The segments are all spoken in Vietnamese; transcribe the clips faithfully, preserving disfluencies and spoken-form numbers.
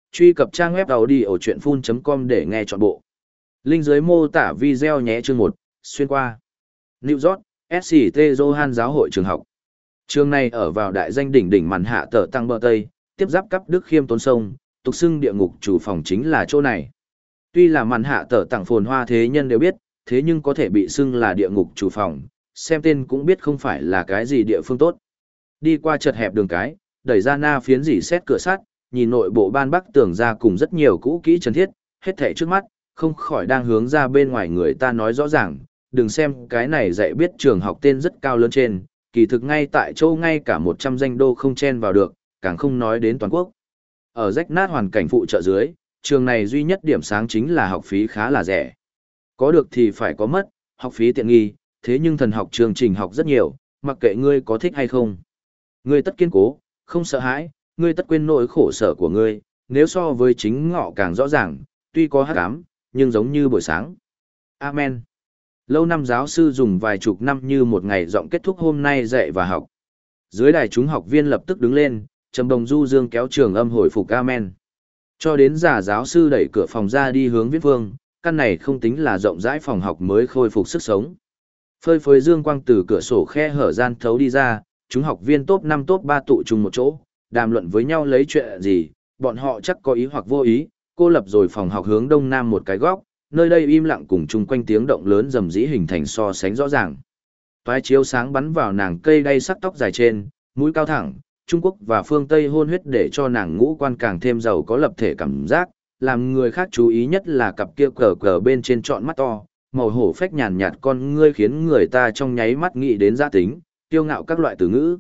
Truy cập trang web audiochuyenphun chấm com để nghe trọn bộ. Link dưới mô tả video nhé. Chương một, xuyên qua. New York, ét xê tê Johann giáo hội trường học. Trường này ở vào đại danh đỉnh đỉnh màn hạ tờ tăng bờ Tây, tiếp giáp cấp Đức Khiêm Tốn Sông, tục xưng địa ngục chủ phòng chính là chỗ này. Tuy là màn hạ tờ tặng phồn hoa thế nhân đều biết, thế nhưng có thể bị xưng là địa ngục chủ phòng, xem tên cũng biết không phải là cái gì địa phương tốt. Đi qua chật hẹp đường cái, đẩy ra na phiến dỉ xét cửa sắt, nhìn nội bộ ban bắc tường ra cùng rất nhiều cũ kỹ trần thiết, hết thảy trước mắt, không khỏi đang hướng ra bên ngoài người ta nói rõ ràng, đừng xem cái này dạy biết trường học tên rất cao lớn trên, kỳ thực ngay tại châu ngay cả một trăm danh đô không chen vào được, càng không nói đến toàn quốc. Ở rách nát hoàn cảnh phụ trợ dưới, trường này duy nhất điểm sáng chính là học phí khá là rẻ. Có được thì phải có mất, học phí tiện nghi, thế nhưng thần học chương trình học rất nhiều, mặc kệ ngươi có thích hay không. Ngươi tất kiên cố, không sợ hãi, ngươi tất quên nỗi khổ sở của ngươi, nếu so với chính ngọ càng rõ ràng, tuy có hắc ám, nhưng giống như buổi sáng. Amen. Lâu năm giáo sư dùng vài chục năm như một ngày giọng kết thúc hôm nay dạy và học. Dưới đài chúng học viên lập tức đứng lên, trầm đồng du dương kéo trường âm hồi phục Amen. Cho đến giả giáo sư đẩy cửa phòng ra đi hướng viết vương, căn này không tính là rộng rãi phòng học mới khôi phục sức sống. Phơi phới dương quang từ cửa sổ khe hở gian thấu đi ra, chúng học viên top năm top ba tụ chung một chỗ, đàm luận với nhau lấy chuyện gì, bọn họ chắc có ý hoặc vô ý, cô lập rồi phòng học hướng đông nam một cái góc, nơi đây im lặng cùng chung quanh tiếng động lớn rầm rĩ hình thành so sánh rõ ràng. Toái chiếu sáng bắn vào nàng cây đay sắc tóc dài trên, mũi cao thẳng, Trung Quốc và phương Tây hôn huyết để cho nàng ngũ quan càng thêm giàu có lập thể cảm giác, làm người khác chú ý nhất là cặp kia cờ cờ bên trên trọn mắt to, màu hổ phách nhàn nhạt con ngươi khiến người ta trong nháy mắt nghĩ đến gia tính, tiêu ngạo các loại từ ngữ.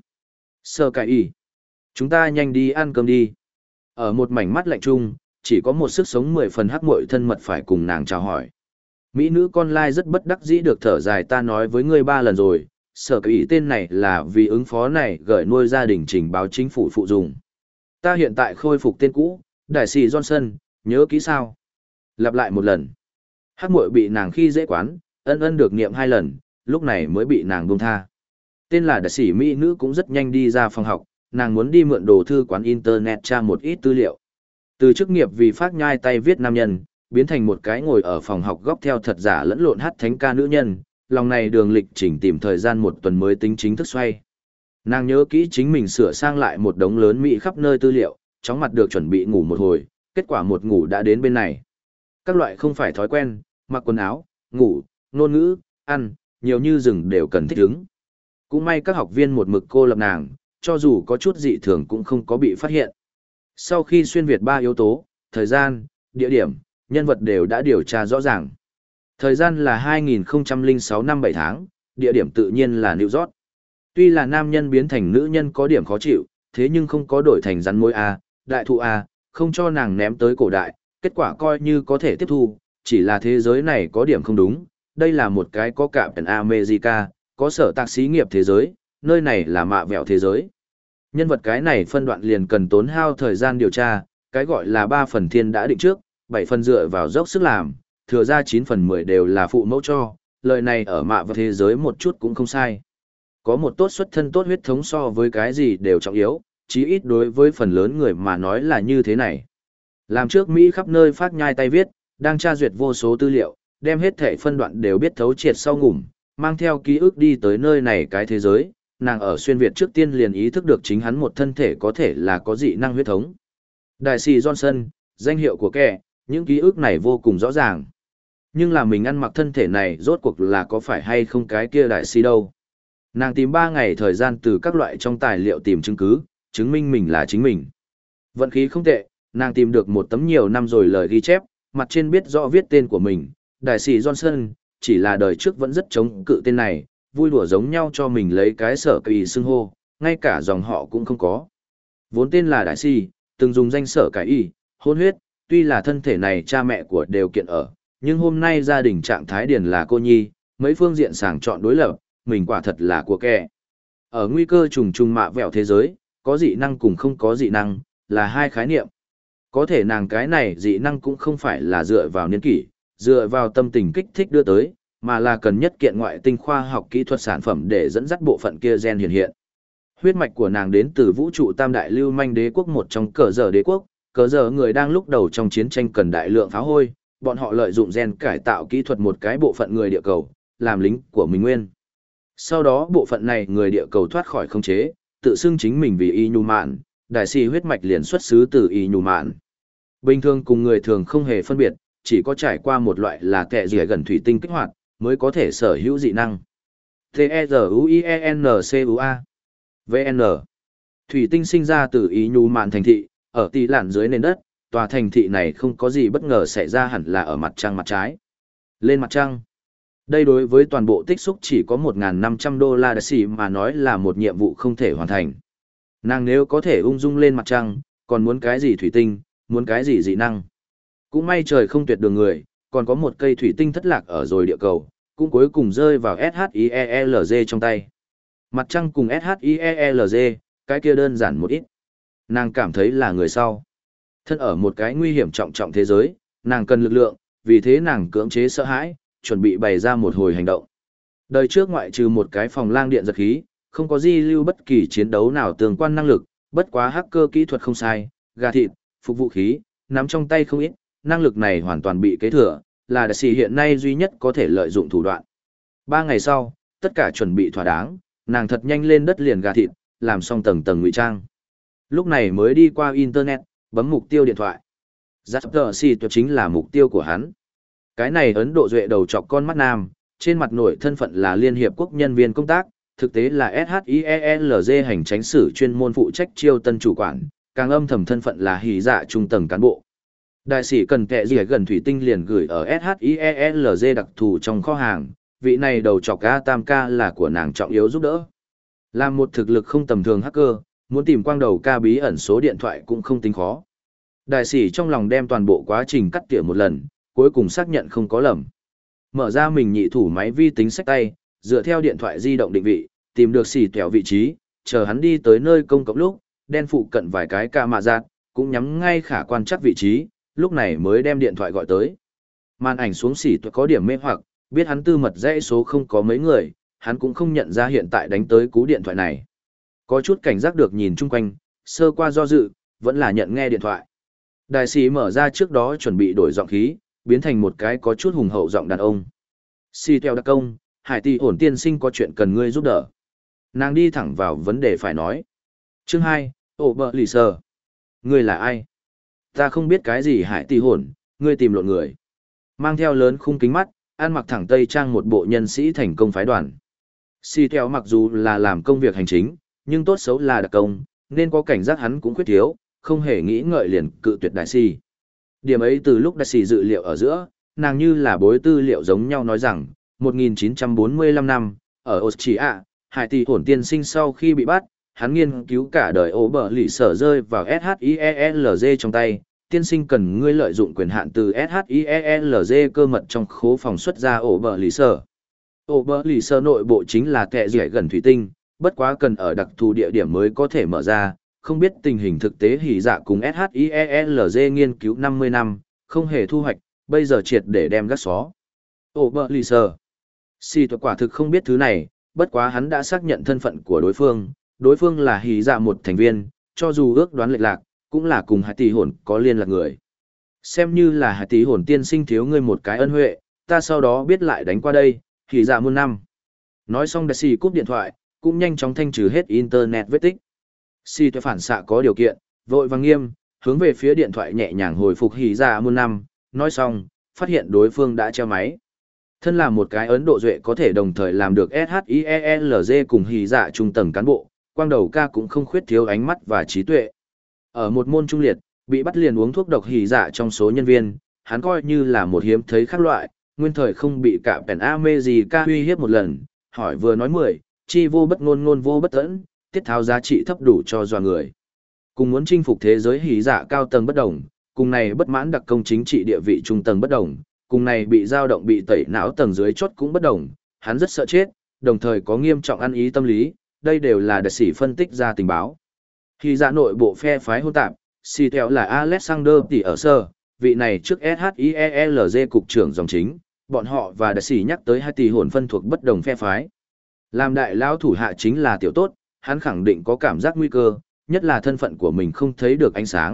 Sơ cải y. Chúng ta nhanh đi ăn cơm đi. Ở một mảnh mắt lạnh chung, chỉ có một sức sống mười phần hắc muội thân mật phải cùng nàng chào hỏi. Mỹ nữ con lai rất bất đắc dĩ được thở dài, ta nói với ngươi ba lần rồi, sở cải y tên này là vì ứng phó này gửi nuôi gia đình trình báo chính phủ phụ dùng. Ta hiện tại khôi phục tên cũ, đại sĩ Johnson, nhớ kỹ sao? Lặp lại một lần. Hắc muội bị nàng khi dễ quán, ân ân được niệm hai lần, lúc này mới bị nàng buông tha. Tên là đại sĩ Mỹ nữ cũng rất nhanh đi ra phòng học, nàng muốn đi mượn đồ thư quán internet tra một ít tư liệu. Từ chức nghiệp vì phát nhai tay viết nam nhân, biến thành một cái ngồi ở phòng học góc theo thật giả lẫn lộn hát thánh ca nữ nhân, lòng này đường lịch trình tìm thời gian một tuần mới tính chính thức xoay. Nàng nhớ kỹ chính mình sửa sang lại một đống lớn mỹ khắp nơi tư liệu, chóng mặt được chuẩn bị ngủ một hồi, kết quả một ngủ đã đến bên này. Các loại không phải thói quen, mặc quần áo, ngủ, ngôn ngữ, ăn, nhiều như rừng đều cần thích ứng. Cũng may các học viên một mực cô lập nàng, cho dù có chút dị thường cũng không có bị phát hiện. Sau khi xuyên việt ba yếu tố, thời gian, địa điểm, nhân vật đều đã điều tra rõ ràng. Thời gian là hai nghìn không trăm lẻ sáu năm bảy tháng, địa điểm tự nhiên là New York. Tuy là nam nhân biến thành nữ nhân có điểm khó chịu, thế nhưng không có đổi thành rắn mối A, đại thụ A, không cho nàng ném tới cổ đại, kết quả coi như có thể tiếp thu, chỉ là thế giới này có điểm không đúng, đây là một cái có cạm tần America, có sở tạc xí nghiệp thế giới, nơi này là mạ vẹo thế giới. Nhân vật cái này phân đoạn liền cần tốn hao thời gian điều tra, cái gọi là ba phần thiên đã định trước, bảy phần dựa vào dốc sức làm, thừa ra chín phần mười đều là phụ mẫu cho, lời này ở mạ vẹo thế giới một chút cũng không sai. Có một tốt xuất thân tốt huyết thống so với cái gì đều trọng yếu, chí ít đối với phần lớn người mà nói là như thế này. Làm trước Mỹ khắp nơi phát nhai tay viết, đang tra duyệt vô số tư liệu, đem hết thể phân đoạn đều biết thấu triệt sau ngủm, mang theo ký ức đi tới nơi này cái thế giới, nàng ở xuyên Việt trước tiên liền ý thức được chính hắn một thân thể có thể là có dị năng huyết thống. Đại sĩ Johnson, danh hiệu của kẻ, những ký ức này vô cùng rõ ràng. Nhưng là mình ăn mặc thân thể này rốt cuộc là có phải hay không cái kia đại sĩ đâu. Nàng tìm ba ngày thời gian từ các loại trong tài liệu tìm chứng cứ, chứng minh mình là chính mình. Vận khí không tệ, nàng tìm được một tấm nhiều năm rồi lời ghi chép, mặt trên biết rõ viết tên của mình, đại sĩ Johnson, chỉ là đời trước vẫn rất chống cự tên này, vui đùa giống nhau cho mình lấy cái sở cải xưng hô, ngay cả dòng họ cũng không có. Vốn tên là đại sĩ, từng dùng danh sở cải y, hôn huyết, tuy là thân thể này cha mẹ của đều kiện ở, nhưng hôm nay gia đình trạng thái điển là cô nhi, mấy phương diện sàng chọn đối lập, mình quả thật là của kẻ. Ở nguy cơ trùng trùng mạ vẹo thế giới, có dị năng cùng không có dị năng, là hai khái niệm. Có thể nàng cái này dị năng cũng không phải là dựa vào niên kỷ, dựa vào tâm tình kích thích đưa tới, mà là cần nhất kiện ngoại tinh khoa học kỹ thuật sản phẩm để dẫn dắt bộ phận kia gen hiện hiện. Huyết mạch của nàng đến từ vũ trụ tam đại lưu manh đế quốc một trong cờ giờ đế quốc, cờ giờ người đang lúc đầu trong chiến tranh cần đại lượng pháo hôi, bọn họ lợi dụng gen cải tạo kỹ thuật một cái bộ phận người địa cầu, làm lính của mình nguyên. Sau đó bộ phận này người địa cầu thoát khỏi khống chế, tự xưng chính mình vì y nhu mạn, đại sĩ huyết mạch liền xuất xứ từ y nhu mạn. Bình thường cùng người thường không hề phân biệt, chỉ có trải qua một loại là kẹ rỉa gần thủy tinh kích hoạt, mới có thể sở hữu dị năng. T-E-Z-U-I-E-N-C-U-A vê en Thủy tinh sinh ra từ y nhu mạn thành thị, ở tỷ lạn dưới nền đất, tòa thành thị này không có gì bất ngờ xảy ra hẳn là ở mặt trăng mặt trái. Lên mặt trăng. Đây đối với toàn bộ tích xúc chỉ có một nghìn năm trăm đô la xỉ mà nói là một nhiệm vụ không thể hoàn thành. Nàng nếu có thể ung dung lên mặt trăng, còn muốn cái gì thủy tinh, muốn cái gì dị năng. Cũng may trời không tuyệt đường người, còn có một cây thủy tinh thất lạc ở rồi địa cầu, cũng cuối cùng rơi vào ét hát i e lờ giê trong tay. Mặt trăng cùng ét hát i e lờ giê, cái kia đơn giản một ít. Nàng cảm thấy là người sau. Thân ở một cái nguy hiểm trọng trọng thế giới, nàng cần lực lượng, vì thế nàng cưỡng chế sợ hãi, chuẩn bị bày ra một hồi hành động. Đời trước ngoại trừ một cái phòng lang điện giật khí, không có di lưu bất kỳ chiến đấu nào tương quan năng lực, bất quá hacker kỹ thuật không sai, gà thịt, phục vũ khí, nắm trong tay không ít, năng lực này hoàn toàn bị kế thừa, là đại sĩ hiện nay duy nhất có thể lợi dụng thủ đoạn. Ba ngày sau, tất cả chuẩn bị thỏa đáng, nàng thật nhanh lên đất liền gà thịt, làm xong tầng tầng ngụy trang. Lúc này mới đi qua internet, bấm mục tiêu điện thoại. Jasper C chính là mục tiêu của hắn. Cái này Ấn Độ duệ đầu chọc con mắt nam, trên mặt nổi thân phận là Liên Hiệp Quốc nhân viên công tác, thực tế là ét hát i e lờ giê hành chánh sử chuyên môn phụ trách chiêu tân chủ quản, càng âm thầm thân phận là hỉ dạ trung tầng cán bộ. Đại sĩ cần kẹ gì gần thủy tinh liền gửi ở ét hát i e lờ giê đặc thù trong kho hàng, vị này đầu chọc A Tam Ca là của nàng trọng yếu giúp đỡ. Là một thực lực không tầm thường hacker, muốn tìm quang đầu ca bí ẩn số điện thoại cũng không tính khó. Đại sĩ trong lòng đem toàn bộ quá trình cắt tỉa một lần, cuối cùng xác nhận không có lầm. Mở ra mình nhị thủ máy vi tính sách tay, dựa theo điện thoại di động định vị, tìm được xì tèo vị trí, chờ hắn đi tới nơi công cộng lúc, đen phụ cận vài cái ca mạ giạt, cũng nhắm ngay khả quan chắc vị trí, lúc này mới đem điện thoại gọi tới. Màn ảnh xuống xì tèo có điểm mê hoặc, biết hắn tư mật dãy số không có mấy người, hắn cũng không nhận ra hiện tại đánh tới cú điện thoại này. Có chút cảnh giác được nhìn chung quanh, sơ qua do dự, vẫn là nhận nghe điện thoại. Đại sĩ mở ra trước đó chuẩn bị đổi giọng khí, biến thành một cái có chút hùng hậu giọng đàn ông. Si theo đặc công, Hải Tỷ ổn tiên sinh có chuyện cần ngươi giúp đỡ. Nàng đi thẳng vào vấn đề phải nói. Chương hai, ổ bợ lì sờ. Ngươi là ai? Ta không biết cái gì Hải Tỷ hồn, ngươi tìm lộn người. Mang theo lớn khung kính mắt, ăn mặc thẳng tây trang một bộ nhân sĩ thành công phái đoàn. Si theo mặc dù là làm công việc hành chính, nhưng tốt xấu là đặc công, nên có cảnh giác hắn cũng khuyết thiếu, không hề nghĩ ngợi liền cự tuyệt đại si. Điểm ấy từ lúc đại sĩ dự liệu ở giữa, nàng như là bối tư liệu giống nhau nói rằng, một nghìn chín trăm bốn mươi lăm năm, ở Austria, Hải Tỷ hồn tiên sinh sau khi bị bắt, hắn nghiên cứu cả đời ố bờ lì sở rơi vào ét hát i e lờ giê trong tay, tiên sinh cần ngươi lợi dụng quyền hạn từ ét hát i e lờ giê cơ mật trong khố phòng xuất ra ổ bờ lì sở. Ổ bờ lì sở nội bộ chính là kẹ rỉa gần thủy tinh, bất quá cần ở đặc thù địa điểm mới có thể mở ra, không biết tình hình thực tế hỉ dạ cùng ét hát i e lờ giê nghiên cứu năm mươi năm, không hề thu hoạch, bây giờ triệt để đem gác xó. Ổ bờ lì sờ. Si tuệ quả thực không biết thứ này, bất quá hắn đã xác nhận thân phận của đối phương, đối phương là hỉ dạ một thành viên, cho dù ước đoán lệch lạc, cũng là cùng Hải Tỷ hồn có liên lạc người. Xem như là Hải Tỷ hồn tiên sinh thiếu ngươi một cái ân huệ, ta sau đó biết lại đánh qua đây, hỉ dạ muôn năm. Nói xong đại sĩ cúp điện thoại, cũng nhanh chóng thanh trừ hết internet vết tích. Si tuệ phản xạ có điều kiện, vội vàng nghiêm, hướng về phía điện thoại nhẹ nhàng hồi phục hỉ dạ muôn năm, nói xong, phát hiện đối phương đã treo máy. Thân là một cái Ấn Độ duệ có thể đồng thời làm được ét hát i e lờ giê cùng hỉ dạ trung tầng cán bộ, quang đầu ca cũng không khuyết thiếu ánh mắt và trí tuệ. Ở một môn trung liệt, bị bắt liền uống thuốc độc hỉ dạ trong số nhân viên, hắn coi như là một hiếm thấy khác loại, nguyên thời không bị cả pèn a mê gì ca uy hiếp một lần, hỏi vừa nói mười, chi vô bất ngôn ngôn vô bất tẫn, tiết tháo giá trị thấp đủ cho dọa người. Cùng muốn chinh phục thế giới hỉ dạ cao tầng bất đồng, cùng này bất mãn đặc công chính trị địa vị trung tầng bất đồng, cùng này bị dao động bị tẩy não tầng dưới chốt cũng bất đồng, hắn rất sợ chết, đồng thời có nghiêm trọng ăn ý tâm lý, đây đều là đại sĩ phân tích ra tình báo. Hỉ dạ nội bộ phe phái hỗn tạp, si theo là Alexander tỷ ở sơ, vị này trước ét hát i e lờ giê cục trưởng dòng chính, bọn họ và đại sĩ nhắc tới hai tỷ hồn phân thuộc bất đồng phe phái. Làm đại lão thủ hạ chính là tiểu tốt, hắn khẳng định có cảm giác nguy cơ, nhất là thân phận của mình không thấy được ánh sáng,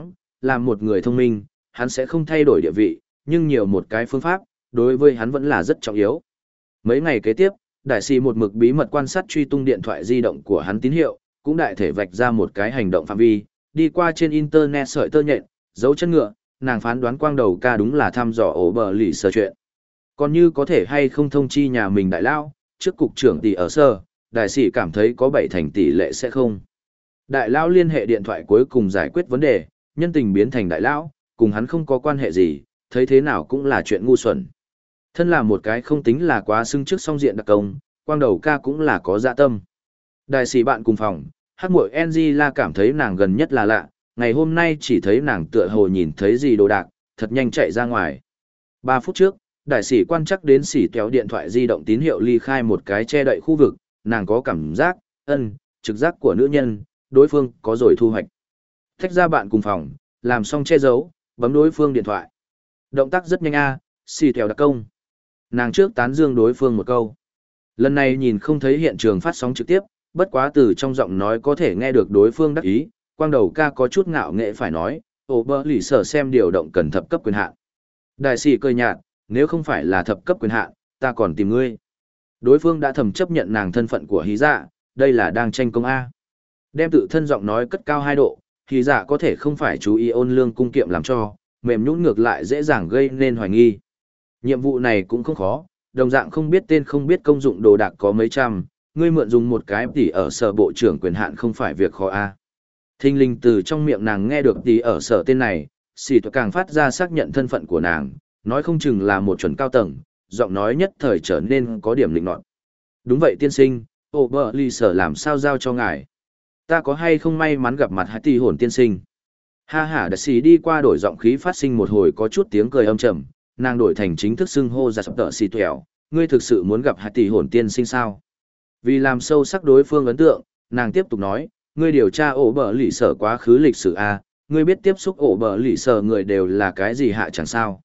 làm một người thông minh, hắn sẽ không thay đổi địa vị, nhưng nhiều một cái phương pháp, đối với hắn vẫn là rất trọng yếu. Mấy ngày kế tiếp, đại sĩ một mực bí mật quan sát truy tung điện thoại di động của hắn tín hiệu, cũng đại thể vạch ra một cái hành động phạm vi, đi qua trên internet sợi tơ nhện, dấu chân ngựa, nàng phán đoán quang đầu ca đúng là thăm dò ổ bờ lì sở chuyện. Còn như có thể hay không thông chi nhà mình đại lao, trước cục trưởng tỷ ở sở, đại sĩ cảm thấy có bảy thành tỷ lệ sẽ không. Đại lao liên hệ điện thoại cuối cùng giải quyết vấn đề, nhân tình biến thành đại lão, cùng hắn không có quan hệ gì, thấy thế nào cũng là chuyện ngu xuẩn. Thân là một cái không tính là quá xưng trước song diện đặc công, quang đầu ca cũng là có dạ tâm. Đại sĩ bạn cùng phòng, hắc muội Angela cảm thấy nàng gần nhất là lạ, ngày hôm nay chỉ thấy nàng tựa hồ nhìn thấy gì đồ đạc, thật nhanh chạy ra ngoài. Ba phút trước, đại sĩ quan chắc đến xỉ kéo điện thoại di động tín hiệu ly khai một cái che đậy khu vực, nàng có cảm giác, ân, trực giác của nữ nhân, đối phương có rồi thu hoạch. Thách ra bạn cùng phòng, làm xong che giấu, bấm đối phương điện thoại. Động tác rất nhanh a, xỉ kéo đặc công. Nàng trước tán dương đối phương một câu. Lần này nhìn không thấy hiện trường phát sóng trực tiếp, bất quá từ trong giọng nói có thể nghe được đối phương đắc ý, quang đầu ca có chút ngạo nghệ phải nói, ổ bờ lì sở xem điều động cần thập cấp quyền hạn. Đại sĩ cười nhạt, nếu không phải là thập cấp quyền hạn, ta còn tìm ngươi. Đối phương đã thầm chấp nhận nàng thân phận của hí dạ, đây là đang tranh công A. Đem tự thân giọng nói cất cao hai độ, hí dạ có thể không phải chú ý ôn lương cung kiệm làm cho, mềm nhũn ngược lại dễ dàng gây nên hoài nghi. Nhiệm vụ này cũng không khó, đồng dạng không biết tên không biết công dụng đồ đạc có mấy trăm, ngươi mượn dùng một cái tỷ ở sở bộ trưởng quyền hạn không phải việc khó A. Thinh linh từ trong miệng nàng nghe được tỷ ở sở tên này, xì toa càng phát ra xác nhận thân phận của nàng, nói không chừng là một chuẩn cao tầng, giọng nói nhất thời trở nên có điểm lịnh nọt. Đúng vậy tiên sinh, ô bờ ly sở làm sao giao cho ngài. Ta có hay không may mắn gặp mặt hai tỷ hồn tiên sinh. Ha ha đặc sĩ đi qua đổi giọng khí phát sinh một hồi có chút tiếng cười âm trầm, nàng đổi thành chính thức xưng hô ra sập tợ xì tuèo, ngươi thực sự muốn gặp hai tỷ hồn tiên sinh sao? Vì làm sâu sắc đối phương ấn tượng, nàng tiếp tục nói, ngươi điều tra ổ bờ lì sở quá khứ lịch sử A, ngươi biết tiếp xúc ổ bờ lì sở người đều là cái gì hạ chẳng sao.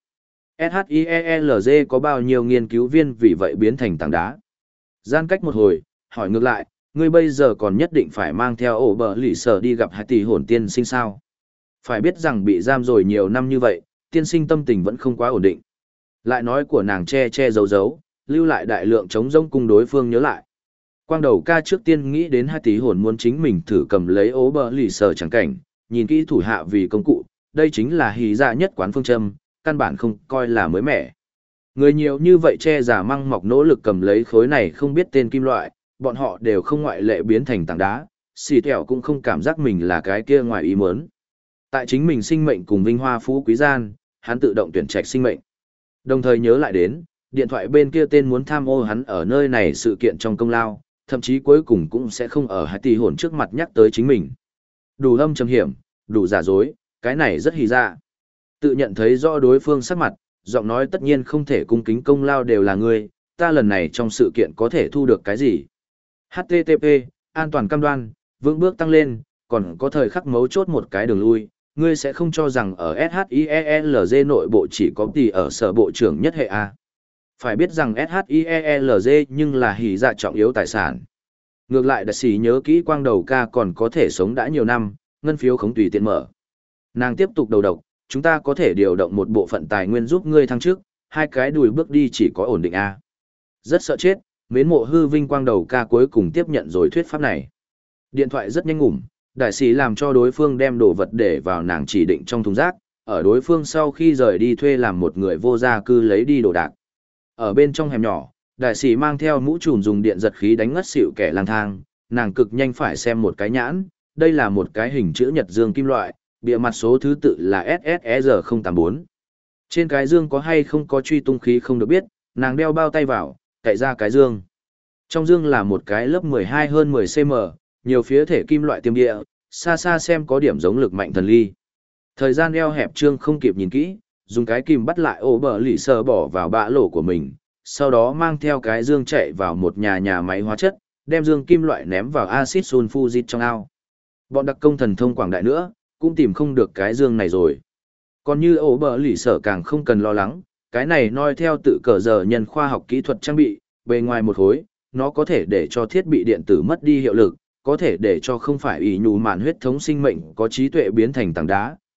SHIELZ có bao nhiêu nghiên cứu viên vì vậy biến thành tảng đá. Gian cách một hồi, hỏi ngược lại, ngươi bây giờ còn nhất định phải mang theo ổ bờ lì sở đi gặp hai tỷ hồn tiên sinh sao? Phải biết rằng bị giam rồi nhiều năm như vậy, tiên sinh tâm tình vẫn không quá ổn định. Lại nói của nàng che che giấu giấu, lưu lại đại lượng chống rông cùng đối phương nhớ lại. Quang đầu ca trước tiên nghĩ đến hai tỷ hồn muốn chính mình thử cầm lấy ố bờ lì sở chẳng cảnh, nhìn kỹ thủ hạ vì công cụ, đây chính là hí dạ nhất quán phương châm, căn bản không coi là mới mẻ. Người nhiều như vậy che giả măng mọc nỗ lực cầm lấy khối này không biết tên kim loại, bọn họ đều không ngoại lệ biến thành tảng đá, xì thẹo cũng không cảm giác mình là cái kia ngoài ý muốn. Tại chính mình sinh mệnh cùng vinh hoa phú quý gian, hắn tự động tuyển trạch sinh mệnh. Đồng thời nhớ lại đến, điện thoại bên kia tên muốn tham ô hắn ở nơi này sự kiện trong công lao, thậm chí cuối cùng cũng sẽ không ở hai tỷ hồn trước mặt nhắc tới chính mình. Đủ âm trầm hiểm, đủ giả dối, cái này rất hì dạ. Tự nhận thấy rõ đối phương sắc mặt, giọng nói tất nhiên không thể cung kính công lao đều là ngươi, ta lần này trong sự kiện có thể thu được cái gì. hát tê tê pê, an toàn cam đoan, vững bước tăng lên, còn có thời khắc mấu chốt một cái đường lui, ngươi sẽ không cho rằng ở SHIELZ nội bộ chỉ có tỷ ở sở bộ trưởng nhất hệ A. Phải biết rằng SHIELZ nhưng là hỉ dạ trọng yếu tài sản. Ngược lại đặc sĩ nhớ kỹ quang đầu ca còn có thể sống đã nhiều năm, ngân phiếu không tùy tiện mở. Nàng tiếp tục đầu độc, chúng ta có thể điều động một bộ phận tài nguyên giúp ngươi thăng trước, hai cái đùi bước đi chỉ có ổn định A. Rất sợ chết, mến mộ hư vinh quang đầu ca cuối cùng tiếp nhận rồi thuyết pháp này. Điện thoại rất nhanh ngủm, đại sĩ làm cho đối phương đem đồ vật để vào nàng chỉ định trong thùng rác, ở đối phương sau khi rời đi thuê làm một người vô gia cư lấy đi đồ đạc. Ở bên trong hẻm nhỏ, đại sĩ mang theo mũ trùm dùng điện giật khí đánh ngất xỉu kẻ lang thang, nàng cực nhanh phải xem một cái nhãn, đây là một cái hình chữ nhật dương kim loại, bìa mặt số thứ tự là S S E R không tám bốn. Trên cái dương có hay không có truy tung khí không được biết, nàng đeo bao tay vào, cậy ra cái dương. Trong dương là một cái lớp mười hai hơn mười xăng-ti-mét, nhiều phía thể kim loại tiêm địa, xa xa xem có điểm giống lực mạnh thần ly. Thời gian eo hẹp trương không kịp nhìn kỹ, dùng cái kìm bắt lại ổ bờ lì sờ bỏ vào bã lỗ của mình, sau đó mang theo cái dương chạy vào một nhà nhà máy hóa chất, đem dương kim loại ném vào axit sulfuric trong ao. Bọn đặc công thần thông quảng đại nữa, cũng tìm không được cái dương này rồi. Còn như ổ bờ lì sở càng không cần lo lắng, cái này noi theo tự cờ giờ nhân khoa học kỹ thuật trang bị, bề ngoài một khối, nó có thể để cho thiết bị điện tử mất đi hiệu lực, có thể để cho không phải ỷ nhù màn huyết thống sinh mệnh có trí tuệ biến thành tảng đá,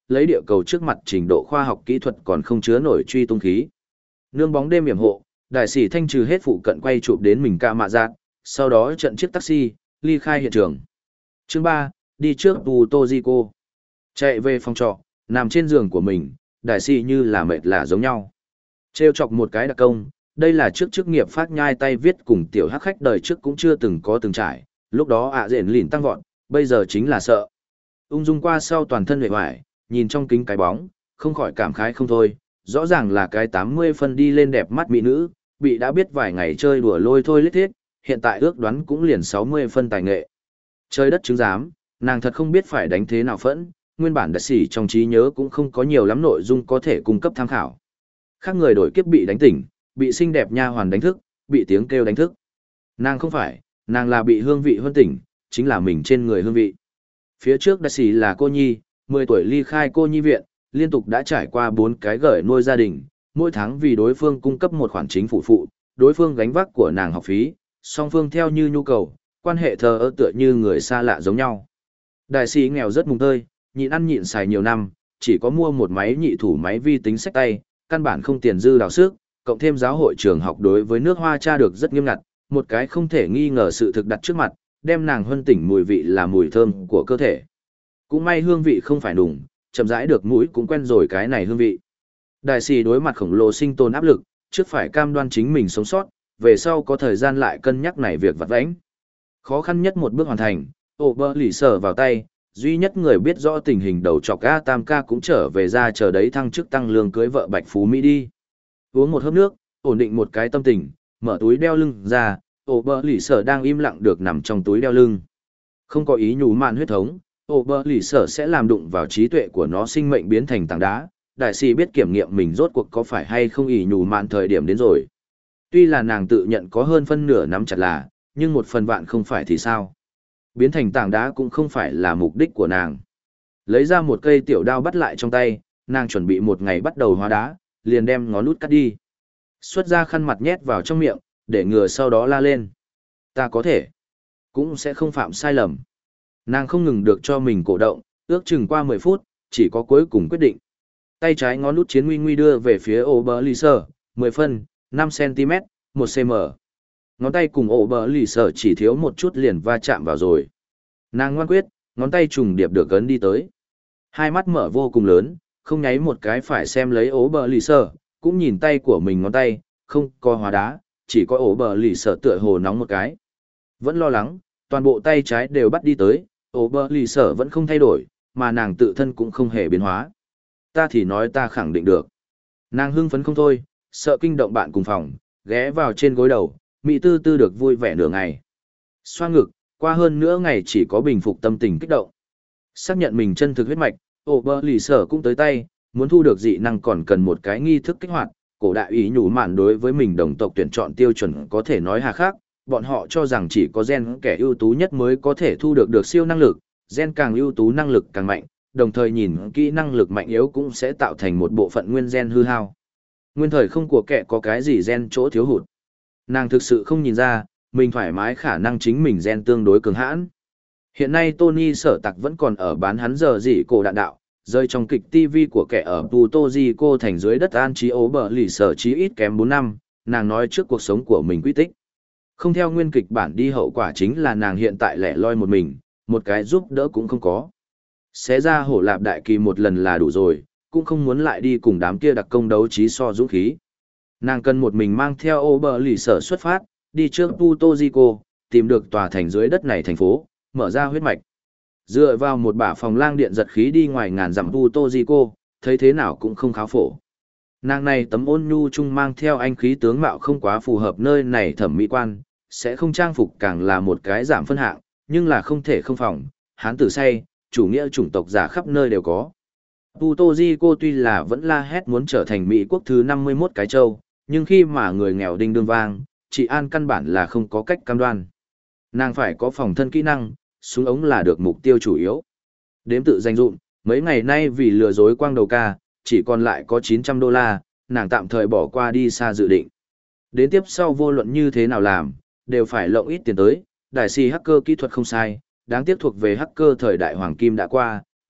lấy địa cầu trước mặt trình độ khoa học kỹ thuật còn không chứa nổi truy tung khí. Nương bóng đêm yểm hộ, đại sĩ thanh trừ hết phụ cận quay chụp đến mình ca mạ giác, sau đó trận chiếc taxi, ly khai hiện trường. Chương ba, đi trước Puerto Rico. Chạy về phòng trọ, nằm trên giường của mình, đại sĩ như là mệt lạ giống nhau. Trêu chọc một cái đặc công, đây là trước chức nghiệp phát nhai tay viết cùng tiểu hắc khách đời trước cũng chưa từng có từng trải, lúc đó ạ à rện lìn tăng vọt, bây giờ chính là sợ. Ung dung qua sau toàn thân vệ hoài, nhìn trong kính cái bóng, không khỏi cảm khái không thôi, rõ ràng là cái tám mươi phân đi lên đẹp mắt mỹ nữ, bị đã biết vài ngày chơi đùa lôi thôi lết thiết, hiện tại ước đoán cũng liền sáu mươi phân tài nghệ. Chơi đất chứng giám, nàng thật không biết phải đánh thế nào phẫn, nguyên bản đại sĩ trong trí nhớ cũng không có nhiều lắm nội dung có thể cung cấp tham khảo. Khác người đổi kiếp bị đánh tỉnh, bị xinh đẹp nha hoàn đánh thức, bị tiếng kêu đánh thức. Nàng không phải, nàng là bị hương vị hơn tỉnh, chính là mình trên người hương vị. Phía trước đại sĩ là cô nhi, mười tuổi ly khai cô nhi viện, liên tục đã trải qua bốn cái gởi nuôi gia đình, mỗi tháng vì đối phương cung cấp một khoản chính phủ phụ, đối phương gánh vác của nàng học phí, song phương theo như nhu cầu, quan hệ thờ ơ tựa như người xa lạ giống nhau. Đại sĩ nghèo rất mùng tơi, nhịn ăn nhịn xài nhiều năm, chỉ có mua một máy nhị thủ máy vi tính sách tay, căn bản không tiền dư đào sức, cộng thêm giáo hội trường học đối với nước hoa tra được rất nghiêm ngặt, một cái không thể nghi ngờ sự thực đặt trước mặt, đem nàng huân tỉnh mùi vị là mùi thơm của cơ thể. Cũng may hương vị không phải đủng, chậm rãi được mũi cũng quen rồi cái này hương vị. Đại sĩ đối mặt khổng lồ sinh tồn áp lực, trước phải cam đoan chính mình sống sót, về sau có thời gian lại cân nhắc này việc vặt vãnh. Khó khăn nhất một bước hoàn thành, ổ bơ lì sở vào tay, duy nhất người biết rõ tình hình đầu chọc A Tam ca cũng trở về ra chờ đấy thăng chức tăng lương cưới vợ Bạch Phú Mỹ đi. Uống một hớp nước, ổn định một cái tâm tình, mở túi đeo lưng ra, ổ bơ lì sở đang im lặng được nằm trong túi đeo lưng. Không có ý nhủ mạn huyết thống, ổ bơ lì sở sẽ làm đụng vào trí tuệ của nó sinh mệnh biến thành tảng đá. Đại sĩ biết kiểm nghiệm mình rốt cuộc có phải hay không ý nhủ mạn thời điểm đến rồi. Tuy là nàng tự nhận có hơn phân nửa nắm chặt là, nhưng một phần vạn không phải thì sao. Biến thành tảng đá cũng không phải là mục đích của nàng. Lấy ra một cây tiểu đao bắt lại trong tay, nàng chuẩn bị một ngày bắt đầu hóa đá, liền đem ngón út cắt đi. Xuất ra khăn mặt nhét vào trong miệng, để ngừa sau đó la lên. Ta có thể, cũng sẽ không phạm sai lầm. Nàng không ngừng được cho mình cổ động, ước chừng qua mười phút, chỉ có cuối cùng quyết định. Tay trái ngón út chiến nguy nguy đưa về phía ổ bờ lì sở, mười phân, năm xăng-ti-mét, một xăng-ti-mét. Ngón tay cùng ổ bờ lì sở chỉ thiếu một chút liền va chạm vào rồi. Nàng ngoan quyết, ngón tay trùng điệp được ấn đi tới. Hai mắt mở vô cùng lớn, không nháy một cái phải xem lấy ổ bờ lì sở, cũng nhìn tay của mình ngón tay, không có hóa đá, chỉ có ổ bờ lì sở tựa hồ nóng một cái. Vẫn lo lắng, toàn bộ tay trái đều bắt đi tới, ổ bờ lì sở vẫn không thay đổi, mà nàng tự thân cũng không hề biến hóa. Ta thì nói ta khẳng định được. Nàng hưng phấn không thôi, sợ kinh động bạn cùng phòng, ghé vào trên gối đầu, Mỹ tư tư được vui vẻ nửa ngày. Xoa ngực, qua hơn nửa ngày chỉ có bình phục tâm tình kích động. Xác nhận mình chân thực huyết mạch, ổ bờ lì sở cũng tới tay, muốn thu được dị năng còn cần một cái nghi thức kích hoạt. Cổ đại ý nhủ mạn đối với mình đồng tộc tuyển chọn tiêu chuẩn có thể nói hà khắc, bọn họ cho rằng chỉ có gen kẻ ưu tú nhất mới có thể thu được được siêu năng lực, gen càng ưu tú năng lực càng mạnh, đồng thời nhìn kỹ năng lực mạnh yếu cũng sẽ tạo thành một bộ phận nguyên gen hư hao. Nguyên thời không của kẻ có cái gì gen chỗ thiếu hụt. Nàng thực sự không nhìn ra, mình thoải mái khả năng chính mình gen tương đối cường hãn. Hiện nay Tony Sở Tặc vẫn còn ở bán hắn giờ gì cổ đạn đạo, rơi trong kịch ti vi của kẻ ở Puerto Rico thành dưới đất an trí ố bờ lì sở chí ít kém bốn năm, nàng nói trước cuộc sống của mình quy tích. Không theo nguyên kịch bản đi hậu quả chính là nàng hiện tại lẻ loi một mình, một cái giúp đỡ cũng không có. Xé ra hổ lạp đại kỳ một lần là đủ rồi, cũng không muốn lại đi cùng đám kia đặc công đấu trí so dũng khí. Nàng cần một mình mang theo ô bờ lì sở xuất phát, đi trước Puerto Rico, tìm được tòa thành dưới đất này thành phố, mở ra huyết mạch. Dựa vào một bả phòng lang điện giật khí đi ngoài ngàn dặm Puerto Rico, thấy thế nào cũng không khá phổ. Nàng này tấm ôn nhu chung mang theo anh khí tướng mạo không quá phù hợp nơi này thẩm mỹ quan, sẽ không trang phục càng là một cái giảm phân hạng, nhưng là không thể không phòng, hán tử say, chủ nghĩa chủng tộc giả khắp nơi đều có. Puerto Rico tuy là vẫn la hét muốn trở thành Mỹ quốc thứ năm mươi mốt cái châu, nhưng khi mà người nghèo đinh đương vang, chị An căn bản là không có cách cam đoan. Nàng phải có phòng thân kỹ năng, súng ống là được mục tiêu chủ yếu. Đếm tự danh dụng, mấy ngày nay vì lừa dối quang đầu ca, chỉ còn lại có chín trăm đô la, nàng tạm thời bỏ qua đi xa dự định. Đến tiếp sau vô luận như thế nào làm, đều phải lộng ít tiền tới, đại si hacker kỹ thuật không sai, đáng tiếc thuộc về hacker thời đại hoàng kim đã qua,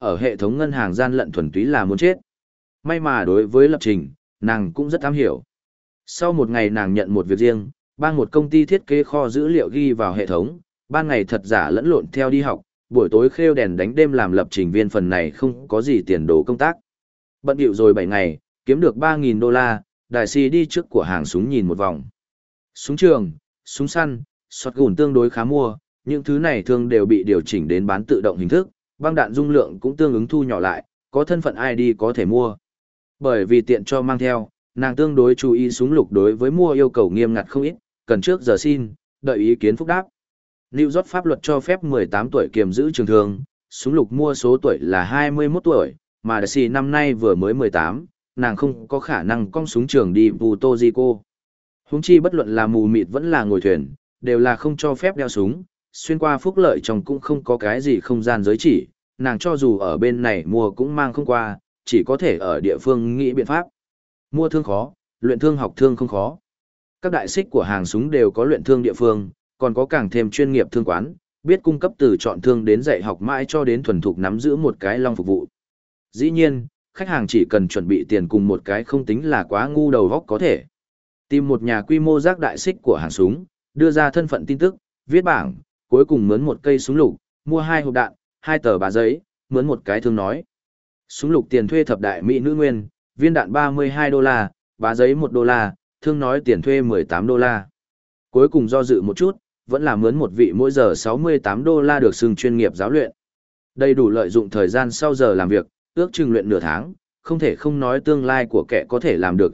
ở hệ thống ngân hàng gian lận thuần túy là muốn chết. May mà đối với lập trình, nàng cũng rất am hiểu. Sau một ngày nàng nhận một việc riêng, ban một công ty thiết kế kho dữ liệu ghi vào hệ thống, ban ngày thật giả lẫn lộn theo đi học, buổi tối khêu đèn đánh đêm làm lập trình viên, phần này không có gì tiền đồ công tác. Bận điệu rồi bảy ngày, kiếm được ba nghìn đô la, đại sĩ đi trước của hàng súng nhìn một vòng. Súng trường, súng săn, shotgun tương đối khá mua, những thứ này thường đều bị điều chỉnh đến bán tự động hình thức, băng đạn dung lượng cũng tương ứng thu nhỏ lại, có thân phận i đê có thể mua. Bởi vì tiện cho mang theo, nàng tương đối chú ý súng lục, đối với mua yêu cầu nghiêm ngặt không ít, cần trước giờ xin, đợi ý kiến phúc đáp. New York pháp luật cho phép mười tám tuổi kiềm giữ trường thương, súng lục mua số tuổi là hai mươi mốt tuổi, mà Daisy năm nay vừa mới mười tám, nàng không có khả năng cong súng trường đi Puerto Rico. Huống chi bất luận là mù mịt vẫn là ngồi thuyền, đều là không cho phép đeo súng, xuyên qua phúc lợi trong cũng không có cái gì không gian giới chỉ, nàng cho dù ở bên này mua cũng mang không qua, chỉ có thể ở địa phương nghĩ biện pháp. Mua thương khó, luyện thương học thương không khó. Các đại xích của hàng súng đều có luyện thương địa phương, còn có càng thêm chuyên nghiệp thương quán, biết cung cấp từ chọn thương đến dạy học mãi cho đến thuần thục nắm giữ một cái long phục vụ. Dĩ nhiên, khách hàng chỉ cần chuẩn bị tiền cùng một cái không tính là quá ngu đầu góc có thể. Tìm một nhà quy mô rác đại xích của hàng súng, đưa ra thân phận tin tức, viết bảng, cuối cùng mướn một cây súng lục, mua hai hộp đạn, hai tờ bá giấy, mướn một cái thương nói. Súng lục tiền thuê thập đại mỹ nữ nguyên, viên đạn ba mươi hai đô la, bá giấy một đô la, thương nói tiền thuê mười tám đô la. Cuối cùng do dự một chút, vẫn là mướn một vị mỗi giờ sáu mươi tám đô la được xưng chuyên nghiệp giáo luyện. Đầy đủ lợi dụng thời gian sau giờ làm việc, ước chừng luyện nửa tháng, không thể không nói tương lai của kẻ có thể làm được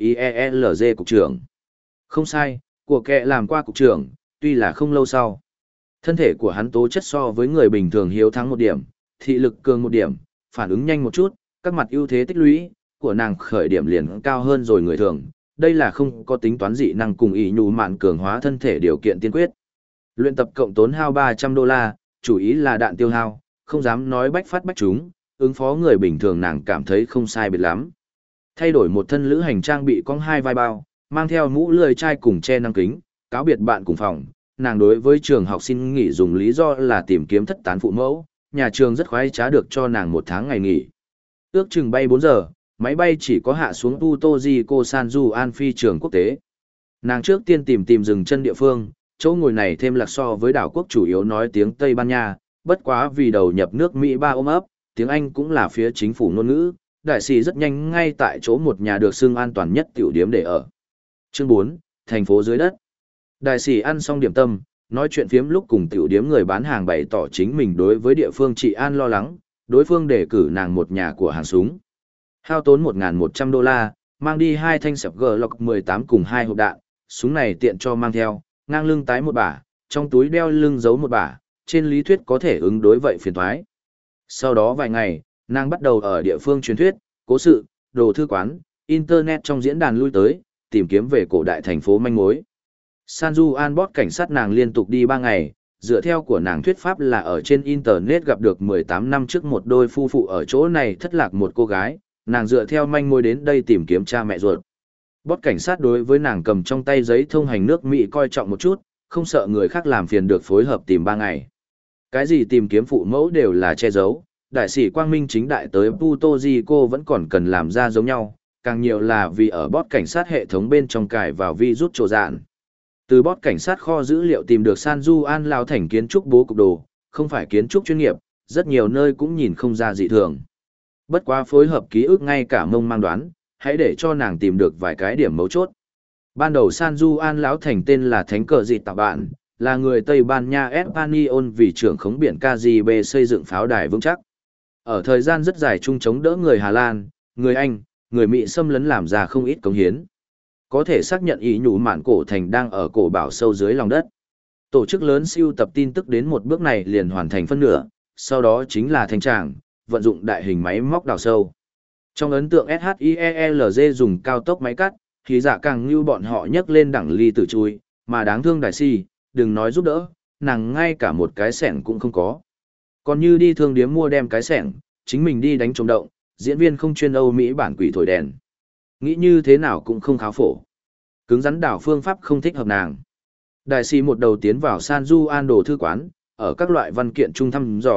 SHIELZ cục trưởng. Không sai, của kẻ làm qua cục trưởng, tuy là không lâu sau. Thân thể của hắn tố chất so với người bình thường hiếu thắng một điểm, thị lực cường một điểm, phản ứng nhanh một chút, các mặt ưu thế tích lũy của nàng khởi điểm liền cao hơn rồi người thường. Đây là không có tính toán dị năng cùng ý nhù mạn cường hóa thân thể điều kiện tiên quyết. Luyện tập cộng tốn hao ba trăm đô la, chủ ý là đạn tiêu hao, không dám nói bách phát bách chúng, ứng phó người bình thường nàng cảm thấy không sai biệt lắm. Thay đổi một thân lữ hành trang bị cong hai vai bao, mang theo mũ lười chai cùng che năng kính, cáo biệt bạn cùng phòng, nàng đối với trường học xin nghỉ dùng lý do là tìm kiếm thất tán phụ mẫu, nhà trường rất khoái trá được cho nàng một tháng ngày nghỉ. Ước chừng bay bốn giờ, máy bay chỉ có hạ xuống Puerto Rico San Juan phi trường quốc tế. Nàng trước tiên tìm tìm dừng chân địa phương, chỗ ngồi này thêm lạc so với đảo quốc chủ yếu nói tiếng Tây Ban Nha, bất quá vì đầu nhập nước Mỹ ba ôm ấp, tiếng Anh cũng là phía chính phủ ngôn ngữ, đại sĩ rất nhanh ngay tại chỗ một nhà được xưng an toàn nhất tiểu điếm để ở. Chương bốn, thành phố dưới đất. Đại sĩ ăn xong điểm tâm, nói chuyện phiếm lúc cùng tiểu điếm người bán hàng bày tỏ chính mình đối với địa phương trị an lo lắng, đối phương đề cử nàng một nhà của hàng súng. Hao tốn một nghìn một trăm đô la, mang đi hai thanh sẹp G Lock mười tám cùng hai hộp đạn, súng này tiện cho mang theo, ngang lưng tái một bả, trong túi đeo lưng giấu một bả, trên lý thuyết có thể ứng đối vậy phiền thoái. Sau đó vài ngày, nàng bắt đầu ở địa phương truyền thuyết, cố sự, đồ thư quán, internet trong diễn đàn lui tới, tìm kiếm về cổ đại thành phố manh mối. San Juan Bot cảnh sát nàng liên tục đi ba ngày, dựa theo của nàng thuyết pháp là ở trên internet gặp được mười tám năm trước một đôi phu phụ ở chỗ này thất lạc một cô gái, nàng dựa theo manh mối đến đây tìm kiếm cha mẹ ruột. Bot cảnh sát đối với nàng cầm trong tay giấy thông hành nước Mỹ coi trọng một chút, không sợ người khác làm phiền được phối hợp tìm ba ngày. Cái gì tìm kiếm phụ mẫu đều là che giấu, đại sĩ Quang Minh chính đại tới Puerto Rico vẫn còn cần làm ra giống nhau, càng nhiều là vì ở bot cảnh sát hệ thống bên trong cài vào virus trồ dạn. Từ bot cảnh sát kho dữ liệu tìm được San Juan lao thành kiến trúc bố cục đồ, không phải kiến trúc chuyên nghiệp, rất nhiều nơi cũng nhìn không ra dị thường. Bất quá phối hợp ký ức ngay cả mông mang đoán, hãy để cho nàng tìm được vài cái điểm mấu chốt. Ban đầu San Juan lão thành tên là Thánh Cờ Dị Tạo Bạn, là người Tây Ban Nha Espanyol vì trưởng khống biển Caribe xây dựng pháo đài vững chắc. Ở thời gian rất dài chung chống đỡ người Hà Lan, người Anh, người Mỹ xâm lấn làm ra không ít cống hiến. Có thể xác nhận ý nhủ mạn cổ thành đang ở cổ bảo sâu dưới lòng đất. Tổ chức lớn siêu tập tin tức đến một bước này liền hoàn thành phân nửa, sau đó chính là thanh tràng, vận dụng đại hình máy móc đào sâu. Trong ấn tượng SHIELZ dùng cao tốc máy cắt, thì dạ càng như bọn họ nhấc lên đẳng ly tử chui, mà đáng thương đại si, đừng nói giúp đỡ, nàng ngay cả một cái sẻng cũng không có. Còn như đi thương điếm mua đem cái sẻng, chính mình đi đánh trống động, diễn viên không chuyên Âu Mỹ bản quỷ thổi đèn. Nghĩ như thế nào cũng không kháo phổ. Cứng rắn đảo phương pháp không thích hợp nàng. Đại sĩ một đầu tiến vào San Juan đồ thư quán, ở các loại văn kiện trung thăm dò,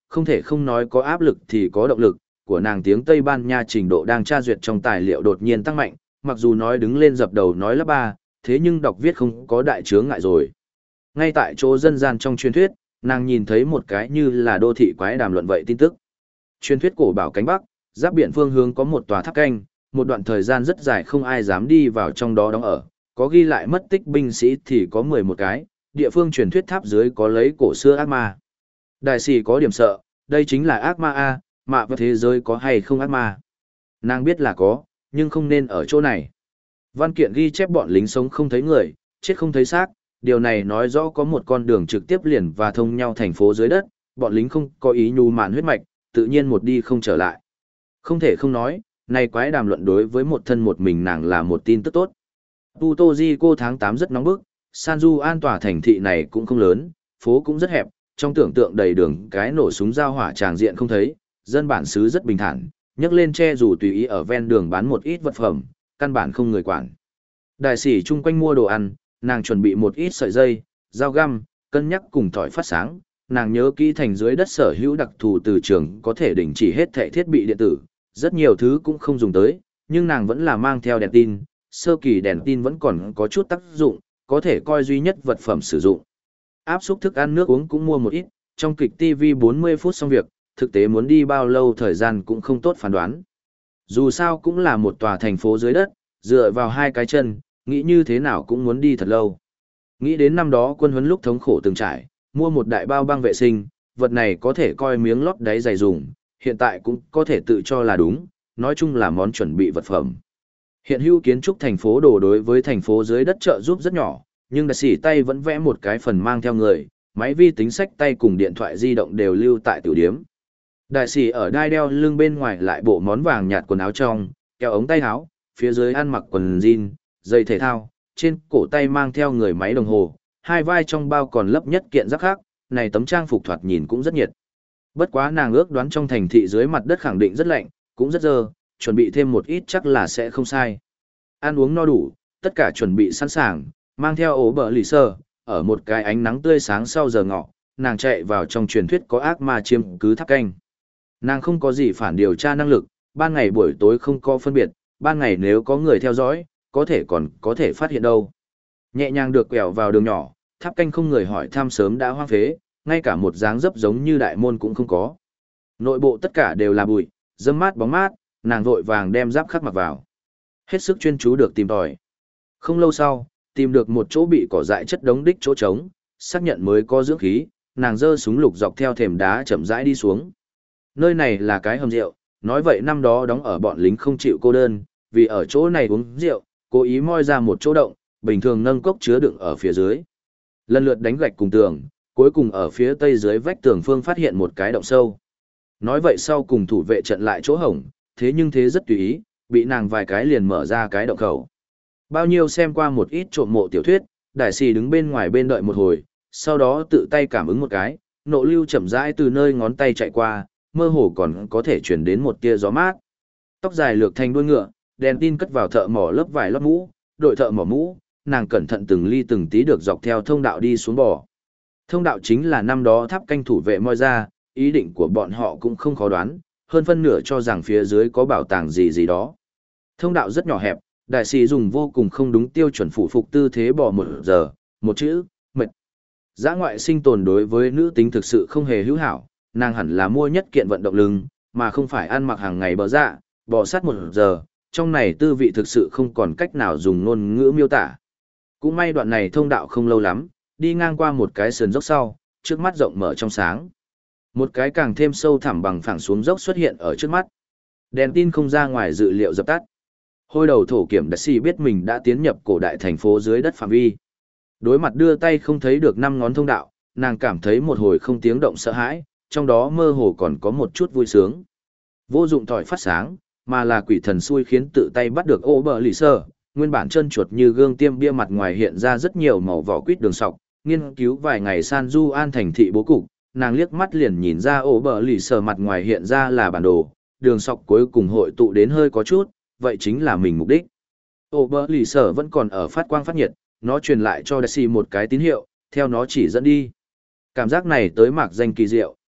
không thể không nói có áp lực thì có động lực, của nàng tiếng Tây Ban Nha trình độ đang tra duyệt trong tài liệu đột nhiên tăng mạnh, mặc dù nói đứng lên dập đầu nói lớp ba, thế nhưng đọc viết không có đại chướng ngại rồi. Ngay tại chỗ dân gian trong truyền thuyết, nàng nhìn thấy một cái như là đô thị quái đàm luận vậy tin tức. Truyền thuyết cổ bảo cánh Bắc, giáp biển phương hướng có một tòa tháp canh, một đoạn thời gian rất dài không ai dám đi vào trong đó đóng ở, có ghi lại mất tích binh sĩ thì có mười một cái, địa phương truyền thuyết tháp dưới có lấy cổ xưa ác ma. Đại sĩ có điểm sợ, đây chính là ác ma A, mà vào thế giới có hay không ác ma. Nàng biết là có, nhưng không nên ở chỗ này. Văn kiện ghi chép bọn lính sống không thấy người, chết không thấy xác, điều này nói rõ có một con đường trực tiếp liền và thông nhau thành phố dưới đất, bọn lính không có ý nhu mạn huyết mạch, tự nhiên một đi không trở lại. Không thể không nói, này quái đàm luận đối với một thân một mình nàng là một tin tức tốt. Puerto Rico tháng tám rất nóng bức, San Juan tòa thành thị này cũng không lớn, phố cũng rất hẹp, trong tưởng tượng đầy đường cái nổ súng giao hỏa tràng diện không thấy, dân bản xứ rất bình thản, nhấc lên che dù tùy ý ở ven đường bán một ít vật phẩm, căn bản không người quản. Đại sĩ chung quanh mua đồ ăn, nàng chuẩn bị một ít sợi dây, dao găm, cân nhắc cùng tỏi phát sáng, nàng nhớ kỹ thành dưới đất sở hữu đặc thù từ trường có thể đình chỉ hết thảy thiết bị điện tử, rất nhiều thứ cũng không dùng tới, nhưng nàng vẫn là mang theo đèn tin, sơ kỳ đèn tin vẫn còn có chút tác dụng, có thể coi duy nhất vật phẩm sử dụng. Áp xúc thức ăn nước uống cũng mua một ít, trong kịch ti vi bốn mươi phút xong việc, thực tế muốn đi bao lâu thời gian cũng không tốt phán đoán. Dù sao cũng là một tòa thành phố dưới đất, dựa vào hai cái chân, nghĩ như thế nào cũng muốn đi thật lâu. Nghĩ đến năm đó quân huấn lúc thống khổ từng trải, mua một đại bao băng vệ sinh, vật này có thể coi miếng lót đáy dày dùng, hiện tại cũng có thể tự cho là đúng, nói chung là món chuẩn bị vật phẩm. Hiện hữu kiến trúc thành phố đồ đối với thành phố dưới đất trợ giúp rất nhỏ, nhưng đại sĩ tay vẫn vẽ một cái phần mang theo người, máy vi tính sách tay cùng điện thoại di động đều lưu tại tiểu điếm. Đại sĩ ở đai đeo lưng bên ngoài lại bộ món vàng nhạt quần áo trong, kéo ống tay áo, phía dưới ăn mặc quần jean, giày thể thao, trên cổ tay mang theo người máy đồng hồ, hai vai trong bao còn lấp nhất kiện giáp khác, này tấm trang phục thoạt nhìn cũng rất nhiệt. Bất quá nàng ước đoán trong thành thị dưới mặt đất khẳng định rất lạnh, cũng rất dơ, chuẩn bị thêm một ít chắc là sẽ không sai. Ăn uống no đủ, tất cả chuẩn bị sẵn sàng, mang theo ổ bờ lì sơ, ở một cái ánh nắng tươi sáng sau giờ ngọ, nàng chạy vào trong truyền thuyết có ác ma chiếm cứ tháp canh. Nàng không có gì phản điều tra năng lực, ban ngày buổi tối không có phân biệt, ban ngày nếu có người theo dõi, có thể còn có thể phát hiện đâu. Nhẹ nhàng được quẹo vào đường nhỏ, tháp canh không người hỏi thăm sớm đã hoang phế, ngay cả một dáng dấp giống như đại môn cũng không có. Nội bộ tất cả đều là bụi, dâm mát bóng mát, nàng vội vàng đem giáp khắc mặc vào. Hết sức chuyên chú được tìm tòi. Không lâu sau, tìm được một chỗ bị cỏ dại chất đống đích chỗ trống, xác nhận mới có dưỡng khí, nàng giơ súng lục dọc theo thềm đá chậm rãi đi xuống. Nơi này là cái hầm rượu, nói vậy năm đó đóng ở bọn lính không chịu cô đơn, vì ở chỗ này uống rượu, cố ý moi ra một chỗ động, bình thường nâng cốc chứa đựng ở phía dưới. Lần lượt đánh gạch cùng tường, cuối cùng ở phía tây dưới vách tường phương phát hiện một cái động sâu. Nói vậy sau cùng thủ vệ trận lại chỗ hổng, thế nhưng thế rất tùy ý, bị nàng vài cái liền mở ra cái động khẩu. Bao nhiêu xem qua một ít trộm mộ tiểu thuyết, đại sĩ đứng bên ngoài bên đợi một hồi, sau đó tự tay cảm ứng một cái, nộ lưu chậm rãi từ nơi ngón tay chạy qua, mơ hồ còn có thể chuyển đến một tia gió mát. Tóc dài lược thành đuôi ngựa, đèn tin cất vào thợ mỏ lớp vải lót mũ, đội thợ mỏ mũ, nàng cẩn thận từng ly từng tí được dọc theo thông đạo đi xuống bò. Thông đạo chính là năm đó tháp canh thủ vệ moi ra, ý định của bọn họ cũng không khó đoán, hơn phân nửa cho rằng phía dưới có bảo tàng gì gì đó. Thông đạo rất nhỏ hẹp, đại sĩ dùng vô cùng không đúng tiêu chuẩn phụ phục tư thế bò một giờ, một chữ, mệt. Dã ngoại sinh tồn đối với nữ tính thực sự không hề hữu hảo, nàng hẳn là mua nhất kiện vận động lưng, mà không phải ăn mặc hàng ngày bờ dạ, bò sát một giờ, trong này tư vị thực sự không còn cách nào dùng ngôn ngữ miêu tả. Cũng may đoạn này thông đạo không lâu lắm, đi ngang qua một cái sườn dốc sau, trước mắt rộng mở trong sáng. Một cái càng thêm sâu thẳm bằng phẳng xuống dốc xuất hiện ở trước mắt. Đèn tin không ra ngoài dự liệu dập tắt. Hôi đầu thổ kiểm đại sĩ biết mình đã tiến nhập cổ đại thành phố dưới đất phạm vi. Đối mặt đưa tay không thấy được năm ngón thông đạo, nàng cảm thấy một hồi không tiếng động sợ hãi, trong đó mơ hồ còn có một chút vui sướng. Vô dụng tỏi phát sáng, mà là quỷ thần xui khiến tự tay bắt được ô bờ lì sơ, nguyên bản chân chuột như gương tiêm bia mặt ngoài hiện ra rất nhiều màu vỏ quýt đường sọc, nghiên cứu vài ngày San Du An thành thị bố cục, nàng liếc mắt liền nhìn ra ô bờ lì sơ mặt ngoài hiện ra là bản đồ, đường sọc cuối cùng hội tụ đến hơi có chút, vậy chính là mình mục đích. Ô bờ lì sơ vẫn còn ở phát quang phát nhiệt, nó truyền lại cho Daisy một cái tín hiệu, theo nó chỉ dẫn đi. Cảm giác này tới mạc danh kỳ diệu,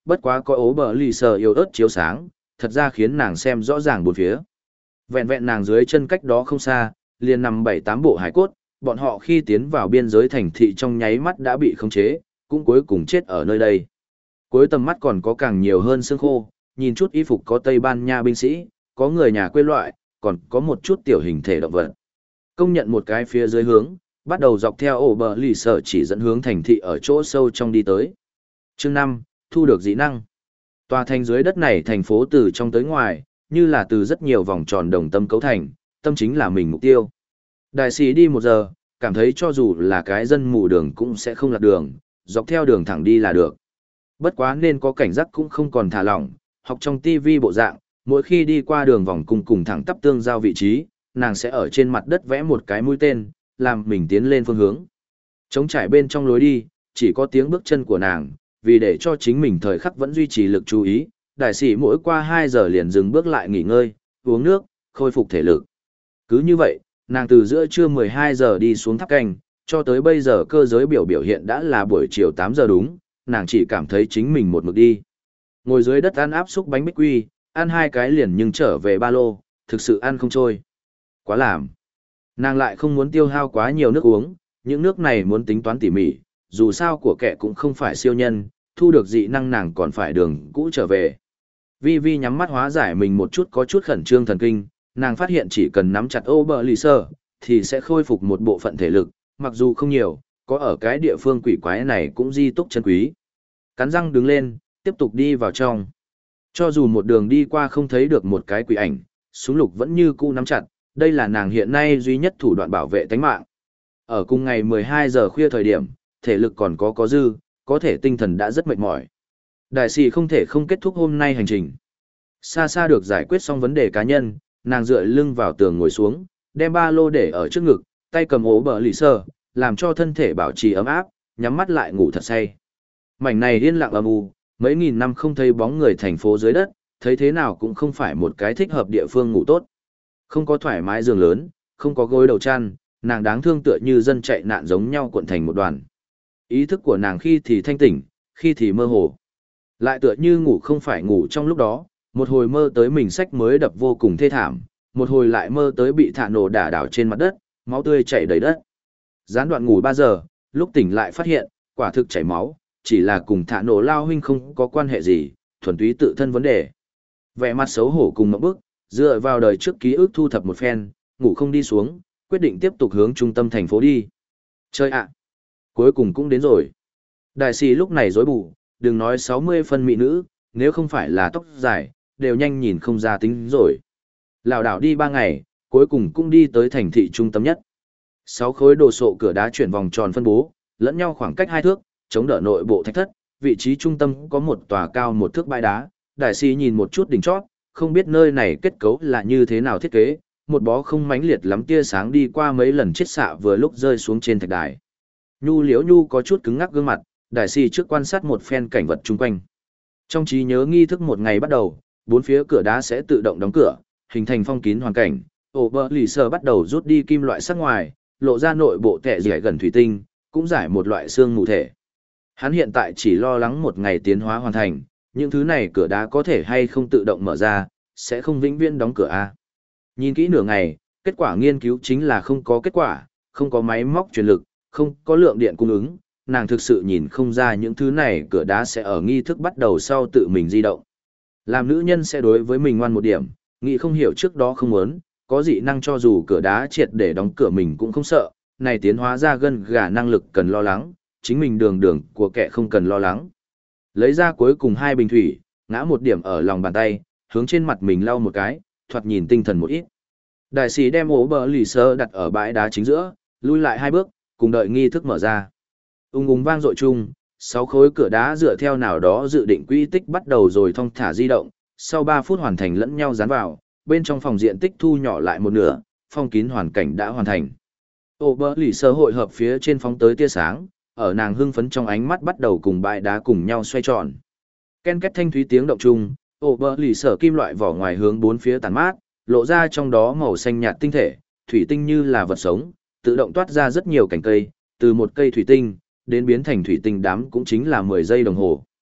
bất quá có ố bờ lì sờ yếu ớt chiếu sáng, thật ra khiến nàng xem rõ ràng bốn phía. Vẹn vẹn nàng dưới chân cách đó không xa, liền nằm bảy tám bộ hải cốt, bọn họ khi tiến vào biên giới thành thị trong nháy mắt đã bị khống chế, cũng cuối cùng chết ở nơi đây. Cuối tầm mắt còn có càng nhiều hơn xương khô, nhìn chút y phục có Tây Ban Nha binh sĩ, có người nhà quê loại, còn có một chút tiểu hình thể động vật. Công nhận một cái phía dưới hướng, bắt đầu dọc theo ổ bờ lì sở chỉ dẫn hướng thành thị ở chỗ sâu trong đi tới. Chương năm, thu được dị năng. Tòa thành dưới đất này thành phố từ trong tới ngoài, như là từ rất nhiều vòng tròn đồng tâm cấu thành, tâm chính là mình mục tiêu. Đại sĩ đi một giờ, cảm thấy cho dù là cái dân mù đường cũng sẽ không lạc đường, dọc theo đường thẳng đi là được. Bất quá nên có cảnh giác cũng không còn thả lỏng, học trong ti vi bộ dạng, mỗi khi đi qua đường vòng cung cùng thẳng tắp tương giao vị trí, nàng sẽ ở trên mặt đất vẽ một cái mũi tên, làm mình tiến lên phương hướng. Trống trải bên trong lối đi, chỉ có tiếng bước chân của nàng, vì để cho chính mình thời khắc vẫn duy trì lực chú ý, đại sĩ mỗi qua hai giờ liền dừng bước lại nghỉ ngơi, uống nước, khôi phục thể lực. Cứ như vậy, nàng từ giữa trưa mười hai giờ đi xuống tháp canh, cho tới bây giờ cơ giới biểu biểu hiện đã là buổi chiều tám giờ đúng, nàng chỉ cảm thấy chính mình một mực đi. Ngồi dưới đất ăn áp xúc bánh bích quy, ăn hai cái liền nhưng trở về ba lô, thực sự ăn không trôi. Quá làm. Nàng lại không muốn tiêu hao quá nhiều nước uống, những nước này muốn tính toán tỉ mỉ, dù sao của kẻ cũng không phải siêu nhân, thu được dị năng nàng còn phải đường cũ trở về. Vi Vi nhắm mắt hóa giải mình một chút có chút khẩn trương thần kinh, nàng phát hiện chỉ cần nắm chặt ô bờ lì sơ, thì sẽ khôi phục một bộ phận thể lực, mặc dù không nhiều, có ở cái địa phương quỷ quái này cũng di túc chân quý. Cắn răng đứng lên, tiếp tục đi vào trong. Cho dù một đường đi qua không thấy được một cái quỷ ảnh, súng lục vẫn như cũ nắm chặt, đây là nàng hiện nay duy nhất thủ đoạn bảo vệ tánh mạng. Ở cùng ngày mười hai giờ khuya thời điểm, thể lực còn có có dư, có thể tinh thần đã rất mệt mỏi. Đại sĩ không thể không kết thúc hôm nay hành trình. Xa xa được giải quyết xong vấn đề cá nhân, nàng dựa lưng vào tường ngồi xuống, đem ba lô để ở trước ngực, tay cầm ố bờ lì sơ, làm cho thân thể bảo trì ấm áp, nhắm mắt lại ngủ thật say. Mảnh này yên lặng âm u, mấy nghìn năm không thấy bóng người thành phố dưới đất, thấy thế nào cũng không phải một cái thích hợp địa phương ngủ tốt. Không có thoải mái giường lớn, không có gối đầu chăn, nàng đáng thương tựa như dân chạy nạn giống nhau cuộn thành một đoàn. Ý thức của nàng khi thì thanh tỉnh, khi thì mơ hồ. Lại tựa như ngủ không phải ngủ trong lúc đó, một hồi mơ tới mình sách mới đập vô cùng thê thảm, một hồi lại mơ tới bị thả nổ đả đảo trên mặt đất, máu tươi chảy đầy đất. Gián đoạn ngủ ba giờ, lúc tỉnh lại phát hiện, quả thực chảy máu, chỉ là cùng thả nổ lao huynh không có quan hệ gì, thuần túy tự thân vấn đề. Vẻ mặt xấu hổ cùng một bức, dựa vào đời trước ký ức thu thập một phen, ngủ không đi xuống, quyết định tiếp tục hướng trung tâm thành phố đi. Chơi ạ! Cuối cùng cũng đến rồi. Đại sĩ lúc này rối bù, đừng nói sáu mươi phân mỹ nữ, nếu không phải là tóc dài, đều nhanh nhìn không ra tính rồi. Lào đảo đi ba ngày, cuối cùng cũng đi tới thành thị trung tâm nhất. Sáu khối đồ sộ cửa đá chuyển vòng tròn phân bố, lẫn nhau khoảng cách hai thước, chống đỡ nội bộ thạch thất, vị trí trung tâm có một tòa cao một thước bãi đá. Đại sĩ nhìn một chút đỉnh chót, không biết nơi này kết cấu là như thế nào thiết kế, một bó không mãnh liệt lắm tia sáng đi qua mấy lần chiết xạ vừa lúc rơi xuống trên thạch đài. Nhu Liễu Nhu có chút cứng ngắc gương mặt, đại sĩ trước quan sát một phen cảnh vật chung quanh. Trong trí nhớ nghi thức một ngày bắt đầu, bốn phía cửa đá sẽ tự động đóng cửa, hình thành phong kín hoàn cảnh. Ổ bờ lì sờ bắt đầu rút đi kim loại sắc ngoài, lộ ra nội bộ tệ dẻ gần thủy tinh, cũng giải một loại xương mù thể. Hắn hiện tại chỉ lo lắng một ngày tiến hóa hoàn thành, những thứ này cửa đá có thể hay không tự động mở ra, sẽ không vĩnh viễn đóng cửa a. Nhìn kỹ nửa ngày, kết quả nghiên cứu chính là không có kết quả, không có máy móc truyền lực, không có lượng điện cung ứng, nàng thực sự nhìn không ra những thứ này cửa đá sẽ ở nghi thức bắt đầu sau tự mình di động. Làm nữ nhân sẽ đối với mình ngoan một điểm, nghĩ không hiểu trước đó không muốn, có dị năng cho dù cửa đá triệt để đóng cửa mình cũng không sợ, này tiến hóa ra gân gà năng lực cần lo lắng, chính mình đường đường của kẻ không cần lo lắng. Lấy ra cuối cùng hai bình thủy, ngã một điểm ở lòng bàn tay, hướng trên mặt mình lau một cái, thoạt nhìn tinh thần một ít. Đại sĩ đem ố bờ lì sơ đặt ở bãi đá chính giữa, lui lại hai bước, cùng đợi nghi thức mở ra. Ung ung vang dội chung, sáu khối cửa đá dựa theo nào đó dự định quỹ tích bắt đầu rồi thong thả di động, sau ba phút hoàn thành lẫn nhau dán vào, bên trong phòng diện tích thu nhỏ lại một nửa, phong kín hoàn cảnh đã hoàn thành. Ố bờ lì sơ hội hợp phía trên phóng tới tia sáng, ở nàng hưng phấn trong ánh mắt bắt đầu cùng bãi đá cùng nhau xoay tròn. Ken két thanh thúy tiếng động chung, ổ bờ lì sở kim loại vỏ ngoài hướng bốn phía tàn mát, lộ ra trong đó màu xanh nhạt tinh thể, thủy tinh như là vật sống, tự động toát ra rất nhiều cành cây, từ một cây thủy tinh, đến biến thành thủy tinh đám cũng chính là mười giây đồng hồ.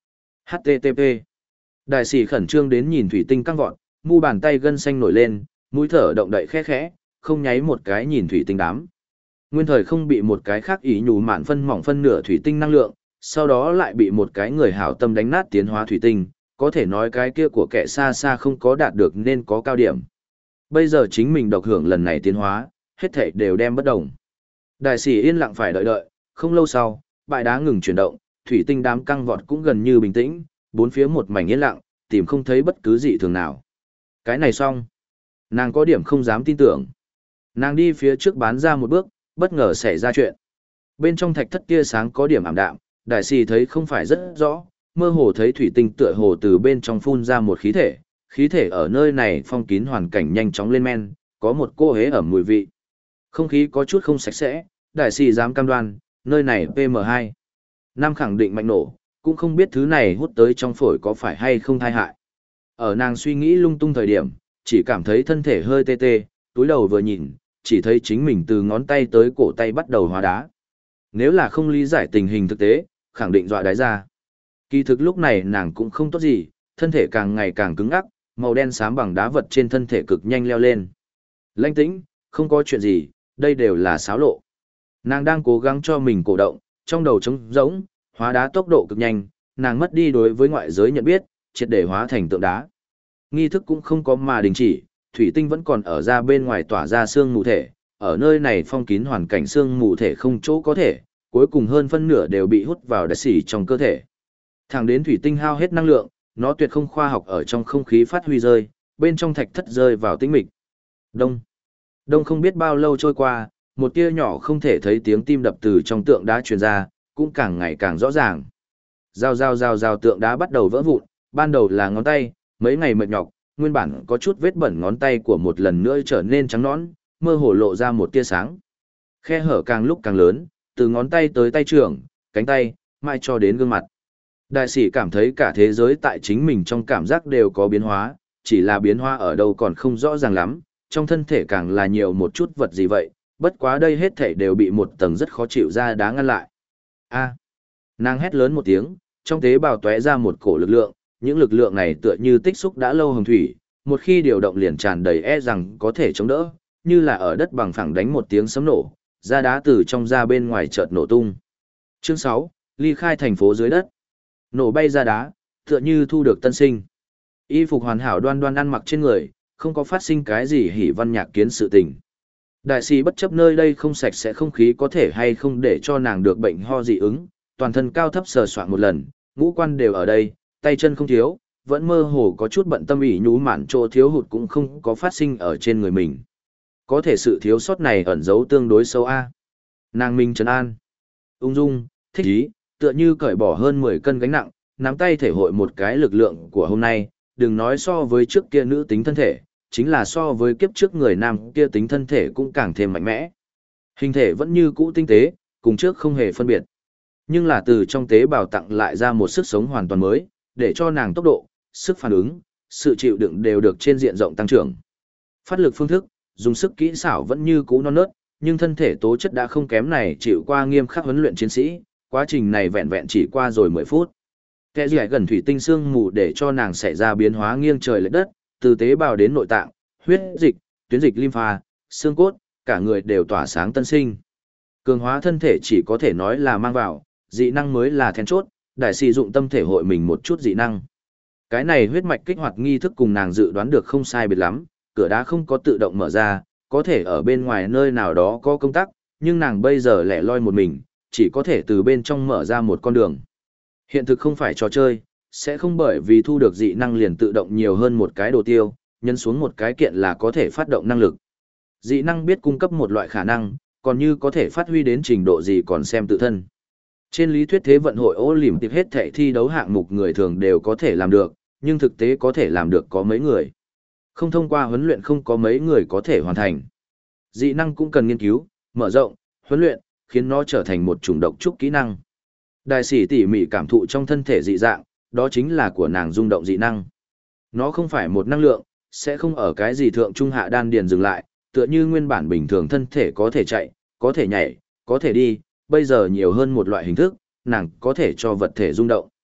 hát tê tê pê. Đại sĩ khẩn trương đến nhìn thủy tinh căng vọt, mu bàn tay gân xanh nổi lên, mũi thở động đậy khẽ khẽ, không nháy một cái nhìn thủy tinh đám. Nguyên thời không bị một cái khác ý nhủ mạn phân mỏng phân nửa thủy tinh năng lượng, sau đó lại bị một cái người hảo tâm đánh nát tiến hóa thủy tinh, có thể nói cái kia của kẻ xa xa không có đạt được nên có cao điểm. Bây giờ chính mình độc hưởng lần này tiến hóa, hết thảy đều đem bất đồng. Đại sĩ yên lặng phải đợi đợi, không lâu sau, bãi đá ngừng chuyển động, thủy tinh đám căng vọt cũng gần như bình tĩnh, bốn phía một mảnh yên lặng, tìm không thấy bất cứ dị thường nào. Cái này xong. Nàng có điểm không dám tin tưởng. Nàng đi phía trước bán ra một bước, bất ngờ xảy ra chuyện. Bên trong thạch thất tia sáng có điểm ảm đạm, đại sĩ thấy không phải rất rõ, mơ hồ thấy thủy tinh tựa hồ từ bên trong phun ra một khí thể, khí thể ở nơi này phong kín hoàn cảnh nhanh chóng lên men, có một cô hế ẩm mùi vị. Không khí có chút không sạch sẽ, đại sĩ dám cam đoan, nơi này pê em hai. Nam khẳng định mạnh nổ, cũng không biết thứ này hút tới trong phổi có phải hay không thai hại. Ở nàng suy nghĩ lung tung thời điểm, chỉ cảm thấy thân thể hơi tê tê, túi đầu vừa nhìn, chỉ thấy chính mình từ ngón tay tới cổ tay bắt đầu hóa đá. Nếu là không lý giải tình hình thực tế, khẳng định dọa đái ra. Kỳ thực lúc này nàng cũng không tốt gì, thân thể càng ngày càng cứng ngắc, màu đen xám bằng đá vật trên thân thể cực nhanh leo lên. Lãnh tĩnh, không có chuyện gì, đây đều là xáo lộ. Nàng đang cố gắng cho mình cổ động, trong đầu trống rỗng, hóa đá tốc độ cực nhanh, nàng mất đi đối với ngoại giới nhận biết, triệt để hóa thành tượng đá. Nghi thức cũng không có mà đình chỉ, thủy tinh vẫn còn ở ra bên ngoài tỏa ra xương mù thể, ở nơi này phong kín hoàn cảnh xương mù thể không chỗ có thể, cuối cùng hơn phân nửa đều bị hút vào đá xỉ trong cơ thể. Thẳng đến thủy tinh hao hết năng lượng, nó tuyệt không khoa học ở trong không khí phát huy rơi, bên trong thạch thất rơi vào tĩnh mịch. Đông. Đông không biết bao lâu trôi qua, một tia nhỏ không thể thấy tiếng tim đập từ trong tượng đá truyền ra, cũng càng ngày càng rõ ràng. Rào rào rào rào tượng đá bắt đầu vỡ vụn, ban đầu là ngón tay, mấy ngày mệt nhọc, nguyên bản có chút vết bẩn ngón tay của một lần nữa trở nên trắng nõn, mơ hồ lộ ra một tia sáng. Khe hở càng lúc càng lớn, từ ngón tay tới tay trưởng, cánh tay, mai cho đến gương mặt. Đại sĩ cảm thấy cả thế giới tại chính mình trong cảm giác đều có biến hóa, chỉ là biến hóa ở đâu còn không rõ ràng lắm, trong thân thể càng là nhiều một chút vật gì vậy, bất quá đây hết thể đều bị một tầng rất khó chịu ra đá ngăn lại. A. Nàng hét lớn một tiếng, trong tế bào tóe ra một cổ lực lượng, những lực lượng này tựa như tích xúc đã lâu hồng thủy, một khi điều động liền tràn đầy e rằng có thể chống đỡ, như là ở đất bằng phẳng đánh một tiếng sấm nổ, ra đá từ trong ra bên ngoài chợt nổ tung. Chương sáu, ly khai thành phố dưới đất. Nổ bay ra đá, tựa như thu được tân sinh. Y phục hoàn hảo đoan đoan ăn mặc trên người, không có phát sinh cái gì hỉ văn nhạc kiến sự tình. Đại sĩ bất chấp nơi đây không sạch sẽ không khí có thể hay không để cho nàng được bệnh ho dị ứng, toàn thân cao thấp sờ soạn một lần, ngũ quan đều ở đây, tay chân không thiếu, vẫn mơ hồ có chút bận tâm ỉ nhú mạn chỗ thiếu hụt cũng không có phát sinh ở trên người mình. Có thể sự thiếu sót này ẩn giấu tương đối sâu a. Nàng minh trấn an, ung dung, thích ý, tựa như cởi bỏ hơn mười cân gánh nặng, nắm tay thể hội một cái lực lượng của hôm nay, đừng nói so với trước kia nữ tính thân thể, chính là so với kiếp trước người nam kia tính thân thể cũng càng thêm mạnh mẽ. Hình thể vẫn như cũ tinh tế, cùng trước không hề phân biệt. Nhưng là từ trong tế bào tặng lại ra một sức sống hoàn toàn mới, để cho nàng tốc độ, sức phản ứng, sự chịu đựng đều được trên diện rộng tăng trưởng. Phát lực phương thức, dùng sức kỹ xảo vẫn như cũ non nớt, nhưng thân thể tố chất đã không kém này chịu qua nghiêm khắc huấn luyện chiến sĩ, quá trình này vẹn vẹn chỉ qua rồi mười phút. Kẻ gì gần thủy tinh xương mù để cho nàng xảy ra biến hóa nghiêng trời lệch đất, từ tế bào đến nội tạng, huyết dịch, tuyến dịch lympha, xương cốt, cả người đều tỏa sáng tân sinh. Cường hóa thân thể chỉ có thể nói là mang vào, dị năng mới là then chốt, đại sĩ dụng tâm thể hội mình một chút dị năng. Cái này huyết mạch kích hoạt nghi thức cùng nàng dự đoán được không sai biệt lắm, cửa đá không có tự động mở ra, có thể ở bên ngoài nơi nào đó có công tắc, nhưng nàng bây giờ lẻ loi một mình, chỉ có thể từ bên trong mở ra một con đường. Hiện thực không phải trò chơi, sẽ không bởi vì thu được dị năng liền tự động nhiều hơn một cái đồ tiêu, nhân xuống một cái kiện là có thể phát động năng lực. Dị năng biết cung cấp một loại khả năng, còn như có thể phát huy đến trình độ gì còn xem tự thân. Trên lý thuyết thế vận hội ô lìm tiệp hết thảy thi đấu hạng mục người thường đều có thể làm được, nhưng thực tế có thể làm được có mấy người. Không thông qua huấn luyện không có mấy người có thể hoàn thành. Dị năng cũng cần nghiên cứu, mở rộng, huấn luyện, khiến nó trở thành một chủng độc trúc kỹ năng. Đại sĩ tỉ mỉ cảm thụ trong thân thể dị dạng, đó chính là của nàng rung động dị năng. Nó không phải một năng lượng, sẽ không ở cái gì thượng trung hạ đan điền dừng lại, tựa như nguyên bản bình thường thân thể có thể chạy, có thể nhảy, có thể đi, bây giờ nhiều hơn một loại hình thức, nàng có thể cho vật thể rung động.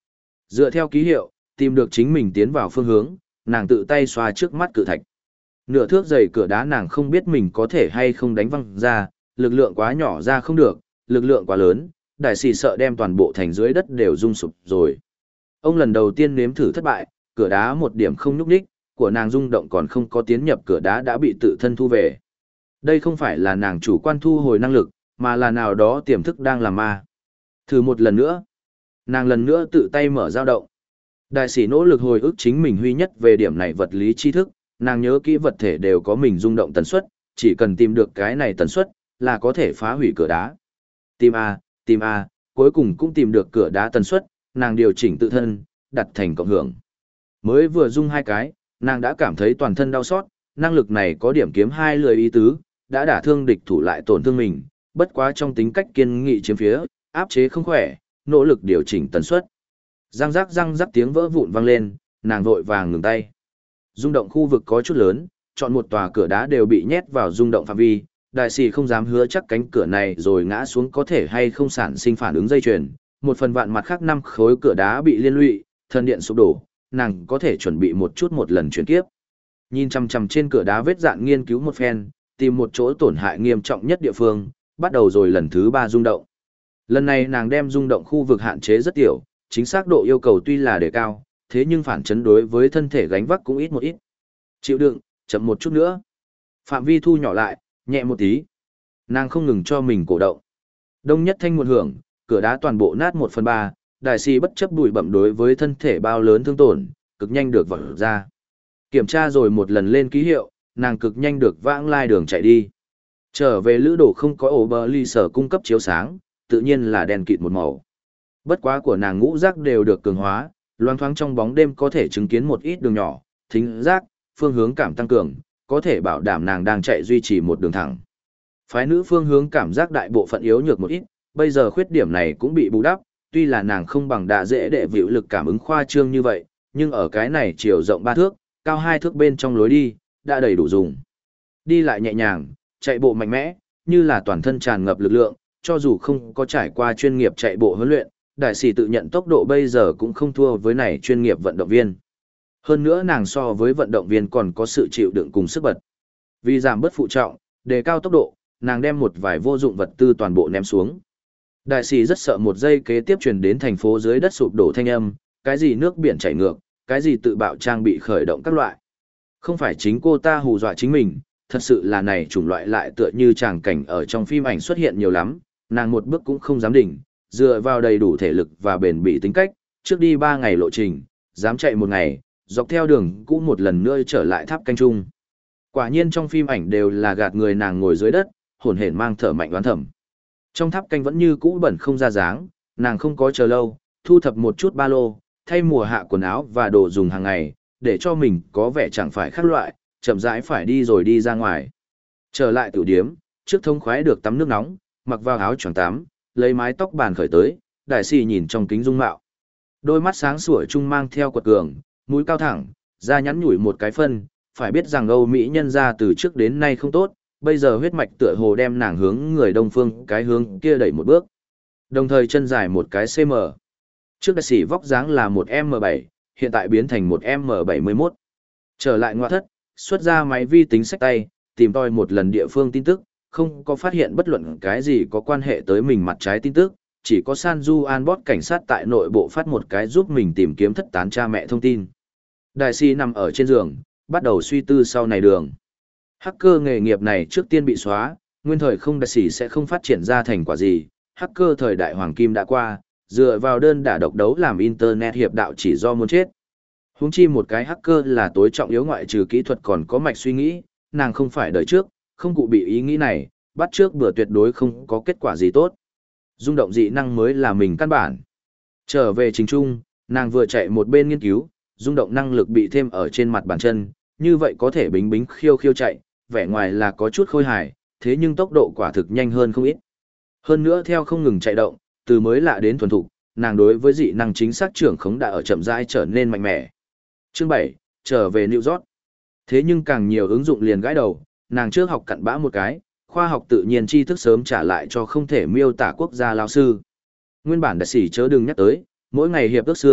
Dựa theo ký hiệu, tìm được chính mình tiến vào phương hướng, nàng tự tay xoa trước mắt cự thạch. Nửa thước dày cửa đá nàng không biết mình có thể hay không đánh văng ra, lực lượng quá nhỏ ra không được, lực lượng quá lớn, đại sĩ sợ đem toàn bộ thành dưới đất đều rung sụp rồi. Ông lần đầu tiên nếm thử thất bại, cửa đá một điểm không nhúc nhích, của nàng rung động còn không có tiến nhập cửa đá đã bị tự thân thu về. Đây không phải là nàng chủ quan thu hồi năng lực, mà là nào đó tiềm thức đang làm ma. Thử một lần nữa. Nàng lần nữa tự tay mở dao động. Đại sĩ nỗ lực hồi ức chính mình huy nhất về điểm này vật lý tri thức, nàng nhớ kỹ vật thể đều có mình rung động tần suất, chỉ cần tìm được cái này tần suất, là có thể phá hủy cửa đá. Tìm A, tìm A, cuối cùng cũng tìm được cửa đá tần suất, nàng điều chỉnh tự thân, đặt thành cộng hưởng. Mới vừa rung hai cái, nàng đã cảm thấy toàn thân đau xót, năng lực này có điểm kiếm hai lười ý tứ, đã đả thương địch thủ lại tổn thương mình, bất quá trong tính cách kiên nghị chiếm phía, áp chế không khỏe, nỗ lực điều chỉnh tần suất. Răng rắc răng rắc tiếng vỡ vụn vang lên, nàng vội vàng ngừng tay. Rung động khu vực có chút lớn, chọn một tòa cửa đá đều bị nhét vào rung động phạm vi, đại sĩ không dám hứa chắc cánh cửa này rồi ngã xuống có thể hay không sản sinh phản ứng dây chuyền, một phần vạn mặt khác năm khối cửa đá bị liên lụy, thần điện sụp đổ, nàng có thể chuẩn bị một chút một lần chuyển kiếp. Nhìn chằm chằm trên cửa đá vết dạn nghiên cứu một phen, tìm một chỗ tổn hại nghiêm trọng nhất địa phương, bắt đầu rồi lần thứ ba rung động. Lần này nàng đem rung động khu vực hạn chế rất tiểu, chính xác độ yêu cầu tuy là đề cao, thế nhưng phản chấn đối với thân thể gánh vác cũng ít một ít. Chịu đựng, chậm một chút nữa. Phạm vi thu nhỏ lại, nhẹ một tí. Nàng không ngừng cho mình cổ động. Đông nhất thanh một hưởng, cửa đá toàn bộ nát một phần ba, đại sĩ bất chấp bụi bặm đối với thân thể bao lớn thương tổn, cực nhanh được vỡ ra. Kiểm tra rồi một lần lên ký hiệu, nàng cực nhanh được vãng lai đường chạy đi. Trở về lữ đồ không có ổ bờ ly sở cung cấp chiếu sáng, tự nhiên là đèn kịt một màu. Bất quá của nàng ngũ giác đều được cường hóa, loang thoáng trong bóng đêm có thể chứng kiến một ít đường nhỏ, thính giác, phương hướng cảm tăng cường, có thể bảo đảm nàng đang chạy duy trì một đường thẳng. Phái nữ phương hướng cảm giác đại bộ phận yếu nhược một ít, bây giờ khuyết điểm này cũng bị bù đắp, tuy là nàng không bằng đạ dễ đệ vịu lực cảm ứng khoa trương như vậy, nhưng ở cái này chiều rộng ba thước, cao hai thước bên trong lối đi, đã đầy đủ dùng. Đi lại nhẹ nhàng, chạy bộ mạnh mẽ, như là toàn thân tràn ngập lực lượng, cho dù không có trải qua chuyên nghiệp chạy bộ huấn luyện, đại sĩ tự nhận tốc độ bây giờ cũng không thua với này chuyên nghiệp vận động viên. Hơn nữa nàng so với vận động viên còn có sự chịu đựng cùng sức bật. Vì giảm bớt phụ trọng, đề cao tốc độ, nàng đem một vài vô dụng vật tư toàn bộ ném xuống. Đại sĩ rất sợ một giây kế tiếp truyền đến thành phố dưới đất sụp đổ thanh âm, cái gì nước biển chảy ngược, cái gì tự bạo trang bị khởi động các loại. Không phải chính cô ta hù dọa chính mình, thật sự là này chủng loại lại tựa như tràng cảnh ở trong phim ảnh xuất hiện nhiều lắm, nàng một bước cũng không dám đỉnh, dựa vào đầy đủ thể lực và bền bỉ tính cách, trước đi ba ngày lộ trình, dám chạy một ngày, dọc theo đường cũ một lần nữa trở lại tháp canh trung. Quả nhiên trong phim ảnh đều là gạt người nàng ngồi dưới đất, hồn hển mang thở mạnh đoán thầm. Trong tháp canh vẫn như cũ bẩn không ra dáng, nàng không có chờ lâu, thu thập một chút ba lô, thay mùa hạ quần áo và đồ dùng hàng ngày, để cho mình có vẻ chẳng phải khác loại, chậm rãi phải đi rồi đi ra ngoài. Trở lại tiểu điếm, trước thông khoái được tắm nước nóng, mặc vào áo choàng tắm, lấy mái tóc bàn khởi tới, đại sĩ nhìn trong kính dung mạo. Đôi mắt sáng sủa trung mang theo quật cường, mũi cao thẳng, da nhắn nhủi một cái phân, phải biết rằng Âu Mỹ nhân da từ trước đến nay không tốt, bây giờ huyết mạch tựa hồ đem nàng hướng người Đông phương cái hướng kia đẩy một bước. Đồng thời chân dài một cái xê em. Trước đại sĩ vóc dáng là một em bảy, hiện tại biến thành một em bảy mươi mốt. Trở lại ngoại thất, xuất ra máy vi tính sách tay, tìm tòi một lần địa phương tin tức, không có phát hiện bất luận cái gì có quan hệ tới mình mặt trái tin tức, chỉ có Sanju Anbot cảnh sát tại nội bộ phát một cái giúp mình tìm kiếm thất tán cha mẹ thông tin. Đại sĩ nằm ở trên giường, bắt đầu suy tư sau này đường. Hacker nghề nghiệp này trước tiên bị xóa, nguyên thời không đại sĩ sẽ không phát triển ra thành quả gì, hacker thời đại hoàng kim đã qua, dựa vào đơn đả độc đấu làm internet hiệp đạo chỉ do muốn chết. Huống chi một cái hacker là tối trọng yếu ngoại trừ kỹ thuật còn có mạch suy nghĩ, nàng không phải đợi trước, không cụ bị ý nghĩ này, bắt trước bữa tuyệt đối không có kết quả gì tốt. Dung động dị năng mới là mình căn bản. Trở về chính trung, nàng vừa chạy một bên nghiên cứu, dung động năng lực bị thêm ở trên mặt bàn chân, như vậy có thể bính bính khiêu khiêu chạy, vẻ ngoài là có chút khôi hài, thế nhưng tốc độ quả thực nhanh hơn không ít. Hơn nữa theo không ngừng chạy động, từ mới lạ đến thuần thục, nàng đối với dị năng chính xác trưởng khống đã ở chậm rãi trở nên mạnh mẽ. Chương bảy, trở về New York. Thế nhưng càng nhiều ứng dụng liền gãi đầu, nàng trước học cặn bã một cái, khoa học tự nhiên tri thức sớm trả lại cho không thể miêu tả quốc gia lao sư. Nguyên bản đại sĩ chớ đừng nhắc tới, mỗi ngày hiệp ước xưa,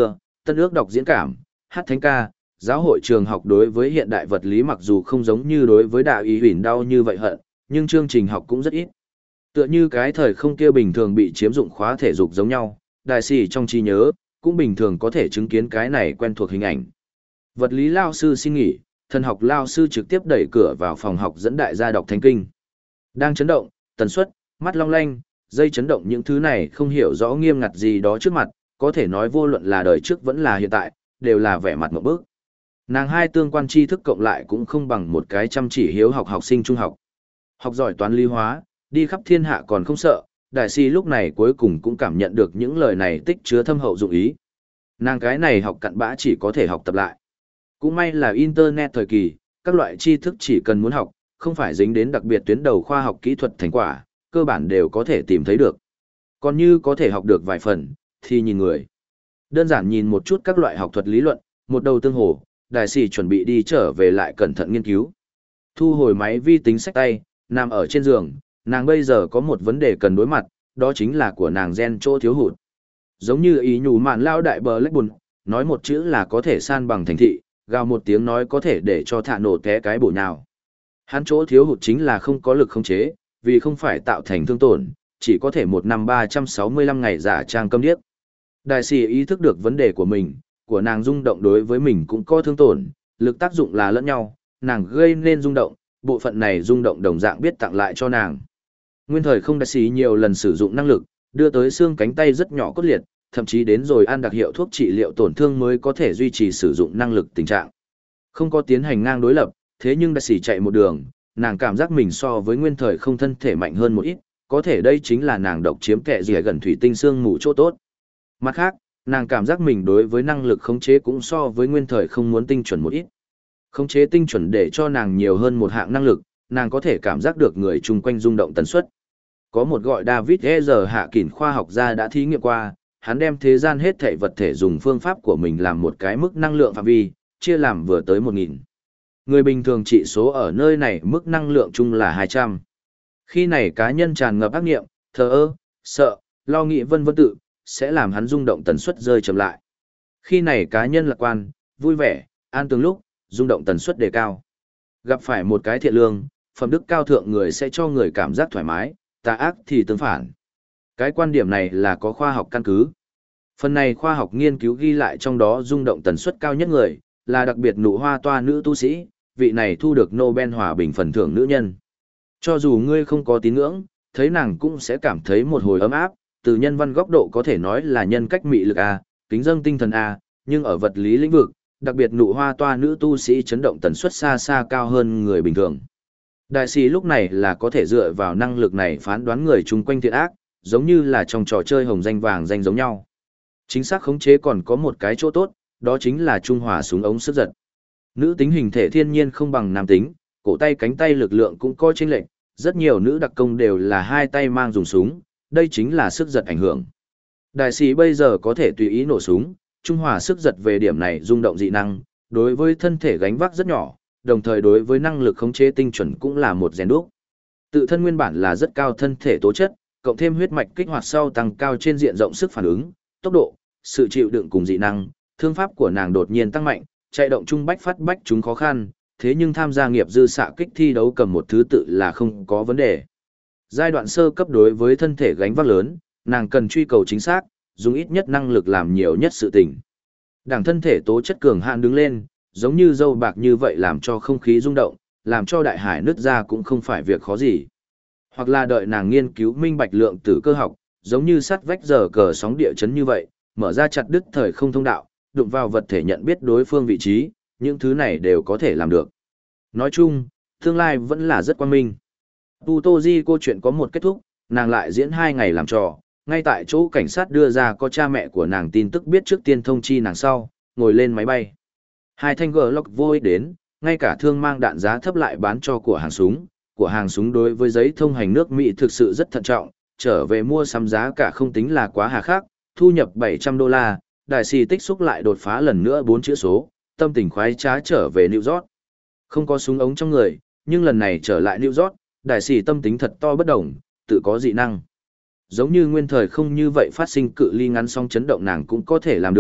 tân ước đọc diễn cảm, hát thánh ca, giáo hội trường học đối với hiện đại vật lý mặc dù không giống như đối với đạo ý huỳnh đau như vậy hận, nhưng chương trình học cũng rất ít. Tựa như cái thời không kia bình thường bị chiếm dụng khóa thể dục giống nhau, đại sĩ trong trí nhớ, cũng bình thường có thể chứng kiến cái này quen thuộc hình ảnh. Vật lý lao sư xin nghỉ, thần học lao sư trực tiếp đẩy cửa vào phòng học dẫn đại gia đọc thánh kinh. Đang chấn động, tần suất, mắt long lanh, dây chấn động những thứ này không hiểu rõ nghiêm ngặt gì đó trước mặt, có thể nói vô luận là đời trước vẫn là hiện tại, đều là vẻ mặt ngộp bức. Nàng hai tương quan tri thức cộng lại cũng không bằng một cái chăm chỉ hiếu học học sinh trung học. Học giỏi toán lý hóa, đi khắp thiên hạ còn không sợ, đại si lúc này cuối cùng cũng cảm nhận được những lời này tích chứa thâm hậu dụng ý. Nàng cái này học cặn bã chỉ có thể học tập lại. Cũng may là Internet thời kỳ, các loại tri thức chỉ cần muốn học, không phải dính đến đặc biệt tuyến đầu khoa học kỹ thuật thành quả, cơ bản đều có thể tìm thấy được. Còn như có thể học được vài phần, thì nhìn người. Đơn giản nhìn một chút các loại học thuật lý luận, một đầu tương hồ, đại sĩ chuẩn bị đi trở về lại cẩn thận nghiên cứu. Thu hồi máy vi tính sách tay, nằm ở trên giường, nàng bây giờ có một vấn đề cần đối mặt, đó chính là của nàng gen chỗ thiếu hụt. Giống như ý nhủ mạn lao đại bờ lách bùn, nói một chữ là có thể san bằng thành thị, gào một tiếng nói có thể để cho thả nổ té cái bổ nhào. Hắn chỗ thiếu hụt chính là không có lực khống chế, vì không phải tạo thành thương tổn, chỉ có thể một năm ba trăm sáu mươi lăm ngày giả trang câm điếc. Đại sĩ ý thức được vấn đề của mình, của nàng rung động đối với mình cũng có thương tổn, lực tác dụng là lẫn nhau, nàng gây nên rung động, bộ phận này rung động đồng dạng biết tặng lại cho nàng. Nguyên thời không đại sĩ nhiều lần sử dụng năng lực, đưa tới xương cánh tay rất nhỏ cốt liệt, thậm chí đến rồi ăn đặc hiệu thuốc trị liệu tổn thương mới có thể duy trì sử dụng năng lực tình trạng. Không có tiến hành ngang đối lập, thế nhưng đại sĩ chạy một đường, nàng cảm giác mình so với nguyên thời không thân thể mạnh hơn một ít, có thể đây chính là nàng độc chiếm kẹ rìa gần thủy tinh xương mù chỗ tốt. Mặt khác, nàng cảm giác mình đối với năng lực khống chế cũng so với nguyên thời không muốn tinh chuẩn một ít. Khống chế tinh chuẩn để cho nàng nhiều hơn một hạng năng lực, nàng có thể cảm giác được người chung quanh rung động tần suất. Có một gọi David E. Hạ Kỳn khoa học gia đã thí nghiệm qua, hắn đem thế gian hết thảy vật thể dùng phương pháp của mình làm một cái mức năng lượng phạm vi, chia làm vừa tới một nghìn. Người bình thường trị số ở nơi này mức năng lượng chung là hai trăm. Khi này cá nhân tràn ngập ác nghiệm, thờ ơ, sợ, lo nghĩ vân vân tự, sẽ làm hắn rung động tần suất rơi chậm lại. Khi này cá nhân lạc quan, vui vẻ, an tường lúc, rung động tần suất đề cao. Gặp phải một cái thiện lương, phẩm đức cao thượng người sẽ cho người cảm giác thoải mái, tà ác thì tương phản. Cái quan điểm này là có khoa học căn cứ. Phần này khoa học nghiên cứu ghi lại trong đó rung động tần suất cao nhất người, là đặc biệt nụ hoa toa nữ tu sĩ, vị này thu được Nobel Hòa bình phần thưởng nữ nhân. Cho dù ngươi không có tín ngưỡng, thấy nàng cũng sẽ cảm thấy một hồi ấm áp, từ nhân văn góc độ có thể nói là nhân cách mị lực A, kính dâng tinh thần A, nhưng ở vật lý lĩnh vực, đặc biệt nụ hoa toa nữ tu sĩ chấn động tần suất xa xa cao hơn người bình thường. Đại sĩ lúc này là có thể dựa vào năng lực này phán đoán người chung quanh thiện ác, giống như là trong trò chơi hồng danh vàng danh giống nhau. Chính xác khống chế còn có một cái chỗ tốt, đó chính là trung hòa súng ống sức giật. Nữ tính hình thể thiên nhiên không bằng nam tính, cổ tay cánh tay lực lượng cũng có chênh lệch, rất nhiều nữ đặc công đều là hai tay mang dùng súng, đây chính là sức giật ảnh hưởng. Đại sĩ bây giờ có thể tùy ý nổ súng, trung hòa sức giật về điểm này rung động dị năng, đối với thân thể gánh vác rất nhỏ, đồng thời đối với năng lực khống chế tinh chuẩn cũng là một rèn đúc. Tự thân nguyên bản là rất cao thân thể tố chất, cộng thêm huyết mạch kích hoạt sau tăng cao trên diện rộng sức phản ứng, tốc độ, sự chịu đựng cùng dị năng, thương pháp của nàng đột nhiên tăng mạnh, chạy động trung bách phát bách chúng khó khăn, thế nhưng tham gia nghiệp dư xạ kích thi đấu cầm một thứ tự là không có vấn đề. Giai đoạn sơ cấp đối với thân thể gánh vác lớn, nàng cần truy cầu chính xác, dùng ít nhất năng lực làm nhiều nhất sự tình. Đảng thân thể tố chất cường hạn đứng lên, giống như dâu bạc như vậy làm cho không khí rung động, làm cho đại hải nứt ra cũng không phải việc khó gì. Hoặc là đợi nàng nghiên cứu minh bạch lượng tử cơ học, giống như sắt vách giờ cờ sóng địa chấn như vậy, mở ra chặt đứt thời không thông đạo, đụng vào vật thể nhận biết đối phương vị trí, những thứ này đều có thể làm được. Nói chung, tương lai vẫn là rất quan minh. Tutoji câu chuyện có một kết thúc, nàng lại diễn hai ngày làm trò, ngay tại chỗ cảnh sát đưa ra có cha mẹ của nàng tin tức biết trước tiên thông chi nàng sau, ngồi lên máy bay. Hai thanh Glock vô ích đến, ngay cả thương mang đạn giá thấp lại bán cho của hàng súng, của hàng súng đối với giấy thông hành nước Mỹ thực sự rất thận trọng, trở về mua sắm giá cả không tính là quá hà khắc, thu nhập bảy trăm đô la, đại sĩ tích xúc lại đột phá lần nữa bốn chữ số, tâm tình khoái trá trở về New York. Không có súng ống trong người, nhưng lần này trở lại New York, đại sĩ tâm tính thật to bất đồng, tự có dị năng. Giống như nguyên thời không như vậy phát sinh cự ly ngắn song chấn động nàng cũng có thể làm được,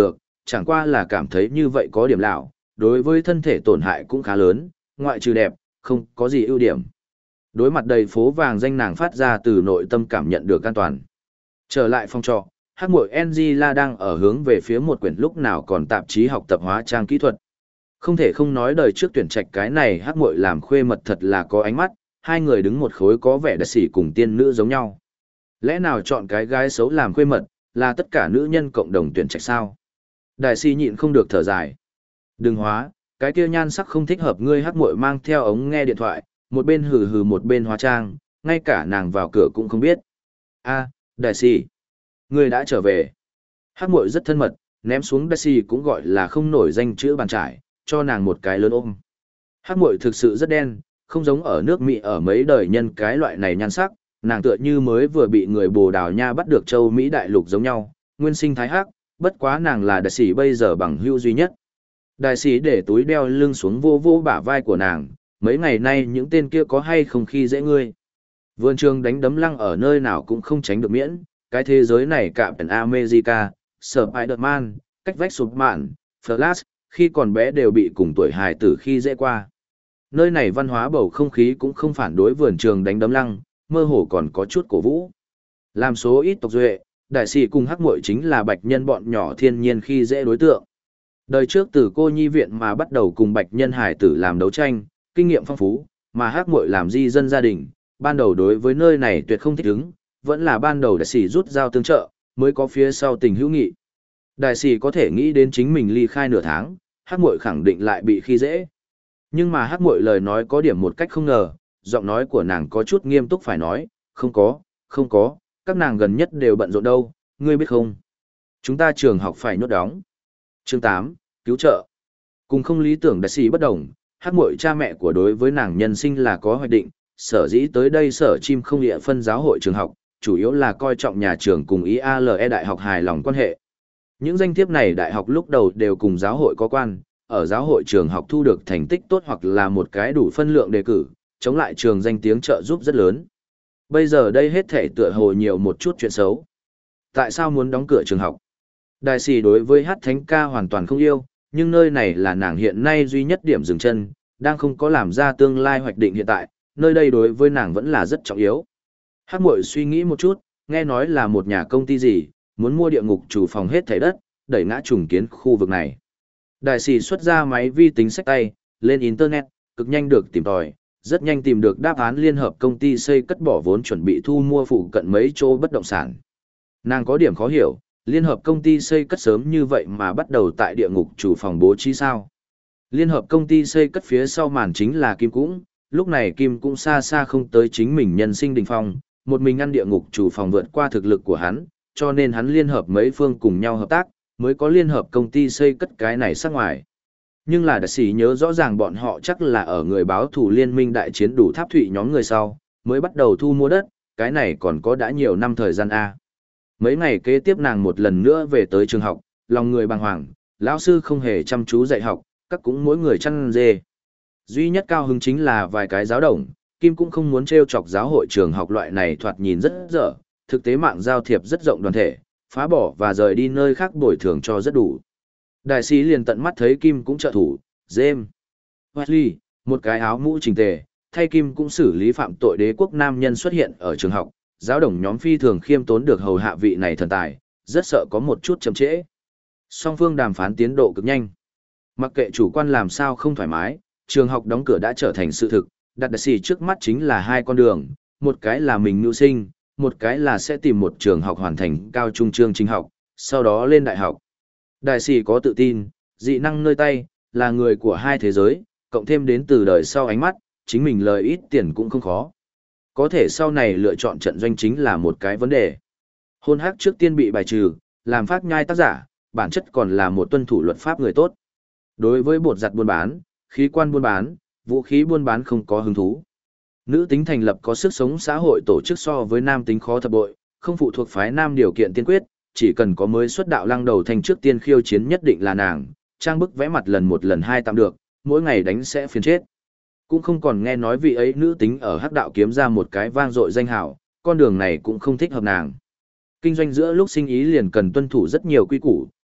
chẳng qua là cảm thấy như vậy có điểm lão, đối với thân thể tổn hại cũng khá lớn, ngoại trừ đẹp, không có gì ưu điểm. Đối mặt đầy phố vàng danh nàng phát ra từ nội tâm cảm nhận được an toàn. Trở lại phòng trọ, hắc muội Angela đang ở hướng về phía một quyển lúc nào còn tạp chí học tập hóa trang kỹ thuật. Không thể không nói đời trước tuyển trạch cái này hắc muội làm khuê mật thật là có ánh mắt, hai người đứng một khối có vẻ đặc sĩ cùng tiên nữ giống nhau. Lẽ nào chọn cái gái xấu làm khuê mật, là tất cả nữ nhân cộng đồng tuyển trạch sao? Đại sĩ nhịn không được thở dài. Đừng hóa, cái kia nhan sắc không thích hợp ngươi hắc muội mang theo ống nghe điện thoại, một bên hừ hừ một bên hóa trang, ngay cả nàng vào cửa cũng không biết. A, đại sĩ, ngươi đã trở về. Hắc muội rất thân mật, ném xuống đại sĩ cũng gọi là không nổi danh chữ bàn trải, cho nàng một cái lớn ôm. Hắc muội thực sự rất đen, không giống ở nước Mỹ ở mấy đời nhân cái loại này nhan sắc, nàng tựa như mới vừa bị người Bồ Đào Nha bắt được châu Mỹ đại lục giống nhau, nguyên sinh thái hắc, bất quá nàng là đại sĩ bây giờ bằng hữu duy nhất. Đại sĩ để túi đeo lưng xuống vô vô bả vai của nàng, mấy ngày nay những tên kia có hay không khi dễ ngươi. Vườn trường đánh đấm lăng ở nơi nào cũng không tránh được miễn, cái thế giới này cạm tần America, Spider-Man, cách vách sụp mạn, Flash, khi còn bé đều bị cùng tuổi hài tử khi dễ qua. Nơi này văn hóa bầu không khí cũng không phản đối vườn trường đánh đấm lăng, mơ hồ còn có chút cổ vũ. Làm số ít tộc duệ, đại sĩ cùng hắc muội chính là bạch nhân bọn nhỏ thiên nhiên khi dễ đối tượng. Đời trước từ cô nhi viện mà bắt đầu cùng bạch nhân hải tử làm đấu tranh, kinh nghiệm phong phú, mà hắc muội làm di dân gia đình, ban đầu đối với nơi này tuyệt không thích ứng, vẫn là ban đầu đại sĩ rút dao tương trợ, mới có phía sau tình hữu nghị. Đại sĩ có thể nghĩ đến chính mình ly khai nửa tháng, hắc muội khẳng định lại bị khi dễ. Nhưng mà hắc muội lời nói có điểm một cách không ngờ, giọng nói của nàng có chút nghiêm túc phải nói, không có, không có, các nàng gần nhất đều bận rộn đâu, ngươi biết không? Chúng ta trường học phải nhốt đóng. Chương tám, cứu trợ. Cùng không lý tưởng đại sĩ bất đồng, hắc muội cha mẹ của đối với nàng nhân sinh là có hoạch định, sở dĩ tới đây sở chim không địa phân giáo hội trường học, chủ yếu là coi trọng nhà trường cùng i a lờ e đại học hài lòng quan hệ. Những danh thiếp này đại học lúc đầu đều cùng giáo hội có quan, ở giáo hội trường học thu được thành tích tốt hoặc là một cái đủ phân lượng đề cử, chống lại trường danh tiếng trợ giúp rất lớn. Bây giờ đây hết thể tựa hồ nhiều một chút chuyện xấu. Tại sao muốn đóng cửa trường học? Đại sĩ đối với hát thánh ca hoàn toàn không yêu, nhưng nơi này là nàng hiện nay duy nhất điểm dừng chân, đang không có làm ra tương lai hoạch định hiện tại, nơi đây đối với nàng vẫn là rất trọng yếu. Hát muội suy nghĩ một chút, nghe nói là một nhà công ty gì, muốn mua địa ngục chủ phòng hết thảy đất, đẩy ngã trùng kiến khu vực này. Đại sĩ xuất ra máy vi tính sách tay, lên internet, cực nhanh được tìm tòi, rất nhanh tìm được đáp án liên hợp công ty xây cất bỏ vốn chuẩn bị thu mua phụ cận mấy chỗ bất động sản. Nàng có điểm khó hiểu, liên hợp công ty xây cất sớm như vậy mà bắt đầu tại địa ngục chủ phòng bố trí sao. Liên hợp công ty xây cất phía sau màn chính là Kim Cũng, lúc này Kim cũng xa xa không tới chính mình nhân sinh đỉnh phong, một mình ăn địa ngục chủ phòng vượt qua thực lực của hắn, cho nên hắn liên hợp mấy phương cùng nhau hợp tác, mới có liên hợp công ty xây cất cái này sát ngoài. Nhưng là đại sĩ nhớ rõ ràng bọn họ chắc là ở người báo thủ liên minh đại chiến đủ tháp thụy nhóm người sau, mới bắt đầu thu mua đất, cái này còn có đã nhiều năm thời gian A. Mấy ngày kế tiếp nàng một lần nữa về tới trường học, lòng người bàng hoàng, lão sư không hề chăm chú dạy học, các cũng mỗi người chăn dê. Duy nhất cao hứng chính là vài cái giáo đồng, Kim cũng không muốn trêu chọc giáo hội trường học loại này thoạt nhìn rất dở, thực tế mạng giao thiệp rất rộng đoàn thể, phá bỏ và rời đi nơi khác bồi thường cho rất đủ. Đại sĩ liền tận mắt thấy Kim cũng trợ thủ, James Wesley, một cái áo mũ chỉnh tề, thay Kim cũng xử lý phạm tội đế quốc nam nhân xuất hiện ở trường học, giáo đồng nhóm phi thường khiêm tốn được hầu hạ vị này thần tài, rất sợ có một chút chậm trễ. Song phương đàm phán tiến độ cực nhanh. Mặc kệ chủ quan làm sao không thoải mái, trường học đóng cửa đã trở thành sự thực, đặt đại sĩ trước mắt chính là hai con đường, một cái là mình mưu sinh, một cái là sẽ tìm một trường học hoàn thành cao trung chương trình học, sau đó lên đại học. Đại sĩ có tự tin, dị năng nơi tay, là người của hai thế giới, cộng thêm đến từ đời sau ánh mắt, chính mình lời ít tiền cũng không khó. Có thể sau này lựa chọn trận doanh chính là một cái vấn đề. Hôn hắc trước tiên bị bài trừ, làm phát nhai tác giả, bản chất còn là một tuân thủ luật pháp người tốt. Đối với bột giặt buôn bán, khí quan buôn bán, vũ khí buôn bán không có hứng thú. Nữ tính thành lập có sức sống xã hội tổ chức so với nam tính khó thập bội, không phụ thuộc phái nam điều kiện tiên quyết, chỉ cần có mới xuất đạo lăng đầu thành trước tiên khiêu chiến nhất định là nàng, trang bức vẽ mặt lần một lần hai tạm được, mỗi ngày đánh sẽ phiền chết. Cũng không còn nghe nói vị ấy nữ tính ở hắc đạo kiếm ra một cái vang dội danh hào, con đường này cũng không thích hợp nàng. Kinh doanh giữa lúc sinh ý liền cần tuân thủ rất nhiều quy củ,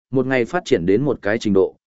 một ngày phát triển đến một cái trình độ,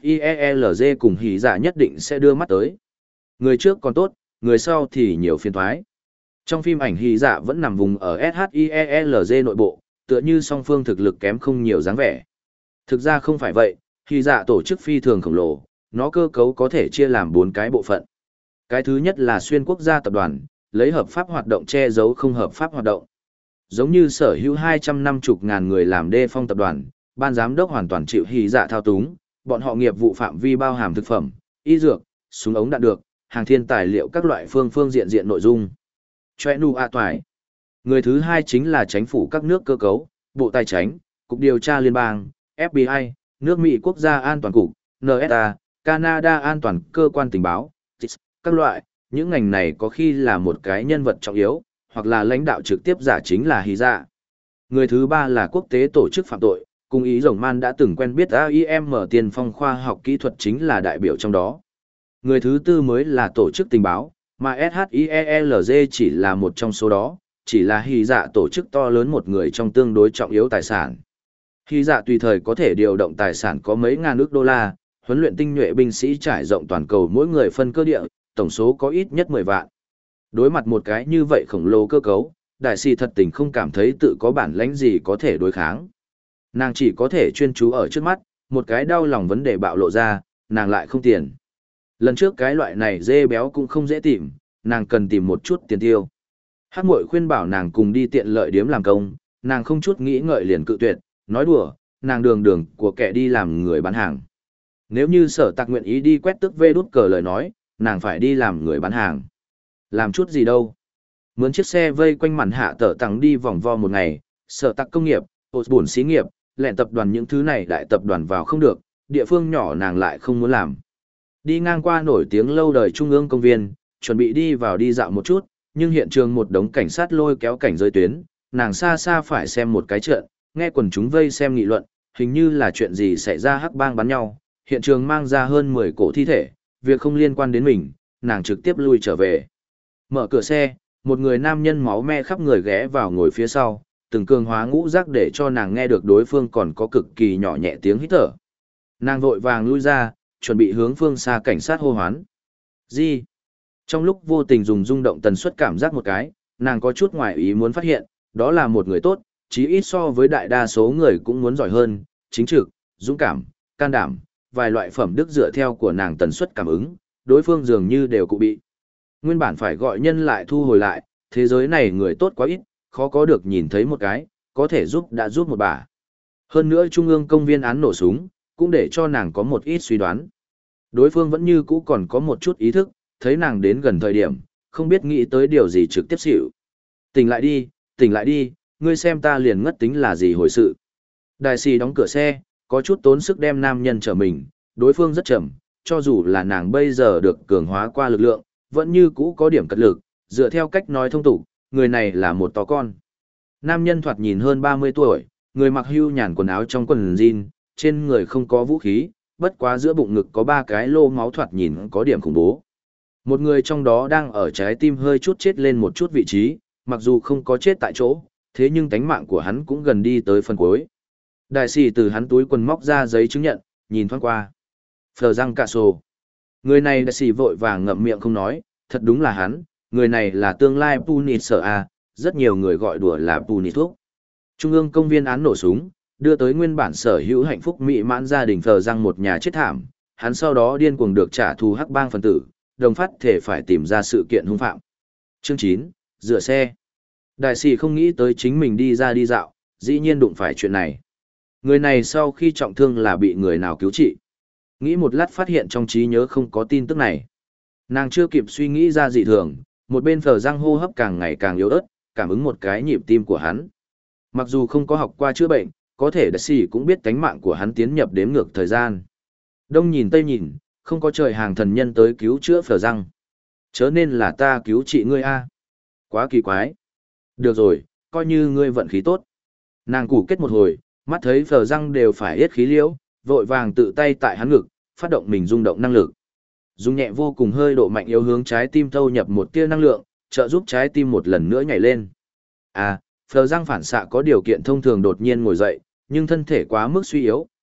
SHIELZ cùng hỉ dạ nhất định sẽ đưa mắt tới. Người trước còn tốt, người sau thì nhiều phiền toái. Trong phim ảnh hỉ dạ vẫn nằm vùng ở SHIELZ nội bộ, tựa như song phương thực lực kém không nhiều dáng vẻ. Thực ra không phải vậy, hỉ dạ tổ chức phi thường khổng lồ, nó cơ cấu có thể chia làm bốn cái bộ phận. Cái thứ nhất là xuyên quốc gia tập đoàn, lấy hợp pháp hoạt động che giấu không hợp pháp hoạt động. Giống như sở hữu hai trăm năm mươi ngàn người làm đê phong tập đoàn, ban giám đốc hoàn toàn chịu hỉ dạ thao túng, bọn họ nghiệp vụ phạm vi bao hàm thực phẩm, y dược, súng ống đạn được, hàng thiên tài liệu các loại phương phương diện diện nội dung. Choe nu a toại. Người thứ hai chính là chính phủ các nước cơ cấu, Bộ Tài chính, Cục Điều tra Liên bang, ép bê i, nước Mỹ Quốc gia An toàn Cục, en ét a, Canada An toàn Cơ quan Tình báo, các loại, những ngành này có khi là một cái nhân vật trọng yếu, hoặc là lãnh đạo trực tiếp giả chính là hỉ dạ. Người thứ ba là quốc tế tổ chức phạm tội, cùng ý rồng man đã từng quen biết a i em tiền phong khoa học kỹ thuật chính là đại biểu trong đó. Người thứ tư mới là tổ chức tình báo, mà SHIELZ chỉ là một trong số đó, chỉ là hỉ dạ tổ chức to lớn một người trong tương đối trọng yếu tài sản. Hỉ dạ tùy thời có thể điều động tài sản có mấy ngàn ức đô la, huấn luyện tinh nhuệ binh sĩ trải rộng toàn cầu mỗi người phân cơ địa, tổng số có ít nhất mười vạn. Đối mặt một cái như vậy khổng lồ cơ cấu, đại sĩ thật tình không cảm thấy tự có bản lãnh gì có thể đối kháng. Nàng chỉ có thể chuyên chú ở trước mắt, một cái đau lòng vấn đề bạo lộ ra, nàng lại không tiền. Lần trước cái loại này dê béo cũng không dễ tìm, nàng cần tìm một chút tiền tiêu. Hắc Muội khuyên bảo nàng cùng đi tiện lợi điếm làm công, nàng không chút nghĩ ngợi liền cự tuyệt, nói đùa, nàng đường đường của kẻ đi làm người bán hàng. Nếu như Sở Tạc nguyện ý đi quét tức vê đút cờ lời nói, nàng phải đi làm người bán hàng. Làm chút gì đâu. Mướn chiếc xe vây quanh màn hạ tở tặng đi vòng vo một ngày, Sở Tạc công nghiệp, Osborne xí nghiệp, lẹn tập đoàn những thứ này đại tập đoàn vào không được, địa phương nhỏ nàng lại không muốn làm. Đi ngang qua nổi tiếng lâu đời Trung ương công viên, chuẩn bị đi vào đi dạo một chút, nhưng hiện trường một đống cảnh sát lôi kéo cảnh giới tuyến, nàng xa xa phải xem một cái trận, nghe quần chúng vây xem nghị luận, hình như là chuyện gì xảy ra hắc bang bắn nhau, hiện trường mang ra hơn mười cổ thi thể, việc không liên quan đến mình, nàng trực tiếp lui trở về. Mở cửa xe, một người nam nhân máu me khắp người ghé vào ngồi phía sau, từng cường hóa ngũ giác để cho nàng nghe được đối phương còn có cực kỳ nhỏ nhẹ tiếng hít thở. Nàng vội vàng lui ra, chuẩn bị hướng phương xa cảnh sát hô hoán. Gì? Trong lúc vô tình dùng rung động tần suất cảm giác một cái, nàng có chút ngoài ý muốn phát hiện, đó là một người tốt, chí ít so với đại đa số người cũng muốn giỏi hơn, chính trực, dũng cảm, can đảm, vài loại phẩm đức dựa theo của nàng tần suất cảm ứng, đối phương dường như đều cụ bị. Nguyên bản phải gọi nhân lại thu hồi lại, thế giới này người tốt quá ít, khó có được nhìn thấy một cái, có thể giúp đã giúp một bà. Hơn nữa Trung ương công viên án nổ súng, cũng để cho nàng có một ít suy đoán. Đối phương vẫn như cũ còn có một chút ý thức, thấy nàng đến gần thời điểm, không biết nghĩ tới điều gì trực tiếp xỉu. Tỉnh lại đi, tỉnh lại đi, ngươi xem ta liền ngất tính là gì hồi sự. Đại sĩ đóng cửa xe, có chút tốn sức đem nam nhân trở mình, đối phương rất chậm, cho dù là nàng bây giờ được cường hóa qua lực lượng, vẫn như cũ có điểm cật lực, dựa theo cách nói thông tục, người này là một to con. Nam nhân thoạt nhìn hơn ba mươi tuổi, người mặc hưu nhàn quần áo trong quần jean, trên người không có vũ khí, bất quá giữa bụng ngực có ba cái lô máu thoạt nhìn có điểm khủng bố. Một người trong đó đang ở trái tim hơi chút chết lên một chút vị trí, mặc dù không có chết tại chỗ, thế nhưng tánh mạng của hắn cũng gần đi tới phần cuối. Đại sĩ từ hắn túi quần móc ra giấy chứng nhận, nhìn thoáng qua. Phờ răng cả sổ. Người này đại sĩ vội vàng ngậm miệng không nói, thật đúng là hắn, người này là tương lai Punit sở A, rất nhiều người gọi đùa là Punit thuốc. Trung ương công viên án nổ súng, đưa tới nguyên bản sở hữu hạnh phúc mỹ mãn gia đình Phờ răng một nhà chết thảm, hắn sau đó điên cuồng được trả thù hắc bang phần tử, đồng phát thể phải tìm ra sự kiện hung phạm. Chương chín, rửa xe. Đại sĩ không nghĩ tới chính mình đi ra đi dạo, dĩ nhiên đụng phải chuyện này. Người này sau khi trọng thương là bị người nào cứu trị. Nghĩ một lát phát hiện trong trí nhớ không có tin tức này. Nàng chưa kịp suy nghĩ ra dị thường, một bên Phờ răng hô hấp càng ngày càng yếu ớt, cảm ứng một cái nhịp tim của hắn. Mặc dù không có học qua chữa bệnh, có thể đại sĩ cũng biết cánh mạng của hắn tiến nhập đếm ngược thời gian. Đông nhìn tây nhìn, không có trời hàng thần nhân tới cứu chữa Phờ răng. Chớ nên là ta cứu trị ngươi a. Quá kỳ quái. Được rồi, coi như ngươi vận khí tốt. Nàng củ kết một hồi, mắt thấy Phờ răng đều phải yết khí liễu, vội vàng tự tay tại hắn ngực, phát động mình rung động năng lực. Dùng nhẹ vô cùng hơi độ mạnh yếu hướng trái tim thâu nhập một tia năng lượng, trợ giúp trái tim một lần nữa nhảy lên. À, Phờ răng phản xạ có điều kiện thông thường đột nhiên ngồi dậy, nhưng thân thể quá mức suy yếu,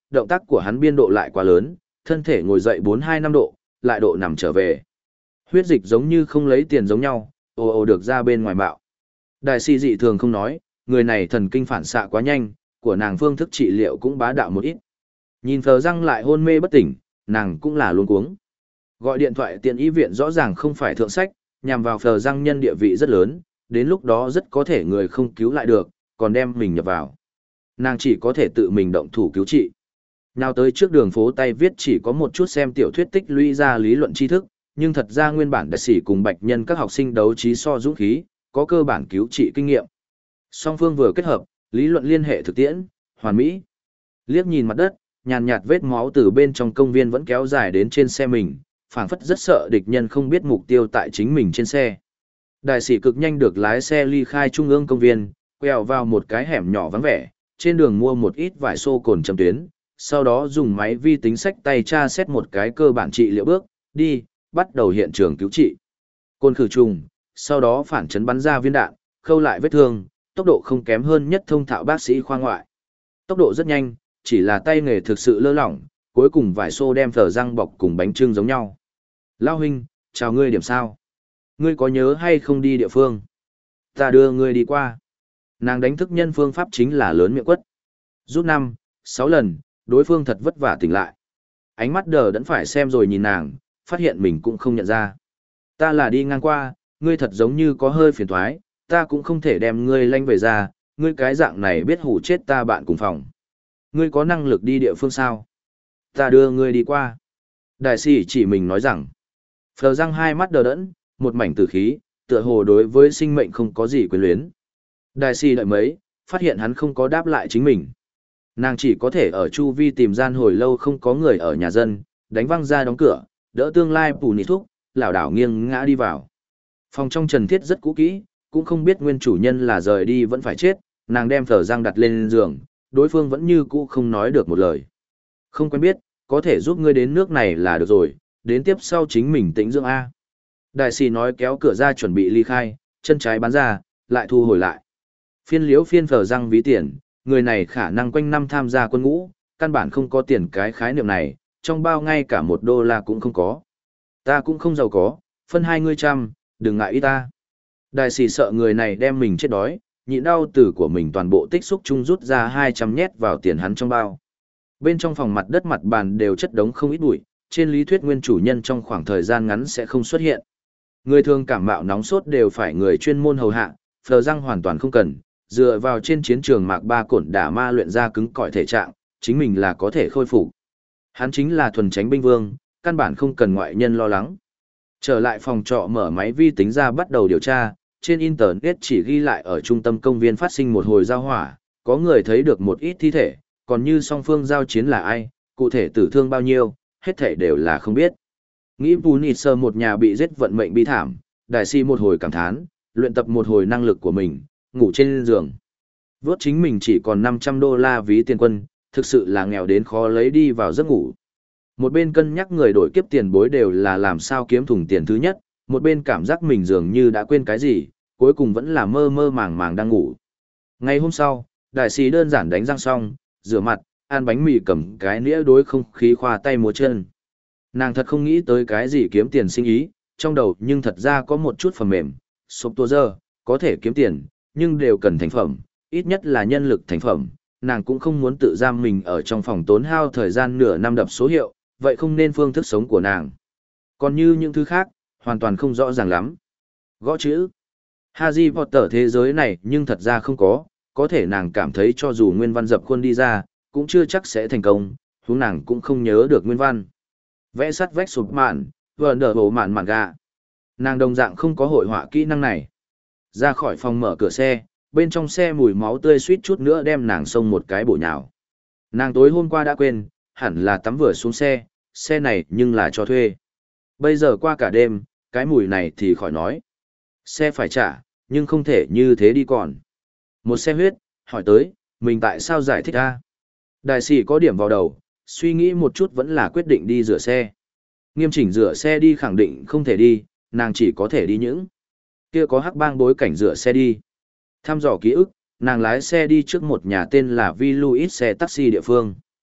động tác của hắn biên độ lại quá lớn, thân thể ngồi dậy bốn hai năm độ, lại độ nằm trở về. Huyết dịch giống như không lấy tiền giống nhau, ồ ồ được ra bên ngoài bạo. Đại sĩ dị thường không nói, người này thần kinh phản xạ quá nhanh, của nàng phương thức trị liệu cũng bá đạo một ít. Nhìn Phờ Răng lại hôn mê bất tỉnh, nàng cũng là luống cuống. Gọi điện thoại tiện y viện rõ ràng không phải thượng sách, nhằm vào Phờ Răng nhân địa vị rất lớn, đến lúc đó rất có thể người không cứu lại được, còn đem mình nhập vào. Nàng chỉ có thể tự mình động thủ cứu trị. Nào tới trước đường phố tay viết chỉ có một chút xem tiểu thuyết tích lũy ra lý luận tri thức, nhưng thật ra nguyên bản đại sĩ cùng bạch nhân các học sinh đấu trí so dũng khí, có cơ bản cứu trị kinh nghiệm. Song phương vừa kết hợp, lý luận liên hệ thực tiễn, hoàn mỹ. Liếc nhìn mặt đất, nhàn nhạt vết máu từ bên trong công viên vẫn kéo dài đến trên xe mình, phảng phất rất sợ địch nhân không biết mục tiêu tại chính mình trên xe. Đại sĩ cực nhanh được lái xe ly khai trung ương công viên, quẹo vào một cái hẻm nhỏ vắng vẻ, trên đường mua một ít vải xô cồn chấm tuyến, sau đó dùng máy vi tính sách tay tra xét một cái cơ bản trị liệu bước, đi, bắt đầu hiện trường cứu trị. Côn khử trùng, sau đó phản chấn bắn ra viên đạn, khâu lại vết thương, tốc độ không kém hơn nhất thông thạo bác sĩ khoa ngoại. Tốc độ rất nhanh, chỉ là tay nghề thực sự lơ lỏng, cuối cùng vải xô đem Phờ Răng bọc cùng bánh trưng giống nhau. Lao huynh, chào ngươi điểm sao? Ngươi có nhớ hay không đi địa phương? Ta đưa ngươi đi qua. Nàng đánh thức nhân phương pháp chính là lớn miệng quất. Rút năm, sáu lần, đối phương thật vất vả tỉnh lại. Ánh mắt đờ đẫn phải xem rồi nhìn nàng, phát hiện mình cũng không nhận ra. Ta là đi ngang qua, ngươi thật giống như có hơi phiền thoái, ta cũng không thể đem ngươi lanh về ra, ngươi cái dạng này biết hủ chết ta bạn cùng phòng. Ngươi có năng lực đi địa phương sao? Ta đưa ngươi đi qua. Đại sĩ chỉ mình nói rằng, Phờ Răng hai mắt đờ đẫn, một mảnh tử khí, tựa hồ đối với sinh mệnh không có gì quyến luyến. Đại sĩ đợi mấy, phát hiện hắn không có đáp lại chính mình. Nàng chỉ có thể ở chu vi tìm gian hồi lâu không có người ở nhà dân, đánh văng ra đóng cửa, đỡ tương lai Pù Nị Thúc, lảo đảo nghiêng ngã đi vào. Phòng trong trần thiết rất cũ kỹ, cũng không biết nguyên chủ nhân là rời đi vẫn phải chết, nàng đem Phờ Răng đặt lên giường, đối phương vẫn như cũ không nói được một lời. Không quen biết, có thể giúp ngươi đến nước này là được rồi, đến tiếp sau chính mình tĩnh dưỡng A. Đại sĩ nói kéo cửa ra chuẩn bị ly khai, chân trái bắn ra, lại thu hồi lại. Phiên liếu phiên Phờ Răng ví tiền, người này khả năng quanh năm tham gia quân ngũ, căn bản không có tiền cái khái niệm này, trong bao ngay cả một đô la cũng không có. Ta cũng không giàu có, phân hai ngươi trăm, đừng ngại ý ta. Đại sĩ sợ người này đem mình chết đói, nhịn đau từ của mình toàn bộ tích xúc chung rút ra hai trăm nhét vào tiền hắn trong bao. Bên trong phòng mặt đất mặt bàn đều chất đống không ít bụi, trên lý thuyết nguyên chủ nhân trong khoảng thời gian ngắn sẽ không xuất hiện. Người thường cảm mạo nóng sốt đều phải người chuyên môn hầu hạ, Phờ Răng hoàn toàn không cần, dựa vào trên chiến trường mạc ba cổn đả ma luyện ra cứng cỏi thể trạng, chính mình là có thể khôi phục. Hắn chính là thuần tránh binh vương, căn bản không cần ngoại nhân lo lắng. Trở lại phòng trọ mở máy vi tính ra bắt đầu điều tra, trên internet chỉ ghi lại ở trung tâm công viên phát sinh một hồi giao hỏa, có người thấy được một ít thi thể, còn như song phương giao chiến là ai, cụ thể tử thương bao nhiêu, hết thể đều là không biết. Nghĩ Pù Nịt Sơ một nhà bị giết vận mệnh bi thảm, đại si một hồi cảm thán, luyện tập một hồi năng lực của mình, ngủ trên giường. Vốt chính mình chỉ còn năm trăm đô la ví tiền quân, thực sự là nghèo đến khó lấy đi vào giấc ngủ. Một bên cân nhắc người đổi kiếp tiền bối đều là làm sao kiếm thùng tiền thứ nhất, một bên cảm giác mình dường như đã quên cái gì, cuối cùng vẫn là mơ mơ màng màng đang ngủ. Ngày hôm sau, đại sĩ đơn giản đánh răng xong, rửa mặt, ăn bánh mì cầm cái nĩa đối không khí khoa tay múa chân. Nàng thật không nghĩ tới cái gì kiếm tiền sinh ý, trong đầu nhưng thật ra có một chút phần mềm, sộp tua dơ, có thể kiếm tiền, nhưng đều cần thành phẩm, ít nhất là nhân lực thành phẩm. Nàng cũng không muốn tự giam mình ở trong phòng tốn hao thời gian nửa năm đập số hiệu, vậy không nên phương thức sống của nàng. Còn như những thứ khác, hoàn toàn không rõ ràng lắm. Gõ chữ. Harry Potter thế giới này nhưng thật ra không có, có thể nàng cảm thấy cho dù nguyên văn dập khuôn đi ra, cũng chưa chắc sẽ thành công, huống nàng cũng không nhớ được nguyên văn. Vẽ sắt vách sụp mạn, vừa nở bộ mạn mạn gà. Nàng đồng dạng không có hội họa kỹ năng này. Ra khỏi phòng mở cửa xe, bên trong xe mùi máu tươi suýt chút nữa đem nàng xông một cái bổ nhào. Nàng tối hôm qua đã quên, hẳn là tắm vừa xuống xe, xe này nhưng là cho thuê. Bây giờ qua cả đêm, cái mùi này thì khỏi nói. Xe phải trả, nhưng không thể như thế đi còn. Một xe huyết, hỏi tới, mình tại sao giải thích a? Đại sĩ có điểm vào đầu, suy nghĩ một chút vẫn là quyết định đi rửa xe. Nghiêm chỉnh rửa xe đi khẳng định không thể đi, nàng chỉ có thể đi những. Kia có hắc bang bối cảnh rửa xe đi. Thăm dò ký ức, nàng lái xe đi trước một nhà tên là Vi Louis xe taxi địa phương.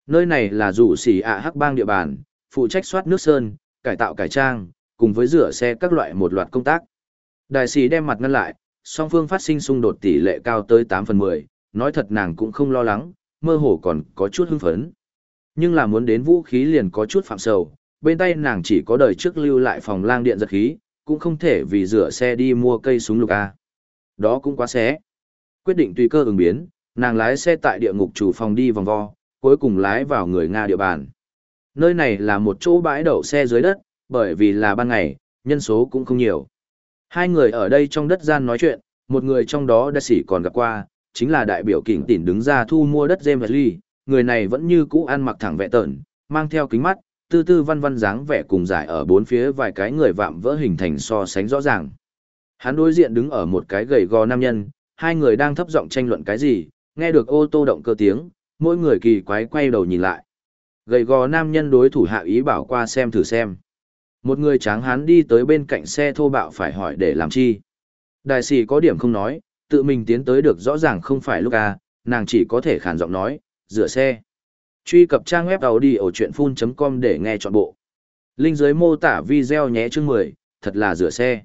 Nơi này là rủ xỉ ạ hắc bang địa bàn, phụ trách soát nước sơn, cải tạo cải trang, cùng với rửa xe các loại một loạt công tác. Đại sĩ đem mặt ngăn lại, song phương phát sinh xung đột tỷ lệ cao tới tám phần mười, nói thật nàng cũng không lo lắng, mơ hồ còn có chút hưng phấn. Nhưng là muốn đến vũ khí liền có chút phạm sầu, bên tay nàng chỉ có đời trước lưu lại phòng lang điện giật khí, cũng không thể vì rửa xe đi mua cây súng lục A. Đó cũng quá xé. Quyết định tùy cơ ứng biến, nàng lái xe tại địa ngục chủ phòng đi vòng vo, cuối cùng lái vào người Nga địa bàn. Nơi này là một chỗ bãi đậu xe dưới đất, bởi vì là ban ngày, nhân số cũng không nhiều. Hai người ở đây trong đất gian nói chuyện, một người trong đó đã sĩ còn gặp qua, chính là đại biểu kỉnh tỉn đứng ra thu mua đất James Lee, người này vẫn như cũ ăn mặc thẳng vẹ tợn, mang theo kính mắt, tư tư văn văn dáng vẻ cùng giải ở bốn phía vài cái người vạm vỡ hình thành so sánh rõ ràng. Hắn đối diện đứng ở một cái gầy gò nam nhân, hai người đang thấp giọng tranh luận cái gì, nghe được ô tô động cơ tiếng, mỗi người kỳ quái quay đầu nhìn lại. Gầy gò nam nhân đối thủ hạ ý bảo qua xem thử xem. Một người tráng hán đi tới bên cạnh xe thô bạo phải hỏi để làm chi. Đại sĩ có điểm không nói, tự mình tiến tới được rõ ràng không phải lúc à, nàng chỉ có thể khản giọng nói, rửa xe. Truy cập trang web audiochuyenphun chấm com để nghe trọn bộ. Link dưới mô tả video nhé chương mười, thật là rửa xe.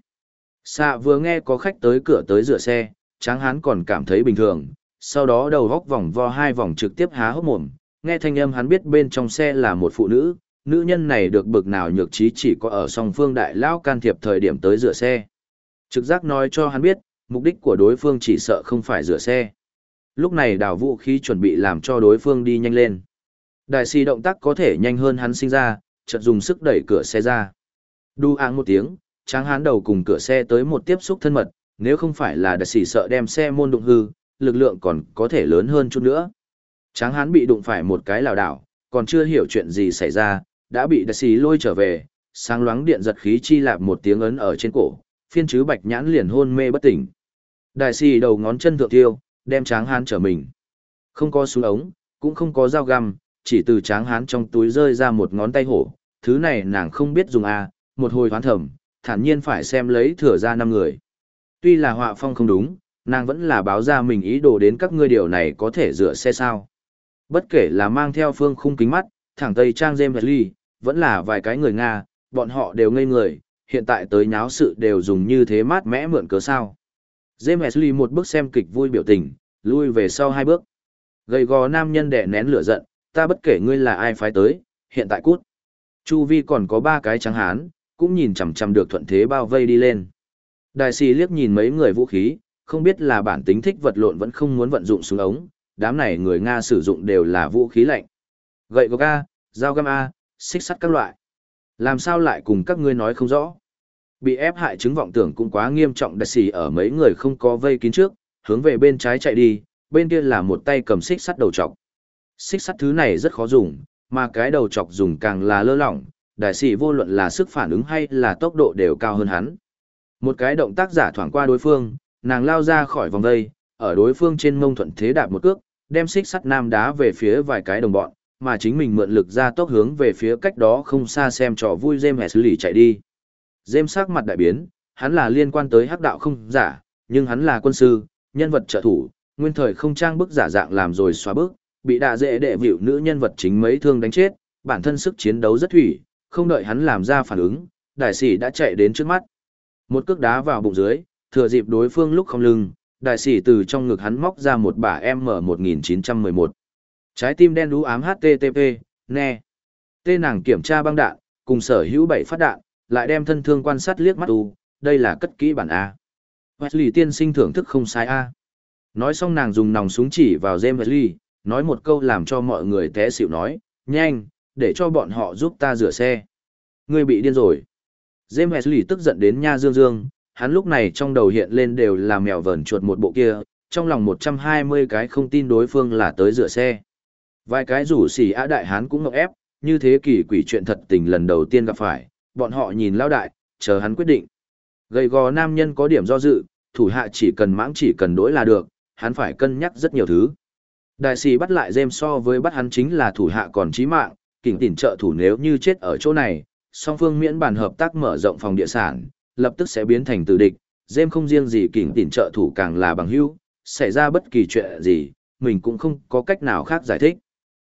Xạ vừa nghe có khách tới cửa tới rửa xe, tráng hán còn cảm thấy bình thường, sau đó đầu góc vòng vo hai vòng trực tiếp há hốc mồm, nghe thanh âm hắn biết bên trong xe là một phụ nữ, nữ nhân này được bực nào nhược trí chỉ có ở song phương đại lão can thiệp thời điểm tới rửa xe. Trực giác nói cho hắn biết, mục đích của đối phương chỉ sợ không phải rửa xe. Lúc này đào vũ khí chuẩn bị làm cho đối phương đi nhanh lên. Đại sĩ động tác có thể nhanh hơn hắn sinh ra, chợt dùng sức đẩy cửa xe ra. Đu áng một tiếng, tráng hán đầu cùng cửa xe tới một tiếp xúc thân mật, nếu không phải là đại sĩ sợ đem xe môn đụng hư, lực lượng còn có thể lớn hơn chút nữa. Tráng hán bị đụng phải một cái lảo đảo, còn chưa hiểu chuyện gì xảy ra, đã bị đại sĩ lôi trở về, sáng loáng điện giật khí chi lạp một tiếng ấn ở trên cổ, phiên chứ bạch nhãn liền hôn mê bất tỉnh. Đại sĩ đầu ngón chân thượng tiêu, đem tráng hán trở mình. Không có súng ống, cũng không có dao găm, chỉ từ tráng hán trong túi rơi ra một ngón tay hổ, thứ này nàng không biết dùng à, một hồi hoán thầm, thản nhiên phải xem lấy thừa ra năm người. Tuy là họa phong không đúng, nàng vẫn là báo ra mình ý đồ đến các ngươi điều này có thể rửa xe sao. Bất kể là mang theo phương khung kính mắt, thẳng tây trang James Lee, vẫn là vài cái người Nga, bọn họ đều ngây người, hiện tại tới nháo sự đều dùng như thế mát mẽ mượn cớ sao. James Lee một bước xem kịch vui biểu tình, lui về sau hai bước. Gầy gò nam nhân đè nén lửa giận, ta bất kể ngươi là ai phái tới, hiện tại cút. Chu vi còn có ba cái trắng hán, cũng nhìn chằm chằm được thuận thế bao vây đi lên. Đại sĩ liếc nhìn mấy người vũ khí, không biết là bản tính thích vật lộn vẫn không muốn vận dụng súng ống, đám này người Nga sử dụng đều là vũ khí lạnh. Gậy gộc A, dao găm A, xích sắt các loại. Làm sao lại cùng các ngươi nói không rõ? Bị ép hại chứng vọng tưởng cũng quá nghiêm trọng. Đại sĩ ở mấy người không có vây kín trước, hướng về bên trái chạy đi, bên kia là một tay cầm xích sắt đầu trọc. Xích sắt thứ này rất khó dùng, mà cái đầu chọc dùng càng là lơ lỏng, đại sĩ vô luận là sức phản ứng hay là tốc độ đều cao hơn hắn. Một cái động tác giả thoảng qua đối phương, nàng lao ra khỏi vòng vây, ở đối phương trên mông thuận thế đạp một cước, đem xích sắt nam đá về phía vài cái đồng bọn, mà chính mình mượn lực ra tốc hướng về phía cách đó không xa xem trò vui James Lee chạy đi. James sắc mặt đại biến, hắn là liên quan tới hắc đạo không giả, nhưng hắn là quân sư, nhân vật trợ thủ, nguyên thời không trang bức giả dạng làm rồi xóa bước, bị đạ dễ đệ vịu nữ nhân vật chính mấy thương đánh chết, bản thân sức chiến đấu rất thủy, không đợi hắn làm ra phản ứng, đại sĩ đã chạy đến trước mắt. Một cước đá vào bụng dưới, thừa dịp đối phương lúc không lưng, đại sĩ từ trong ngực hắn móc ra một bả M một nghìn chín trăm mười một. Trái tim đen đú ám hát tê tê pê, nè. Tê nàng kiểm tra băng đạn, cùng sở hữu bảy phát đạn, lại đem thân thương quan sát liếc mắt u, đây là cất kỹ bản A. Wesley tiên sinh thưởng thức không sai A. Nói xong nàng dùng nòng súng chỉ vào James Lee, nói một câu làm cho mọi người té xỉu nói, nhanh, để cho bọn họ giúp ta rửa xe. Ngươi bị điên rồi. James Lee tức giận đến nha dương dương, hắn lúc này trong đầu hiện lên đều là mèo vờn chuột một bộ kia, trong lòng một trăm hai mươi cái không tin đối phương là tới rửa xe. Vài cái rủ xỉ á đại hán cũng ngọc ép, như thế kỳ quỷ chuyện thật tình lần đầu tiên gặp phải, bọn họ nhìn lao đại, chờ hắn quyết định. Gầy gò nam nhân có điểm do dự, thủ hạ chỉ cần mãng chỉ cần đối là được, hắn phải cân nhắc rất nhiều thứ. Đại sĩ bắt lại James so với bắt hắn chính là thủ hạ còn chí mạng, kỉnh tỉn trợ thủ nếu như chết ở chỗ này, song phương miễn bàn hợp tác mở rộng phòng địa sản, lập tức sẽ biến thành tử địch. James không riêng gì kỉnh tỉn trợ thủ càng là bằng hữu, xảy ra bất kỳ chuyện gì, mình cũng không có cách nào khác giải thích.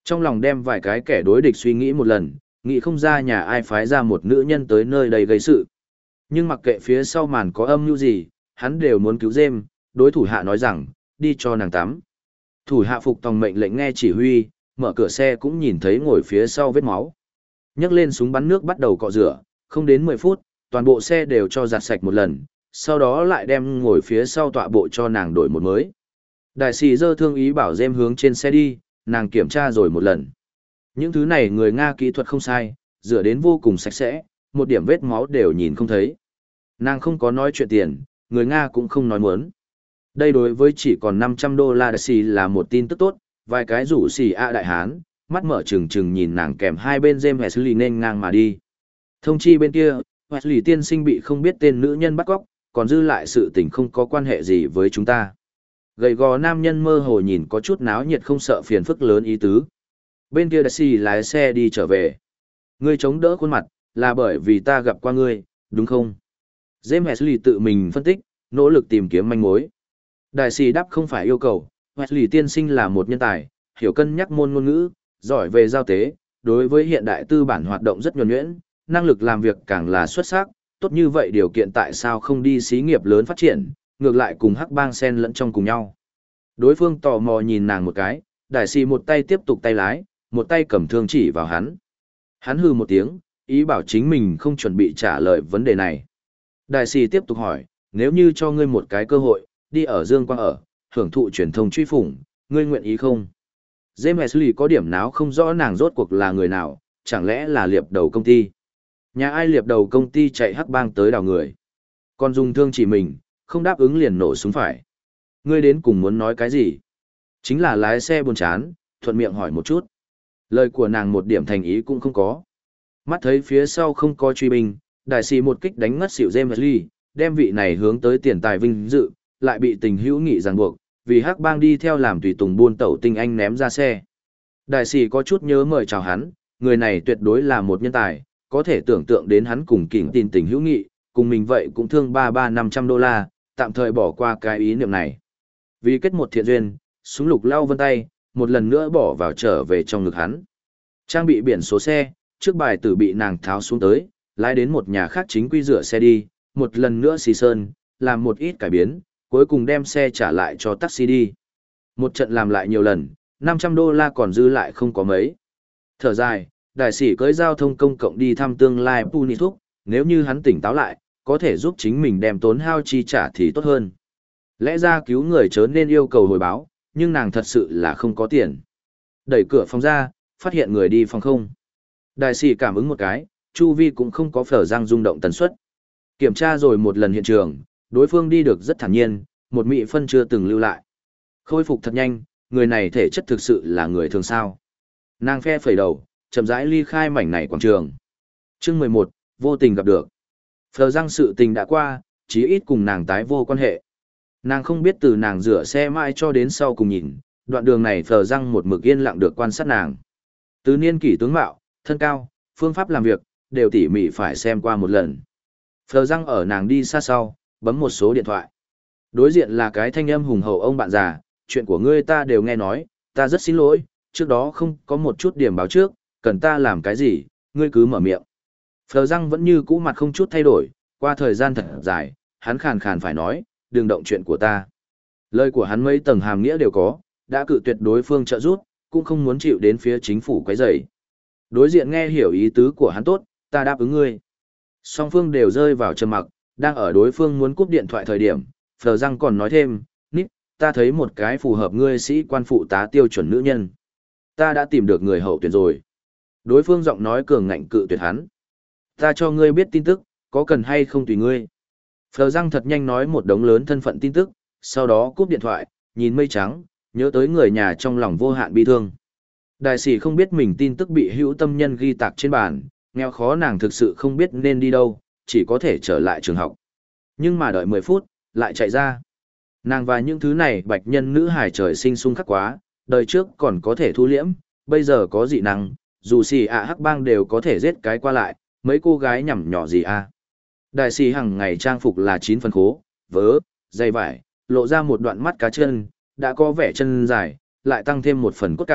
Trong lòng đem vài cái kẻ đối địch suy nghĩ một lần, nghĩ không ra nhà ai phái ra một nữ nhân tới nơi đây gây sự. Nhưng mặc kệ phía sau màn có âm mưu gì, hắn đều muốn cứu James, đối thủ hạ nói rằng, đi cho nàng tắm. Thủ hạ phục tòng mệnh lệnh nghe chỉ huy, mở cửa xe cũng nhìn thấy ngồi phía sau vết máu. Nhấc lên súng bắn nước bắt đầu cọ rửa, không đến mười phút, toàn bộ xe đều cho giặt sạch một lần, sau đó lại đem ngồi phía sau tọa bộ cho nàng đổi một mới. Đại sĩ dơ thương ý bảo James hướng trên xe đi, nàng kiểm tra rồi một lần. Những thứ này người Nga kỹ thuật không sai, rửa đến vô cùng sạch sẽ, một điểm vết máu đều nhìn không thấy. Nàng không có nói chuyện tiền, người Nga cũng không nói muốn. Đây đối với chỉ còn năm trăm đô la đại sĩ là một tin tức tốt, vài cái rủ xì ạ đại hán, mắt mở trừng trừng nhìn nàng kèm hai bên James Wesley nên ngang mà đi. Thông chi bên kia, Wesley tiên sinh bị không biết tên nữ nhân bắt cóc, còn dư lại sự tình không có quan hệ gì với chúng ta. Gầy gò nam nhân mơ hồ nhìn có chút náo nhiệt không sợ phiền phức lớn ý tứ. Bên kia đại sĩ lái xe đi trở về. Ngươi chống đỡ khuôn mặt, là bởi vì ta gặp qua ngươi, đúng không? James Wesley tự mình phân tích, nỗ lực tìm kiếm manh mối. Đại sĩ đáp không phải yêu cầu, Wesley tiên sinh là một nhân tài, hiểu cân nhắc môn ngôn ngữ, giỏi về giao tế, đối với hiện đại tư bản hoạt động rất nhuần nhuyễn, năng lực làm việc càng là xuất sắc, tốt như vậy điều kiện tại sao không đi xí nghiệp lớn phát triển, ngược lại cùng hắc bang sen lẫn trong cùng nhau. Đối phương tò mò nhìn nàng một cái, đại sĩ một tay tiếp tục tay lái, một tay cầm thương chỉ vào hắn. Hắn hừ một tiếng, ý bảo chính mình không chuẩn bị trả lời vấn đề này. Đại sĩ tiếp tục hỏi, nếu như cho ngươi một cái cơ hội, đi ở Dương Quang ở, hưởng thụ truyền thông truy phủng, ngươi nguyện ý không? James Wesley có điểm náo không rõ nàng rốt cuộc là người nào, chẳng lẽ là liệp đầu công ty? Nhà ai liệp đầu công ty chạy hắc bang tới đào người? Còn dùng thương chỉ mình, không đáp ứng liền nổ súng phải. Ngươi đến cùng muốn nói cái gì? Chính là lái xe buồn chán, thuận miệng hỏi một chút. Lời của nàng một điểm thành ý cũng không có. Mắt thấy phía sau không có truy binh, đại sĩ một kích đánh ngất xỉu James Wesley, đem vị này hướng tới tiền tài vinh dự, lại bị tình hữu nghị ràng buộc, vì hắc bang đi theo làm tùy tùng buôn tẩu tinh anh ném ra xe. Đại sĩ có chút nhớ mời chào hắn, người này tuyệt đối là một nhân tài, có thể tưởng tượng đến hắn cùng kỉnh tin tình hữu nghị, cùng mình vậy cũng thương ba ba năm trăm đô la, tạm thời bỏ qua cái ý niệm này. Vì kết một thiện duyên, súng lục lao vân tay, một lần nữa bỏ vào trở về trong ngực hắn. Trang bị biển số xe, trước bài tử bị nàng tháo xuống tới, lái đến một nhà khác chính quy rửa xe đi, một lần nữa xì sơn, làm một ít cải biến, cuối cùng đem xe trả lại cho taxi đi. Một trận làm lại nhiều lần, năm trăm đô la còn dư lại không có mấy. Thở dài, đại sĩ cưới giao thông công cộng đi thăm tương lai Puni Thúc, nếu như hắn tỉnh táo lại, có thể giúp chính mình đem tốn hao chi trả thì tốt hơn. Lẽ ra cứu người chớ nên yêu cầu hồi báo, nhưng nàng thật sự là không có tiền. Đẩy cửa phòng ra, phát hiện người đi phòng không. Đại sĩ cảm ứng một cái, chu vi cũng không có phở răng rung động tần suất. Kiểm tra rồi một lần hiện trường, đối phương đi được rất thản nhiên, một mị phân chưa từng lưu lại. Khôi phục thật nhanh, người này thể chất thực sự là người thường sao. Nàng phe phẩy đầu, chậm rãi ly khai mảnh này quảng trường. Chương mười một, vô tình gặp được. Phờ răng sự tình đã qua, chí ít cùng nàng tái vô quan hệ. Nàng không biết từ nàng rửa xe mãi cho đến sau cùng nhìn, đoạn đường này phờ răng một mực yên lặng được quan sát nàng. Từ niên kỷ tướng mạo, thân cao, phương pháp làm việc, đều tỉ mỉ phải xem qua một lần. Phờ răng ở nàng đi xa sau, bấm một số điện thoại. Đối diện là cái thanh âm hùng hậu ông bạn già, chuyện của ngươi ta đều nghe nói, ta rất xin lỗi, trước đó không có một chút điểm báo trước, cần ta làm cái gì, ngươi cứ mở miệng. Phờ răng vẫn như cũ mặt không chút thay đổi, qua thời gian thật dài, hắn khàn khàn phải nói, đừng động chuyện của ta. Lời của hắn mấy tầng hàm nghĩa đều có, đã cự tuyệt đối phương trợ giúp, cũng không muốn chịu đến phía chính phủ quấy rầy. Đối diện nghe hiểu ý tứ của hắn tốt, ta đáp ứng ngươi. Song phương đều rơi vào trầm mặc, đang ở đối phương muốn cúp điện thoại thời điểm, Phờ răng còn nói thêm, Nít, ta thấy một cái phù hợp ngươi sĩ quan phụ tá tiêu chuẩn nữ nhân. Ta đã tìm được người hậu tuyển rồi. Đối phương giọng nói cường ngạnh cự tuyệt hắn. Ta cho ngươi biết tin tức, có cần hay không tùy ngươi. Phờ răng thật nhanh nói một đống lớn thân phận tin tức, sau đó cúp điện thoại, nhìn mây trắng, nhớ tới người nhà trong lòng vô hạn bi thương. Đại sĩ không biết mình tin tức bị hữu tâm nhân ghi tạc trên bàn, nghèo khó nàng thực sự không biết nên đi đâu, chỉ có thể trở lại trường học. Nhưng mà đợi mười phút, lại chạy ra. Nàng và những thứ này bạch nhân nữ hài trời sinh xung khắc quá, đời trước còn có thể thu liễm, bây giờ có dị năng, dù xì ạ hắc bang đều có thể giết cái qua lại, mấy cô gái nhằm nhỏ gì à. Đại sĩ hàng ngày trang phục là chín phần khố, vớ, dây vải, lộ ra một đoạn mắt cá chân, đã có vẻ chân dài, lại tăng thêm một phần cốt cảm,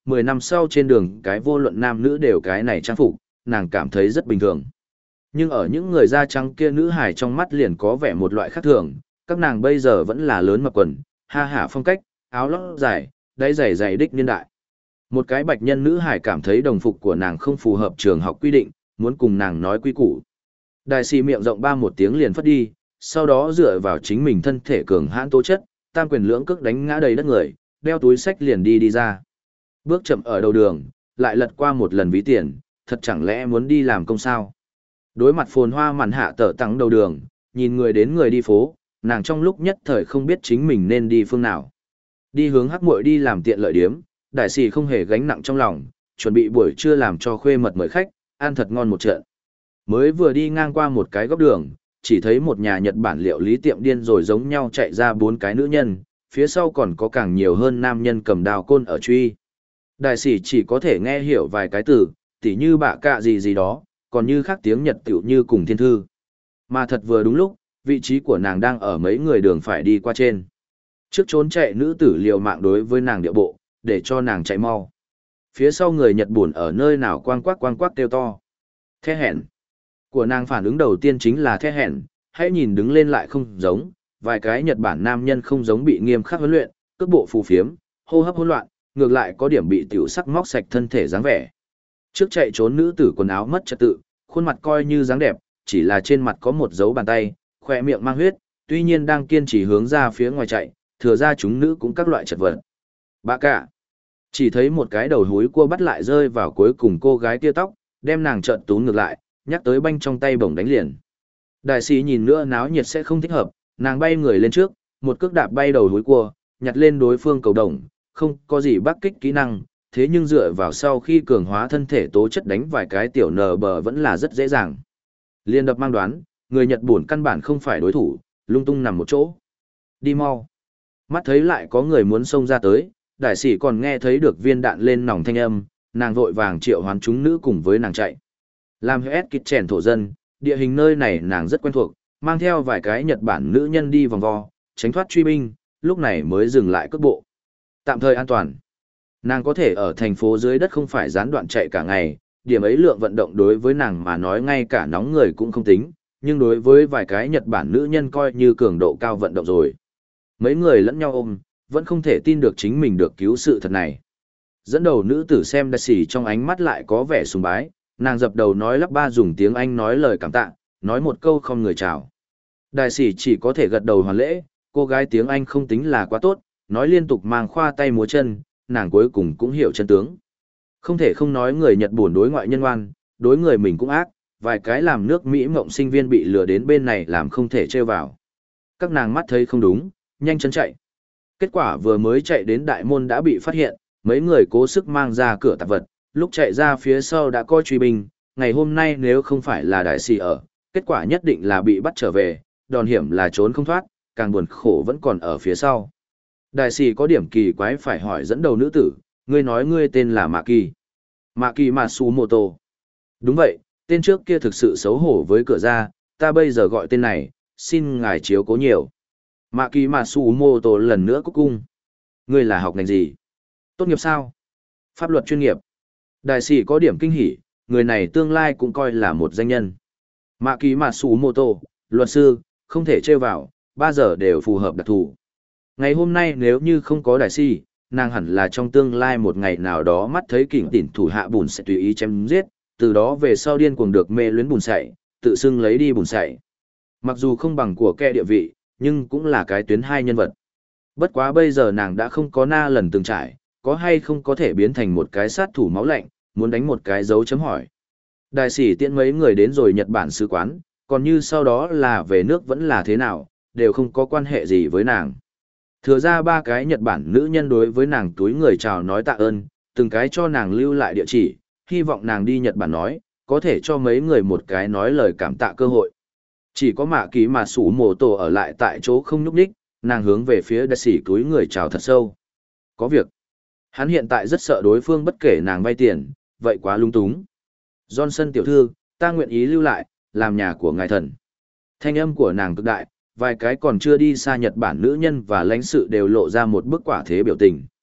mười năm sau trên đường cái vô luận nam nữ đều cái này trang phục, nàng cảm thấy rất bình thường. Nhưng ở những người da trắng kia nữ hài trong mắt liền có vẻ một loại khác thường, các nàng bây giờ vẫn là lớn mập quần, ha hả phong cách, áo lót dài, đáy giày giày đích niên đại. Một cái bạch nhân nữ hài cảm thấy đồng phục của nàng không phù hợp trường học quy định, muốn cùng nàng nói quy củ. Đại sĩ miệng rộng ba một tiếng liền phất đi, sau đó dựa vào chính mình thân thể cường hãn tố chất, tam quyền lưỡng cước đánh ngã đầy đất người, đeo túi sách liền đi đi ra. Bước chậm ở đầu đường, lại lật qua một lần ví tiền, thật chẳng lẽ muốn đi làm công sao? Đối mặt phồn hoa màn hạ tở tắng đầu đường, nhìn người đến người đi phố, nàng trong lúc nhất thời không biết chính mình nên đi phương nào. Đi hướng hắc muội đi làm tiện lợi điếm, đại sĩ không hề gánh nặng trong lòng, chuẩn bị buổi trưa làm cho khuê mật mời khách, ăn thật ngon một trận. Mới vừa đi ngang qua một cái góc đường, chỉ thấy một nhà Nhật Bản liệu lý tiệm điên rồi giống nhau chạy ra bốn cái nữ nhân, phía sau còn có càng nhiều hơn nam nhân cầm đào côn ở truy. Đại sĩ chỉ có thể nghe hiểu vài cái từ, tỉ như bạ cạ gì gì đó, còn như khác tiếng Nhật tiểu như cùng thiên thư. Mà thật vừa đúng lúc, vị trí của nàng đang ở mấy người đường phải đi qua trên. Trước trốn chạy nữ tử liều mạng đối với nàng địa bộ, để cho nàng chạy mau. Phía sau người Nhật buồn ở nơi nào quang quắc quang quắc kêu to. The hẹn. Của nàng phản ứng đầu tiên chính là the hẹn, hãy nhìn đứng lên lại không giống, vài cái Nhật Bản nam nhân không giống bị nghiêm khắc huấn luyện, cước bộ phù phiếm, hô hấp hỗn loạn, ngược lại có điểm bị tiểu sắc móc sạch thân thể dáng vẻ. Trước chạy trốn nữ tử quần áo mất trật tự, khuôn mặt coi như dáng đẹp, chỉ là trên mặt có một dấu bàn tay, khỏe miệng mang huyết, tuy nhiên đang kiên trì hướng ra phía ngoài chạy, thừa ra chúng nữ cũng các loại chật vật. Bà cả, chỉ thấy một cái đầu húi cua bắt lại rơi vào cuối cùng cô gái kia tóc, đem nàng trợn tún ngược lại, nhắc tới banh trong tay bổng đánh liền. Đại sĩ nhìn nữa náo nhiệt sẽ không thích hợp, nàng bay người lên trước, một cước đạp bay đầu húi cua, nhặt lên đối phương cầu đồng, không có gì bắt kích kỹ năng, thế nhưng dựa vào sau khi cường hóa thân thể tố chất đánh vài cái tiểu nờ bờ vẫn là rất dễ dàng. Liên đập mang đoán, người Nhật buồn căn bản không phải đối thủ, lung tung nằm một chỗ. Đi mau. Mắt thấy lại có người muốn xông ra tới, đại sĩ còn nghe thấy được viên đạn lên nòng thanh âm, nàng vội vàng triệu hoán chúng nữ cùng với nàng chạy. Làm hết kịch chèn thổ dân, địa hình nơi này nàng rất quen thuộc, mang theo vài cái Nhật Bản nữ nhân đi vòng vo, tránh thoát truy binh, lúc này mới dừng lại cước bộ. Tạm thời an toàn. Nàng có thể ở thành phố dưới đất không phải gián đoạn chạy cả ngày, điểm ấy lượng vận động đối với nàng mà nói ngay cả nóng người cũng không tính, nhưng đối với vài cái Nhật Bản nữ nhân coi như cường độ cao vận động rồi. Mấy người lẫn nhau ôm, vẫn không thể tin được chính mình được cứu sự thật này. Dẫn đầu nữ tử xem đại sĩ trong ánh mắt lại có vẻ sùng bái, nàng dập đầu nói lắp ba dùng tiếng Anh nói lời cảm tạ, nói một câu không người chào. Đại sĩ chỉ có thể gật đầu hoàn lễ, cô gái tiếng Anh không tính là quá tốt, nói liên tục mang khoa tay múa chân, nàng cuối cùng cũng hiểu chân tướng. Không thể không nói người Nhật buồn đối ngoại nhân oan, đối người mình cũng ác, vài cái làm nước Mỹ mộng sinh viên bị lừa đến bên này làm không thể trêu vào. Các nàng mắt thấy không đúng, nhanh chân chạy. Kết quả vừa mới chạy đến đại môn đã bị phát hiện, mấy người cố sức mang ra cửa tạp vật, lúc chạy ra phía sau đã coi truy binh, ngày hôm nay nếu không phải là đại sĩ ở, kết quả nhất định là bị bắt trở về, đòn hiểm là trốn không thoát, càng buồn khổ vẫn còn ở phía sau. Đại sĩ có điểm kỳ quái phải hỏi dẫn đầu nữ tử, ngươi nói ngươi tên là Mạ Kỳ. Mạ Kỳ Matsumoto. Đúng vậy, tên trước kia thực sự xấu hổ với cửa ra, ta bây giờ gọi tên này, xin ngài chiếu cố nhiều. Mạ Kỳ Matsumoto lần nữa cúc cung. Ngươi là học ngành gì? Tốt nghiệp sao? Pháp luật chuyên nghiệp. Đại sĩ có điểm kinh hỉ, người này tương lai cũng coi là một danh nhân. Mạ Kỳ Matsumoto, luật sư, không thể trêu vào, ba giờ đều phù hợp đặc thù. Ngày hôm nay nếu như không có đại sĩ, nàng hẳn là trong tương lai một ngày nào đó mắt thấy kỉnh tỉn thủ hạ bùn sẽ tùy ý chém giết, từ đó về sau điên cuồng được mê luyến bùn sậy, tự xưng lấy đi bùn sậy. Mặc dù không bằng của kẻ địa vị, nhưng cũng là cái tuyến hai nhân vật. Bất quá bây giờ nàng đã không có na lần từng trải, có hay không có thể biến thành một cái sát thủ máu lạnh, muốn đánh một cái dấu chấm hỏi. Đại sĩ tiễn mấy người đến rồi Nhật Bản sứ quán, còn như sau đó là về nước vẫn là thế nào, đều không có quan hệ gì với nàng. Thừa ra ba cái Nhật Bản nữ nhân đối với nàng túi người chào nói tạ ơn, từng cái cho nàng lưu lại địa chỉ, hy vọng nàng đi Nhật Bản nói, có thể cho mấy người một cái nói lời cảm tạ cơ hội. Chỉ có Mạ Kỳ mà sủ mổ tổ ở lại tại chỗ không nhúc đích, nàng hướng về phía đại sĩ túi người chào thật sâu. Có việc. Hắn hiện tại rất sợ đối phương bất kể nàng vay tiền, vậy quá lung túng. Johnson tiểu thư, ta nguyện ý lưu lại, làm nhà của ngài thần. Thanh âm của nàng cực đại, vài cái còn chưa đi xa Nhật Bản nữ nhân và lãnh sự đều lộ ra một bức quả thế biểu tình.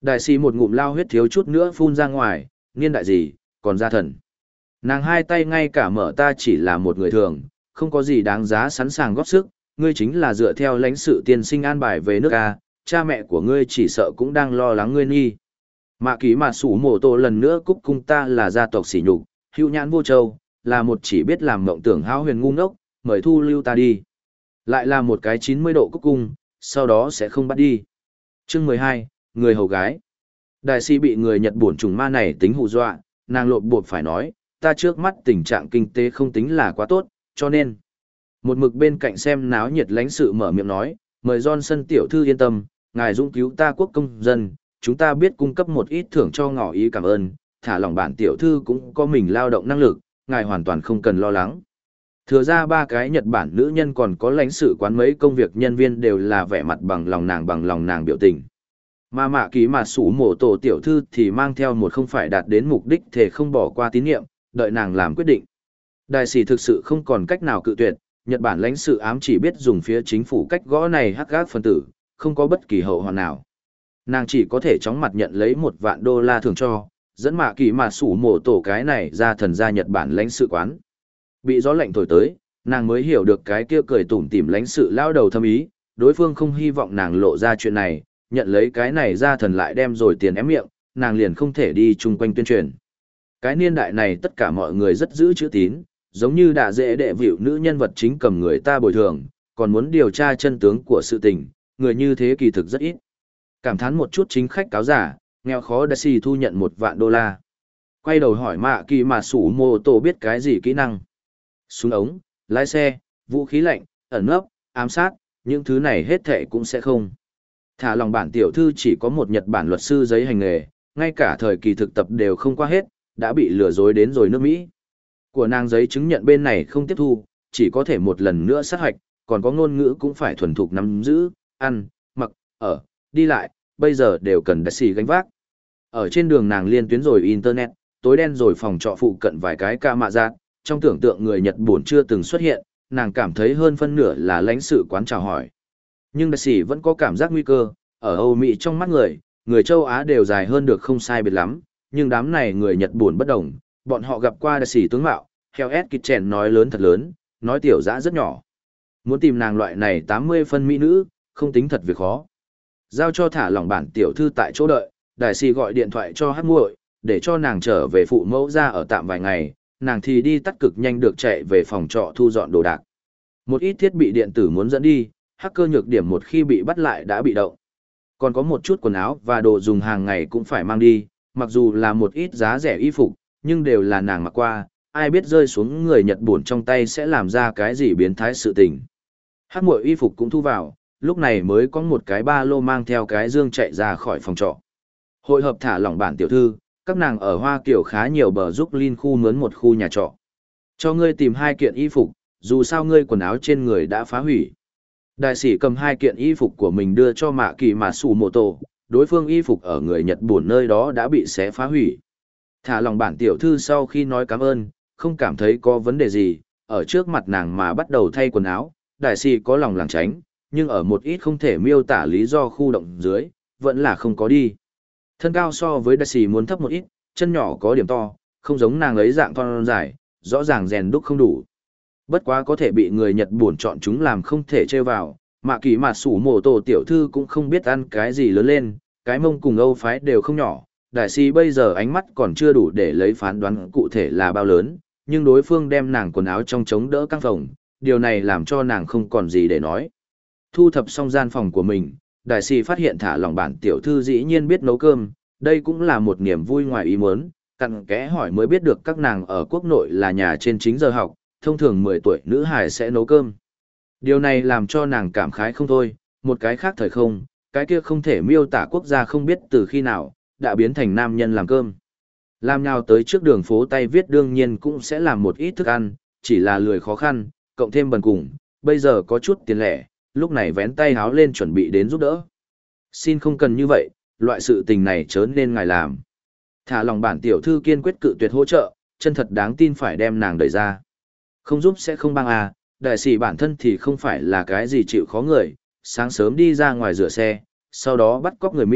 Đại sĩ một ngụm lao huyết thiếu chút nữa phun ra ngoài, niên đại gì, còn ra thần. Nàng hai tay ngay cả mở ta chỉ là một người thường, không có gì đáng giá sẵn sàng góp sức, ngươi chính là dựa theo lãnh sự tiên sinh an bài về nước A, cha mẹ của ngươi chỉ sợ cũng đang lo lắng ngươi nghi. Mạ ký mà sủ mổ tổ lần nữa cúc cung ta là gia tộc sỉ nhục, hữu nhãn vô châu, là một chỉ biết làm mộng tưởng hão huyền ngu ngốc, mời thu lưu ta đi. Lại là một cái chín mươi độ cúc cung, sau đó sẽ không bắt đi. Chương mười hai, người hầu gái. Đại sĩ bị người Nhật bổn trùng ma này tính hù dọa, nàng lộn bột phải nói, ta trước mắt tình trạng kinh tế không tính là quá tốt, cho nên. Một mực bên cạnh xem náo nhiệt lãnh sự mở miệng nói, mời Johnson tiểu thư yên tâm, ngài dũng cứu ta quốc công dân, chúng ta biết cung cấp một ít thưởng cho ngỏ ý cảm ơn, thả lòng bản tiểu thư cũng có mình lao động năng lực, ngài hoàn toàn không cần lo lắng. Thừa ra ba cái Nhật Bản nữ nhân còn có lãnh sự quán mấy công việc nhân viên đều là vẻ mặt bằng lòng nàng bằng lòng nàng biểu tình. Mà mạ ký mà sủ mổ tổ tiểu thư thì mang theo một không phải đạt đến mục đích thể không bỏ qua tín nhiệm, đợi nàng làm quyết định. Đại sĩ thực sự không còn cách nào cự tuyệt, Nhật Bản lãnh sự ám chỉ biết dùng phía chính phủ cách gõ này hắc gác phân tử, không có bất kỳ hậu hoạn nào. Nàng chỉ có thể chóng mặt nhận lấy một vạn đô la thường cho, dẫn mạ kỳ mà sủ mổ tổ cái này ra thần ra Nhật Bản lãnh sự quán. Bị gió lạnh thổi tới, nàng mới hiểu được cái kia cười tủm tỉm lãnh sự lao đầu thâm ý, đối phương không hy vọng nàng lộ ra chuyện này, nhận lấy cái này ra thần lại đem rồi tiền ém miệng, nàng liền không thể đi chung quanh tuyên truyền. Cái niên đại này tất cả mọi người rất giữ chữ tín, giống như đã dễ đệ vịu nữ nhân vật chính cầm người ta bồi thường, còn muốn điều tra chân tướng của sự tình, người như thế kỳ thực rất ít. Cảm thán một chút chính khách cáo giả, nghèo khó đã xì thu nhận một vạn đô la. Quay đầu hỏi mạ kỳ mà sủ mô tô biết cái gì kỹ năng. Súng ống, lái xe, vũ khí lạnh, ẩn nấp, ám sát, những thứ này hết thệ cũng sẽ không. Thả lòng bản tiểu thư chỉ có một Nhật Bản luật sư giấy hành nghề, ngay cả thời kỳ thực tập đều không qua hết, đã bị lừa dối đến rồi nước Mỹ. Của nàng giấy chứng nhận bên này không tiếp thu, chỉ có thể một lần nữa sát hoạch, còn có ngôn ngữ cũng phải thuần thục nắm giữ, ăn, mặc, ở, đi lại, bây giờ đều cần đại sĩ gánh vác. Ở trên đường nàng liên tuyến rồi internet, tối đen rồi phòng trọ phụ cận vài cái ca mạ giác, trong tưởng tượng người Nhật buồn chưa từng xuất hiện, nàng cảm thấy hơn phân nửa là lãnh sự quán chào hỏi. Nhưng đại sĩ vẫn có cảm giác nguy cơ, ở Âu Mỹ trong mắt người, người châu Á đều dài hơn được không sai biệt lắm, nhưng đám này người Nhật buồn bất đồng, bọn họ gặp qua đại sĩ tướng mạo, theo Ed Kitchen nói lớn thật lớn, nói tiểu dã rất nhỏ. Muốn tìm nàng loại này tám mươi phân mỹ nữ, không tính thật việc khó. Giao cho thả lỏng bản tiểu thư tại chỗ đợi, đại sĩ gọi điện thoại cho hát muội, để cho nàng trở về phụ mẫu ra ở tạm vài ngày, nàng thì đi tắt cực nhanh được chạy về phòng trọ thu dọn đồ đạc. Một ít thiết bị điện tử muốn dẫn đi, hacker nhược điểm một khi bị bắt lại đã bị động. Còn có một chút quần áo và đồ dùng hàng ngày cũng phải mang đi, mặc dù là một ít giá rẻ y phục, nhưng đều là nàng mặc qua, ai biết rơi xuống người Nhật buồn trong tay sẽ làm ra cái gì biến thái sự tình. Hát muội y phục cũng thu vào, lúc này mới có một cái ba lô mang theo cái dương chạy ra khỏi phòng trọ. Hội hợp thả lỏng bản tiểu thư, các nàng ở Hoa Kiều khá nhiều bờ giúp Linh khu mướn một khu nhà trọ. Cho ngươi tìm hai kiện y phục, dù sao ngươi quần áo trên người đã phá hủy. Đại sĩ cầm hai kiện y phục của mình đưa cho Mạ Kỳ mà sủ mô tô, đối phương y phục ở người Nhật buồn nơi đó đã bị xé phá hủy. Thả lòng bản tiểu thư sau khi nói cảm ơn, không cảm thấy có vấn đề gì, ở trước mặt nàng mà bắt đầu thay quần áo, đại sĩ có lòng lảng tránh, nhưng ở một ít không thể miêu tả lý do khu động dưới, vẫn là không có đi. Thân cao so với đại sĩ muốn thấp một ít, chân nhỏ có điểm to, không giống nàng ấy dạng thon dài, rõ ràng rèn đúc không đủ. Bất quá có thể bị người Nhật buồn chọn chúng làm không thể trêu vào, Mạ Kỳ mà sủ mổ tổ tiểu thư cũng không biết ăn cái gì lớn lên, cái mông cùng Âu phái đều không nhỏ. Đại sĩ bây giờ ánh mắt còn chưa đủ để lấy phán đoán cụ thể là bao lớn, nhưng đối phương đem nàng quần áo trong chống đỡ căng phòng, điều này làm cho nàng không còn gì để nói. Thu thập xong gian phòng của mình, đại sĩ phát hiện thả lòng bản tiểu thư dĩ nhiên biết nấu cơm, đây cũng là một niềm vui ngoài ý muốn, cặn kẽ hỏi mới biết được các nàng ở quốc nội là nhà trên chính giờ học, thông thường mười tuổi nữ hài sẽ nấu cơm. Điều này làm cho nàng cảm khái không thôi, một cái khác thời không, cái kia không thể miêu tả quốc gia không biết từ khi nào, đã biến thành nam nhân làm cơm. Làm nhào tới trước đường phố tay viết đương nhiên cũng sẽ làm một ít thức ăn, chỉ là lười khó khăn, cộng thêm bần cùng, bây giờ có chút tiền lẻ, lúc này vén tay háo lên chuẩn bị đến giúp đỡ. Xin không cần như vậy, loại sự tình này chớ nên ngài làm. Thả lòng bản tiểu thư kiên quyết cự tuyệt hỗ trợ, chân thật đáng tin phải đem nàng đẩy ra. Không giúp sẽ không băng à, đại sĩ bản thân thì không phải là cái gì chịu khó người, sáng sớm đi ra ngoài rửa xe, sau đó bắt cóc người Mỹ,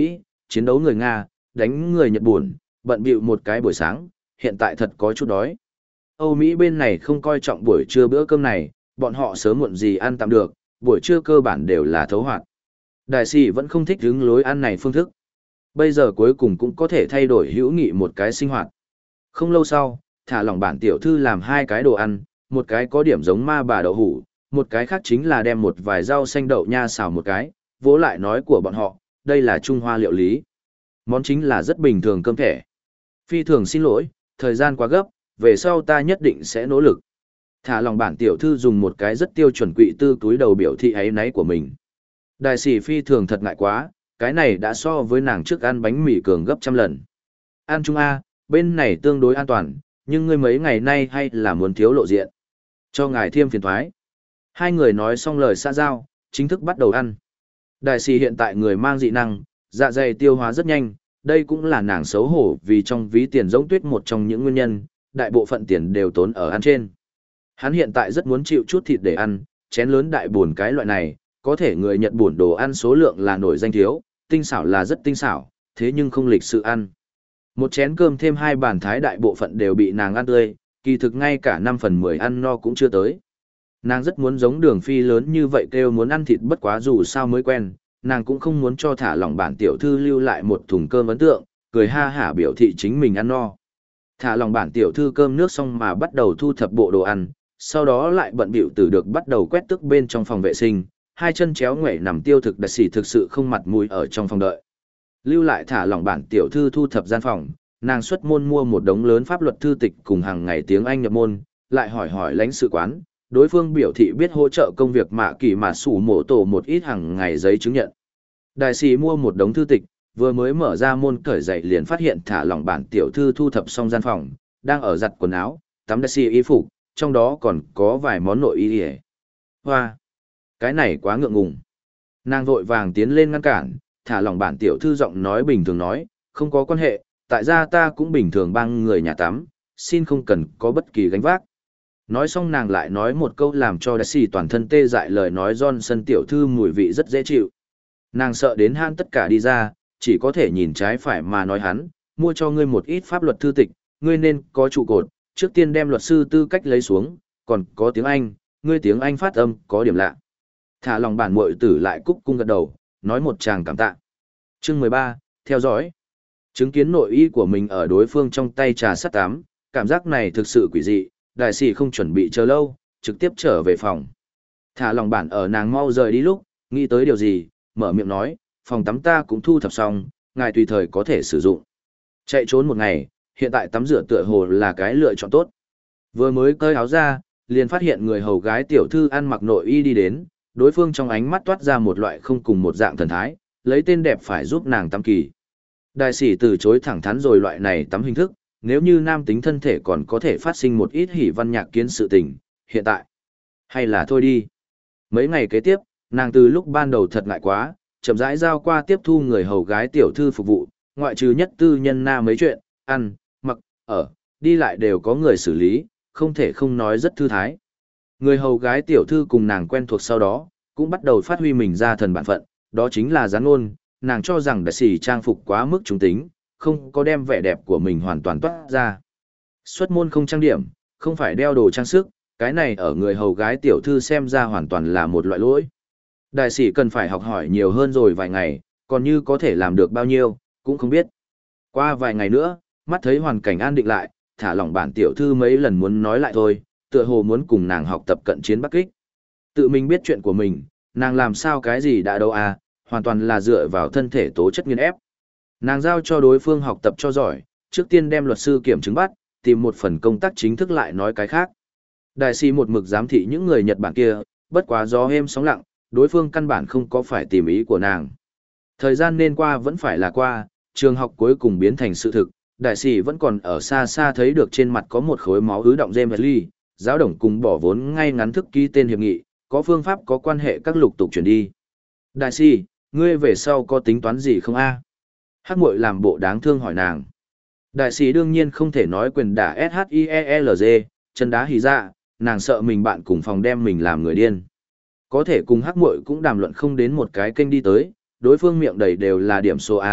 chiến đấu người Nga, đánh người Nhật buồn, bận bịu một cái buổi sáng, hiện tại thật có chút đói. Âu Mỹ bên này không coi trọng buổi trưa bữa cơm này, bọn họ sớm muộn gì ăn tạm được, buổi trưa cơ bản đều là thấu hoạt. Đại sĩ vẫn không thích hướng lối ăn này phương thức. Bây giờ cuối cùng cũng có thể thay đổi hữu nghị một cái sinh hoạt. Không lâu sau, thả lỏng bản tiểu thư làm hai cái đồ ăn, một cái có điểm giống ma bà đậu hủ, một cái khác chính là đem một vài rau xanh đậu nha xào một cái, vỗ lại nói của bọn họ, đây là Trung Hoa liệu lý. Món chính là rất bình thường cơm thẻ. Phi thường xin lỗi, thời gian quá gấp, về sau ta nhất định sẽ nỗ lực. Thả lòng bản tiểu thư dùng một cái rất tiêu chuẩn quỵ tư túi đầu biểu thị ấy náy của mình. Đại sĩ phi thường thật ngại quá, cái này đã so với nàng trước ăn bánh mì cường gấp trăm lần. An Trung A, bên này tương đối an toàn, nhưng ngươi mấy ngày nay hay là muốn thiếu lộ diện. Cho ngài thêm phiền thoái. Hai người nói xong lời xa giao, chính thức bắt đầu ăn. Đại sĩ hiện tại người mang dị năng, dạ dày tiêu hóa rất nhanh, đây cũng là nàng xấu hổ vì trong ví tiền giống tuyết một trong những nguyên nhân, đại bộ phận tiền đều tốn ở ăn trên. Hắn hiện tại rất muốn chịu chút thịt để ăn, chén lớn đại buồn cái loại này, có thể người Nhật buồn đồ ăn số lượng là nổi danh thiếu, tinh xảo là rất tinh xảo, thế nhưng không lịch sự ăn. Một chén cơm thêm hai bàn thái đại bộ phận đều bị nàng ăn tươi, kỳ thực ngay cả năm phần mười ăn no cũng chưa tới. Nàng rất muốn giống Đường Phi lớn như vậy kêu muốn ăn thịt bất quá dù sao mới quen, nàng cũng không muốn cho thả lỏng bản tiểu thư lưu lại một thùng cơm ấn tượng, cười ha hả biểu thị chính mình ăn no. Thả lỏng bản tiểu thư cơm nước xong mà bắt đầu thu thập bộ đồ ăn, sau đó lại bận bịu từ được bắt đầu quét tước bên trong phòng vệ sinh, hai chân chéo ngoảy nằm tiêu thực đặc sĩ thực sự không mặt mũi ở trong phòng đợi. Lưu lại thả lỏng bản tiểu thư thu thập gian phòng, nàng xuất môn mua một đống lớn pháp luật thư tịch cùng hàng ngày tiếng Anh nhập môn, lại hỏi hỏi lãnh sự quán, đối phương biểu thị biết hỗ trợ công việc mạ kỳ mà sủ mổ tổ một ít hàng ngày giấy chứng nhận. Đại sĩ mua một đống thư tịch, vừa mới mở ra môn cởi dậy liền phát hiện thả lỏng bản tiểu thư thu thập xong gian phòng, đang ở giặt quần áo, tắm đại sĩ y phục, trong đó còn có vài món nội y y. Hoa! Cái này quá ngượng ngùng. Nàng vội vàng tiến lên ngăn cản, thả lỏng bản tiểu thư giọng nói bình thường nói, không có quan hệ, tại gia ta cũng bình thường băng người nhà tắm, xin không cần có bất kỳ gánh vác. Nói xong nàng lại nói một câu làm cho đại sĩ toàn thân tê dại lời nói Johnson tiểu thư mùi vị rất dễ chịu. Nàng sợ đến han tất cả đi ra, chỉ có thể nhìn trái phải mà nói hắn, mua cho ngươi một ít pháp luật thư tịch, ngươi nên có trụ cột, trước tiên đem luật sư tư cách lấy xuống, còn có tiếng Anh, ngươi tiếng Anh phát âm có điểm lạ. Thả lòng bản muội tử lại cúc cung gật đầu, nói một tràng cảm tạ. Chương mười ba, theo dõi. Chứng kiến nội y của mình ở đối phương trong tay trà sắt tám, cảm giác này thực sự quỷ dị, đại sĩ không chuẩn bị chờ lâu, trực tiếp trở về phòng. Thả lòng bản ở nàng mau rời đi lúc, nghĩ tới điều gì, mở miệng nói, phòng tắm ta cũng thu thập xong, ngài tùy thời có thể sử dụng. Chạy trốn một ngày, hiện tại tắm rửa tựa hồ là cái lựa chọn tốt. Vừa mới cởi áo ra, liền phát hiện người hầu gái tiểu thư ăn mặc nội y đi đến, đối phương trong ánh mắt toát ra một loại không cùng một dạng thần thái, lấy tên đẹp phải giúp nàng tắm kỳ. Đại sĩ từ chối thẳng thắn rồi loại này tắm hình thức, nếu như nam tính thân thể còn có thể phát sinh một ít hỉ văn nhạc kiến sự tình, hiện tại. Hay là thôi đi. Mấy ngày kế tiếp, nàng từ lúc ban đầu thật ngại quá, chậm rãi giao qua tiếp thu người hầu gái tiểu thư phục vụ, ngoại trừ nhất tư nhân na mấy chuyện, ăn, mặc, ở, đi lại đều có người xử lý, không thể không nói rất thư thái. Người hầu gái tiểu thư cùng nàng quen thuộc sau đó, cũng bắt đầu phát huy mình ra thần bản phận, đó chính là gián ngôn, nàng cho rằng đại sĩ trang phục quá mức trung tính, không có đem vẻ đẹp của mình hoàn toàn toát ra. Xuất môn không trang điểm, không phải đeo đồ trang sức, cái này ở người hầu gái tiểu thư xem ra hoàn toàn là một loại lỗi. Đại sĩ cần phải học hỏi nhiều hơn rồi vài ngày, còn như có thể làm được bao nhiêu, cũng không biết. Qua vài ngày nữa, mắt thấy hoàn cảnh an định lại, thả lỏng bản tiểu thư mấy lần muốn nói lại thôi, tựa hồ muốn cùng nàng học tập cận chiến Bắc Kích. Tự mình biết chuyện của mình, nàng làm sao cái gì đã đâu à, hoàn toàn là dựa vào thân thể tố chất nghiên ép. Nàng giao cho đối phương học tập cho giỏi, trước tiên đem luật sư kiểm chứng bắt, tìm một phần công tác chính thức lại nói cái khác. Đại sĩ một mực giám thị những người Nhật Bản kia, bất quá gió êm sóng lặng, đối phương căn bản không có phải tìm ý của nàng. Thời gian nên qua vẫn phải là qua, trường học cuối cùng biến thành sự thực, đại sĩ vẫn còn ở xa xa thấy được trên mặt có một khối máu ứ động James Lee, giáo đồng cùng bỏ vốn ngay ngắn thức ký tên hiệp nghị, có phương pháp có quan hệ các lục tục chuyển đi. Đại sĩ, ngươi về sau có tính toán gì không a? Hắc muội làm bộ đáng thương hỏi nàng. Đại sĩ đương nhiên không thể nói quyền đả ét hát i e lờ giê, chân đá hì dạ, nàng sợ mình bạn cùng phòng đem mình làm người điên. Có thể cùng hắc muội cũng đàm luận không đến một cái kênh đi tới, đối phương miệng đầy đều là điểm số A,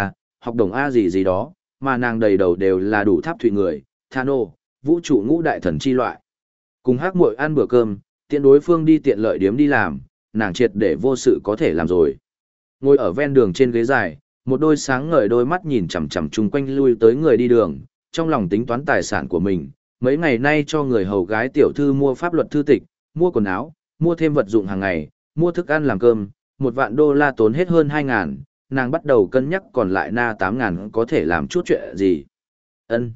học đồng A gì gì đó, mà nàng đầy đầu đều là đủ tháp thụy người, Thano, vũ trụ ngũ đại thần chi loại. Cùng hắc muội ăn bữa cơm, tiện đối phương đi tiện lợi điếm đi làm, nàng triệt để vô sự có thể làm rồi. Ngồi ở ven đường trên ghế dài, một đôi sáng ngời đôi mắt nhìn chằm chằm chung quanh lui tới người đi đường, trong lòng tính toán tài sản của mình, mấy ngày nay cho người hầu gái tiểu thư mua pháp luật thư tịch, mua quần áo, mua thêm vật dụng hàng ngày, mua thức ăn làm cơm, một vạn đô la tốn hết hơn hai ngàn, nàng bắt đầu cân nhắc còn lại na tám ngàn có thể làm chút chuyện gì. Ân.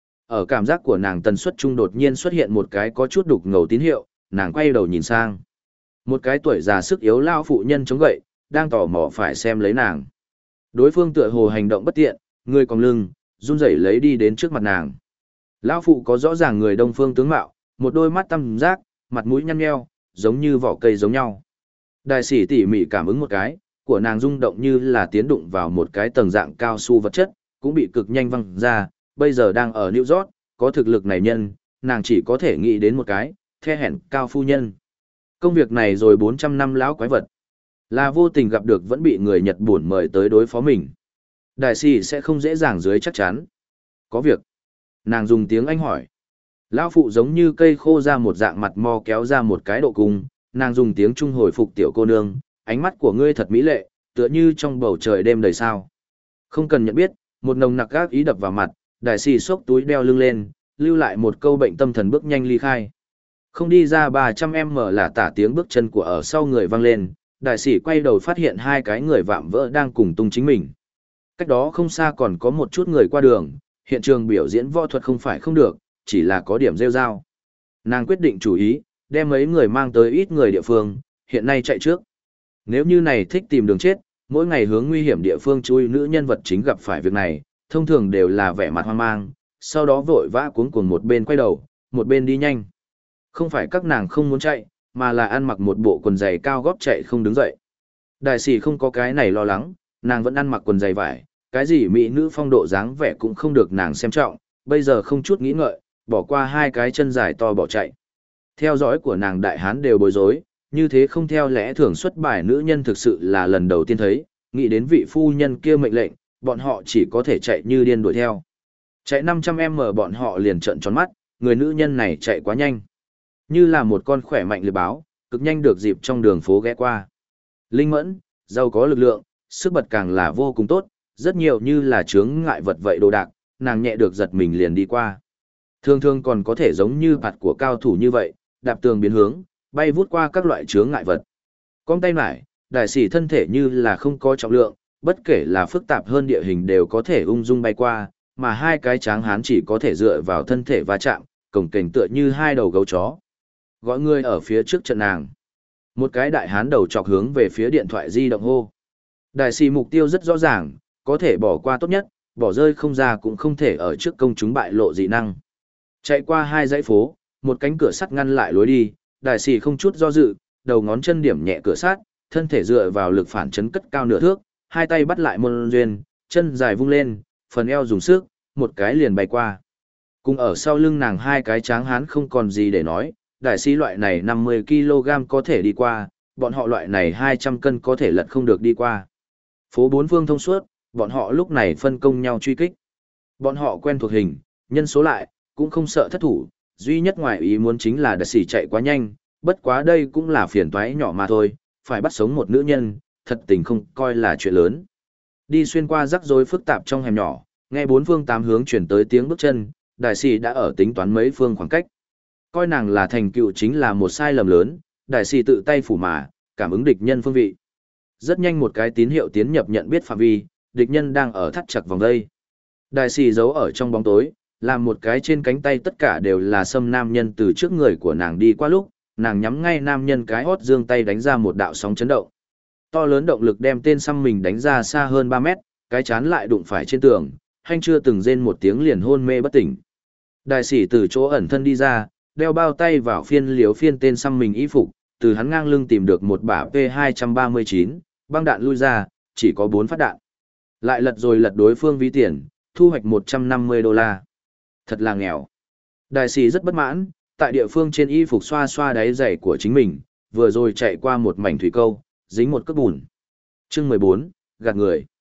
Ở cảm giác của nàng tần suất trung đột nhiên xuất hiện một cái có chút đục ngầu tín hiệu, nàng quay đầu nhìn sang. Một cái tuổi già sức yếu lao phụ nhân chống gậy, đang tò mò phải xem lấy nàng. Đối phương tựa hồ hành động bất tiện, người còng lưng, run rẩy lấy đi đến trước mặt nàng. Lão phụ có rõ ràng người đông phương tướng mạo, một đôi mắt tăm giác, mặt mũi nhăn nheo, giống như vỏ cây giống nhau. Đại sĩ tỉ mỉ cảm ứng một cái, của nàng rung động như là tiến đụng vào một cái tầng dạng cao su vật chất, cũng bị cực nhanh văng ra, bây giờ đang ở New York, có thực lực này nhân, nàng chỉ có thể nghĩ đến một cái, the hẹn cao phu nhân. Công việc này rồi bốn trăm năm lão quái vật. Là vô tình gặp được vẫn bị người Nhật buồn mời tới đối phó mình. Đại sĩ sẽ không dễ dàng dưới chắc chắn. Có việc. Nàng dùng tiếng Anh hỏi. Lão phụ giống như cây khô ra một dạng mặt mo kéo ra một cái độ cung, nàng dùng tiếng Trung hồi phục tiểu cô nương, ánh mắt của ngươi thật mỹ lệ, tựa như trong bầu trời đêm đầy sao. Không cần nhận biết, một nồng nặc gác ý đập vào mặt, đại sĩ xốc túi đeo lưng lên, lưu lại một câu bệnh tâm thần bước nhanh ly khai. Không đi ra ba trăm em là tả tiếng bước chân của ở sau người vang lên, đại sĩ quay đầu phát hiện hai cái người vạm vỡ đang cùng tung chính mình. Cách đó không xa còn có một chút người qua đường, hiện trường biểu diễn võ thuật không phải không được, chỉ là có điểm rêu rao. Nàng quyết định chủ ý, đem mấy người mang tới ít người địa phương, hiện nay chạy trước. Nếu như này thích tìm đường chết, mỗi ngày hướng nguy hiểm địa phương chui nữ nhân vật chính gặp phải việc này, thông thường đều là vẻ mặt hoang mang, sau đó vội vã cuống cuồng một bên quay đầu, một bên đi nhanh. Không phải các nàng không muốn chạy, mà là ăn mặc một bộ quần giày cao gót chạy không đứng dậy. Đại sĩ không có cái này lo lắng, nàng vẫn ăn mặc quần giày vải, cái gì mỹ nữ phong độ dáng vẻ cũng không được nàng xem trọng, bây giờ không chút nghĩ ngợi, bỏ qua hai cái chân dài to bỏ chạy. Theo dõi của nàng đại hán đều bối rối, như thế không theo lẽ thường xuất bài nữ nhân thực sự là lần đầu tiên thấy, nghĩ đến vị phu nhân kia mệnh lệnh, bọn họ chỉ có thể chạy như điên đuổi theo. Chạy năm trăm em bọn họ liền trợn tròn mắt, người nữ nhân này chạy quá nhanh. Như là một con khỏe mạnh liệp báo, cực nhanh được dịp trong đường phố ghé qua. Linh mẫn, giàu có lực lượng, sức bật càng là vô cùng tốt, rất nhiều như là chướng ngại vật vậy đồ đạc, nàng nhẹ được giật mình liền đi qua. Thường thường còn có thể giống như bạt của cao thủ như vậy, đạp tường biến hướng, bay vút qua các loại chướng ngại vật. Cong tay lại, đại sĩ thân thể như là không có trọng lượng, bất kể là phức tạp hơn địa hình đều có thể ung dung bay qua, mà hai cái tráng hán chỉ có thể dựa vào thân thể va chạm, cổng kềnh tựa như hai đầu gấu chó. Gọi người ở phía trước trận nàng. Một cái đại hán đầu chọc hướng về phía điện thoại di động hô. Đại sĩ mục tiêu rất rõ ràng, có thể bỏ qua tốt nhất, bỏ rơi không ra cũng không thể ở trước công chúng bại lộ dị năng. Chạy qua hai dãy phố, một cánh cửa sắt ngăn lại lối đi, đại sĩ không chút do dự, đầu ngón chân điểm nhẹ cửa sắt, thân thể dựa vào lực phản chấn cất cao nửa thước, hai tay bắt lại môn duyên, chân dài vung lên, phần eo dùng sức, một cái liền bay qua. Cùng ở sau lưng nàng hai cái tráng hán không còn gì để nói, đại sĩ loại này năm mươi ki lô gam có thể đi qua, bọn họ loại này hai trăm cân có thể lật không được đi qua. Phố bốn phương thông suốt, bọn họ lúc này phân công nhau truy kích. Bọn họ quen thuộc hình, nhân số lại, cũng không sợ thất thủ, duy nhất ngoài ý muốn chính là đại sĩ chạy quá nhanh, bất quá đây cũng là phiền toái nhỏ mà thôi, phải bắt sống một nữ nhân, thật tình không coi là chuyện lớn. Đi xuyên qua rắc rối phức tạp trong hẻm nhỏ, nghe bốn phương tám hướng chuyển tới tiếng bước chân, đại sĩ đã ở tính toán mấy phương khoảng cách. Coi nàng là thành tựu chính là một sai lầm lớn, đại sĩ tự tay phủ mà, cảm ứng địch nhân phương vị. Rất nhanh một cái tín hiệu tiến nhập nhận biết phạm vi, địch nhân đang ở thắt chặt vòng dây. Đại sĩ giấu ở trong bóng tối, làm một cái trên cánh tay tất cả đều là xâm nam nhân từ trước người của nàng đi qua lúc, nàng nhắm ngay nam nhân cái hót giương tay đánh ra một đạo sóng chấn động. To lớn động lực đem tên xăm mình đánh ra xa hơn ba mét, cái chán lại đụng phải trên tường, hanh chưa từng rên một tiếng liền hôn mê bất tỉnh. Đại sĩ từ chỗ ẩn thân đi ra, đeo bao tay vào phiên liếu phiên tên xăm mình y phục, từ hắn ngang lưng tìm được một bả P hai ba chín, băng đạn lui ra, chỉ có bốn phát đạn. Lại lật rồi lật đối phương ví tiền, thu hoạch một trăm năm mươi đô la. Thật là nghèo. Đại sĩ rất bất mãn, tại địa phương trên y phục xoa xoa đáy giày của chính mình, vừa rồi chạy qua một mảnh thủy câu, dính một cước bùn. Chương mười bốn, gạt người.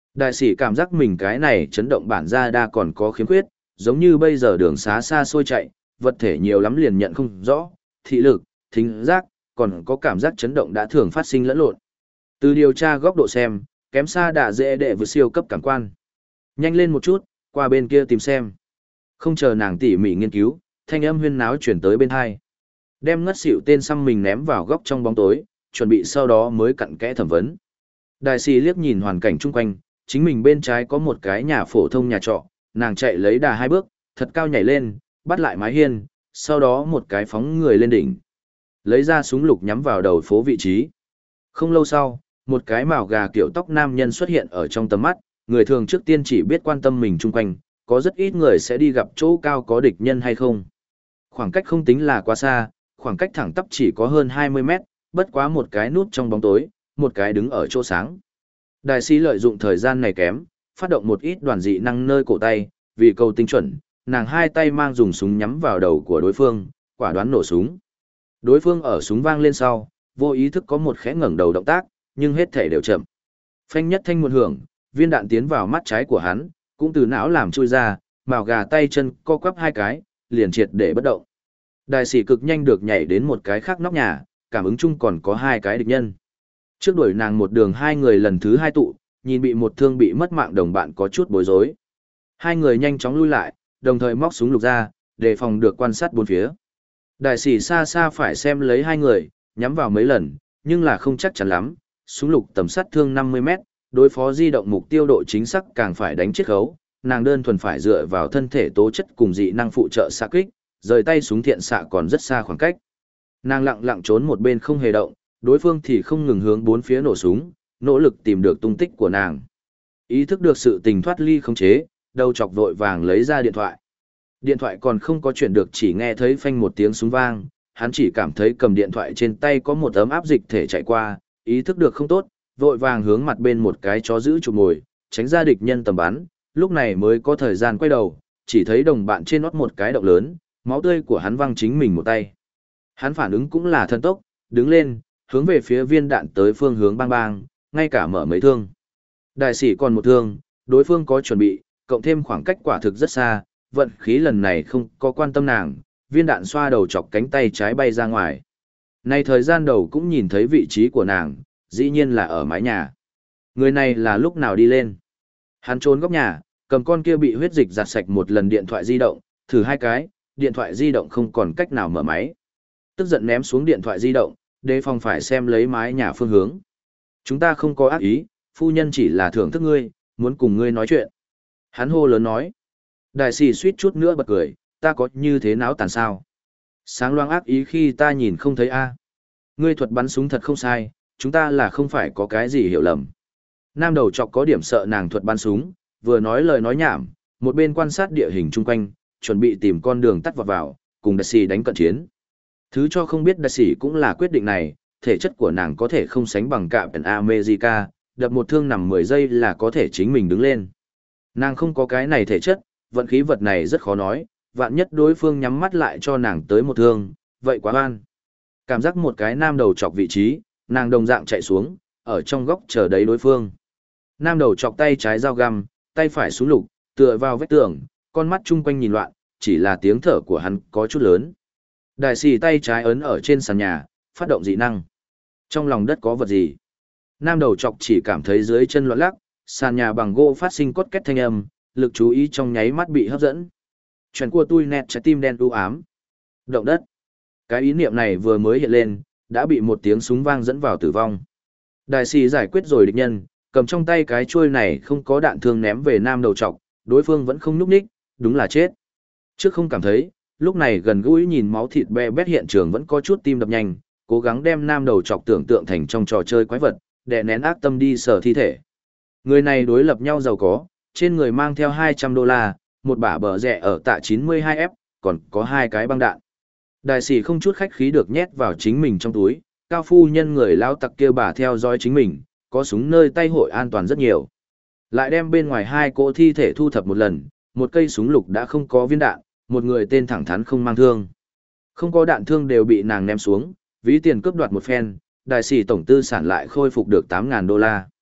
Đại sĩ cảm giác mình cái này chấn động bản ra đa còn có khiếm khuyết, giống như bây giờ đường xá xa xôi chạy, vật thể nhiều lắm liền nhận không rõ, thị lực, thính giác, còn có cảm giác chấn động đã thường phát sinh lẫn lộn. Từ điều tra góc độ xem, kém xa đã dễ đệ vượt siêu cấp cảm quan. Nhanh lên một chút, qua bên kia tìm xem. Không chờ nàng tỉ mỉ nghiên cứu, thanh âm huyên náo chuyển tới bên hai. Đem ngất xỉu tên xăm mình ném vào góc trong bóng tối, chuẩn bị sau đó mới cặn kẽ thẩm vấn. Đại sĩ liếc nhìn hoàn cảnh chung quanh, chính mình bên trái có một cái nhà phổ thông nhà trọ, nàng chạy lấy đà hai bước, thật cao nhảy lên, bắt lại mái hiên, sau đó một cái phóng người lên đỉnh. Lấy ra súng lục nhắm vào đầu phố vị trí. Không lâu sau, một cái mào gà kiểu tóc nam nhân xuất hiện ở trong tầm mắt, người thường trước tiên chỉ biết quan tâm mình chung quanh, có rất ít người sẽ đi gặp chỗ cao có địch nhân hay không. Khoảng cách không tính là quá xa, khoảng cách thẳng tắp chỉ có hơn hai mươi mét, bất quá một cái núp trong bóng tối, một cái đứng ở chỗ sáng. Đại sĩ lợi dụng thời gian này kém, phát động một ít đoàn dị năng nơi cổ tay, vì cầu tinh chuẩn, nàng hai tay mang dùng súng nhắm vào đầu của đối phương, quả đoán nổ súng. Đối phương ở súng vang lên sau, vô ý thức có một khẽ ngẩng đầu động tác, nhưng hết thể đều chậm. Phanh nhất thanh một hưởng, viên đạn tiến vào mắt trái của hắn, cũng từ não làm chui ra, mào gà tay chân co quắp hai cái, liền triệt để bất động. Đại sĩ cực nhanh được nhảy đến một cái khác nóc nhà, cảm ứng chung còn có hai cái địch nhân. Trước đuổi nàng một đường hai người lần thứ hai tụ, nhìn bị một thương bị mất mạng đồng bạn có chút bối rối. Hai người nhanh chóng lui lại, đồng thời móc súng lục ra, đề phòng được quan sát bốn phía. Đại sĩ xa xa phải xem lấy hai người, nhắm vào mấy lần, nhưng là không chắc chắn lắm, súng lục tầm sát thương năm mươi mét, đối phó di động mục tiêu độ chính xác càng phải đánh chiết khấu, nàng đơn thuần phải dựa vào thân thể tố chất cùng dị năng phụ trợ xạ kích, rời tay súng thiện xạ còn rất xa khoảng cách. Nàng lặng lặng trốn một bên không hề động, đối phương thì không ngừng hướng bốn phía nổ súng, nỗ lực tìm được tung tích của nàng. Ý thức được sự tình thoát ly khống chế, đầu chọc vội vàng lấy ra điện thoại. Điện thoại còn không có chuyển được, chỉ nghe thấy phanh một tiếng súng vang, hắn chỉ cảm thấy cầm điện thoại trên tay có một ấm áp dịch thể chạy qua, ý thức được không tốt, vội vàng hướng mặt bên một cái chó giữ chụp ngồi, tránh ra địch nhân tầm bắn, lúc này mới có thời gian quay đầu, chỉ thấy đồng bạn trên nót một cái động lớn, máu tươi của hắn văng chính mình một tay. Hắn phản ứng cũng là thần tốc, đứng lên, hướng về phía viên đạn tới phương hướng bang bang, ngay cả mở mấy thương. Đại sĩ còn một thương, đối phương có chuẩn bị, cộng thêm khoảng cách quả thực rất xa, vận khí lần này không có quan tâm nàng, viên đạn xoa đầu chọc cánh tay trái bay ra ngoài. Này thời gian đầu cũng nhìn thấy vị trí của nàng, dĩ nhiên là ở mái nhà. Người này là lúc nào đi lên? Hắn trốn góc nhà, cầm con kia bị huyết dịch giặt sạch một lần điện thoại di động, thử hai cái, điện thoại di động không còn cách nào mở máy. Tức giận ném xuống điện thoại di động, đề phòng phải xem lấy mái nhà phương hướng. Chúng ta không có ác ý, phu nhân chỉ là thưởng thức ngươi, muốn cùng ngươi nói chuyện. Hắn hô lớn nói. Đại sĩ suýt chút nữa bật cười, ta có như thế náo tàn sao? Sáng loáng ác ý khi ta nhìn không thấy a. Ngươi thuật bắn súng thật không sai, chúng ta là không phải có cái gì hiểu lầm. Nam đầu chọc có điểm sợ nàng thuật bắn súng, vừa nói lời nói nhảm, một bên quan sát địa hình chung quanh, chuẩn bị tìm con đường tắt vào vào, cùng đại sĩ đánh cận chiến. Thứ cho không biết đại sĩ cũng là quyết định này, thể chất của nàng có thể không sánh bằng Captain America, đập một thương nằm mười giây là có thể chính mình đứng lên. Nàng không có cái này thể chất, vận khí vật này rất khó nói, vạn nhất đối phương nhắm mắt lại cho nàng tới một thương, vậy quá oan. Cảm giác một cái nam đầu chọc vị trí, nàng đồng dạng chạy xuống, ở trong góc chờ đấy đối phương. Nam đầu chọc tay trái dao găm, tay phải súng lục, tựa vào vách tường, con mắt chung quanh nhìn loạn, chỉ là tiếng thở của hắn có chút lớn. Đại sĩ tay trái ấn ở trên sàn nhà, phát động dị năng. Trong lòng đất có vật gì? Nam đầu chọc chỉ cảm thấy dưới chân loạn lắc, sàn nhà bằng gỗ phát sinh cốt két thanh âm, lực chú ý trong nháy mắt bị hấp dẫn. Chuyện của tôi nẹt trái tim đen u ám. Động đất. Cái ý niệm này vừa mới hiện lên, đã bị một tiếng súng vang dẫn vào tử vong. Đại sĩ giải quyết rồi địch nhân, cầm trong tay cái chuôi này không có đạn thương ném về nam đầu trọc, đối phương vẫn không nhúc nhích, đúng là chết. Trước không cảm thấy, lúc này gần gũi nhìn máu thịt be bét hiện trường vẫn có chút tim đập nhanh, cố gắng đem nam đầu trọc tưởng tượng thành trong trò chơi quái vật, đè nén ác tâm đi sờ thi thể. Người này đối lập nhau giàu có, trên người mang theo hai trăm đô la, một bả bờ rẻ ở tạ chín mươi hai F, còn có hai cái băng đạn. Đại sĩ không chút khách khí được nhét vào chính mình trong túi, cao phu nhân người lao tặc kia bà theo dõi chính mình, có súng nơi tay hội an toàn rất nhiều. Lại đem bên ngoài hai cỗ thi thể thu thập một lần, một cây súng lục đã không có viên đạn, một người tên thẳng thắn không mang thương. Không có đạn thương đều bị nàng ném xuống, ví tiền cướp đoạt một phen, đại sĩ tổng tư sản lại khôi phục được tám ngàn đô la.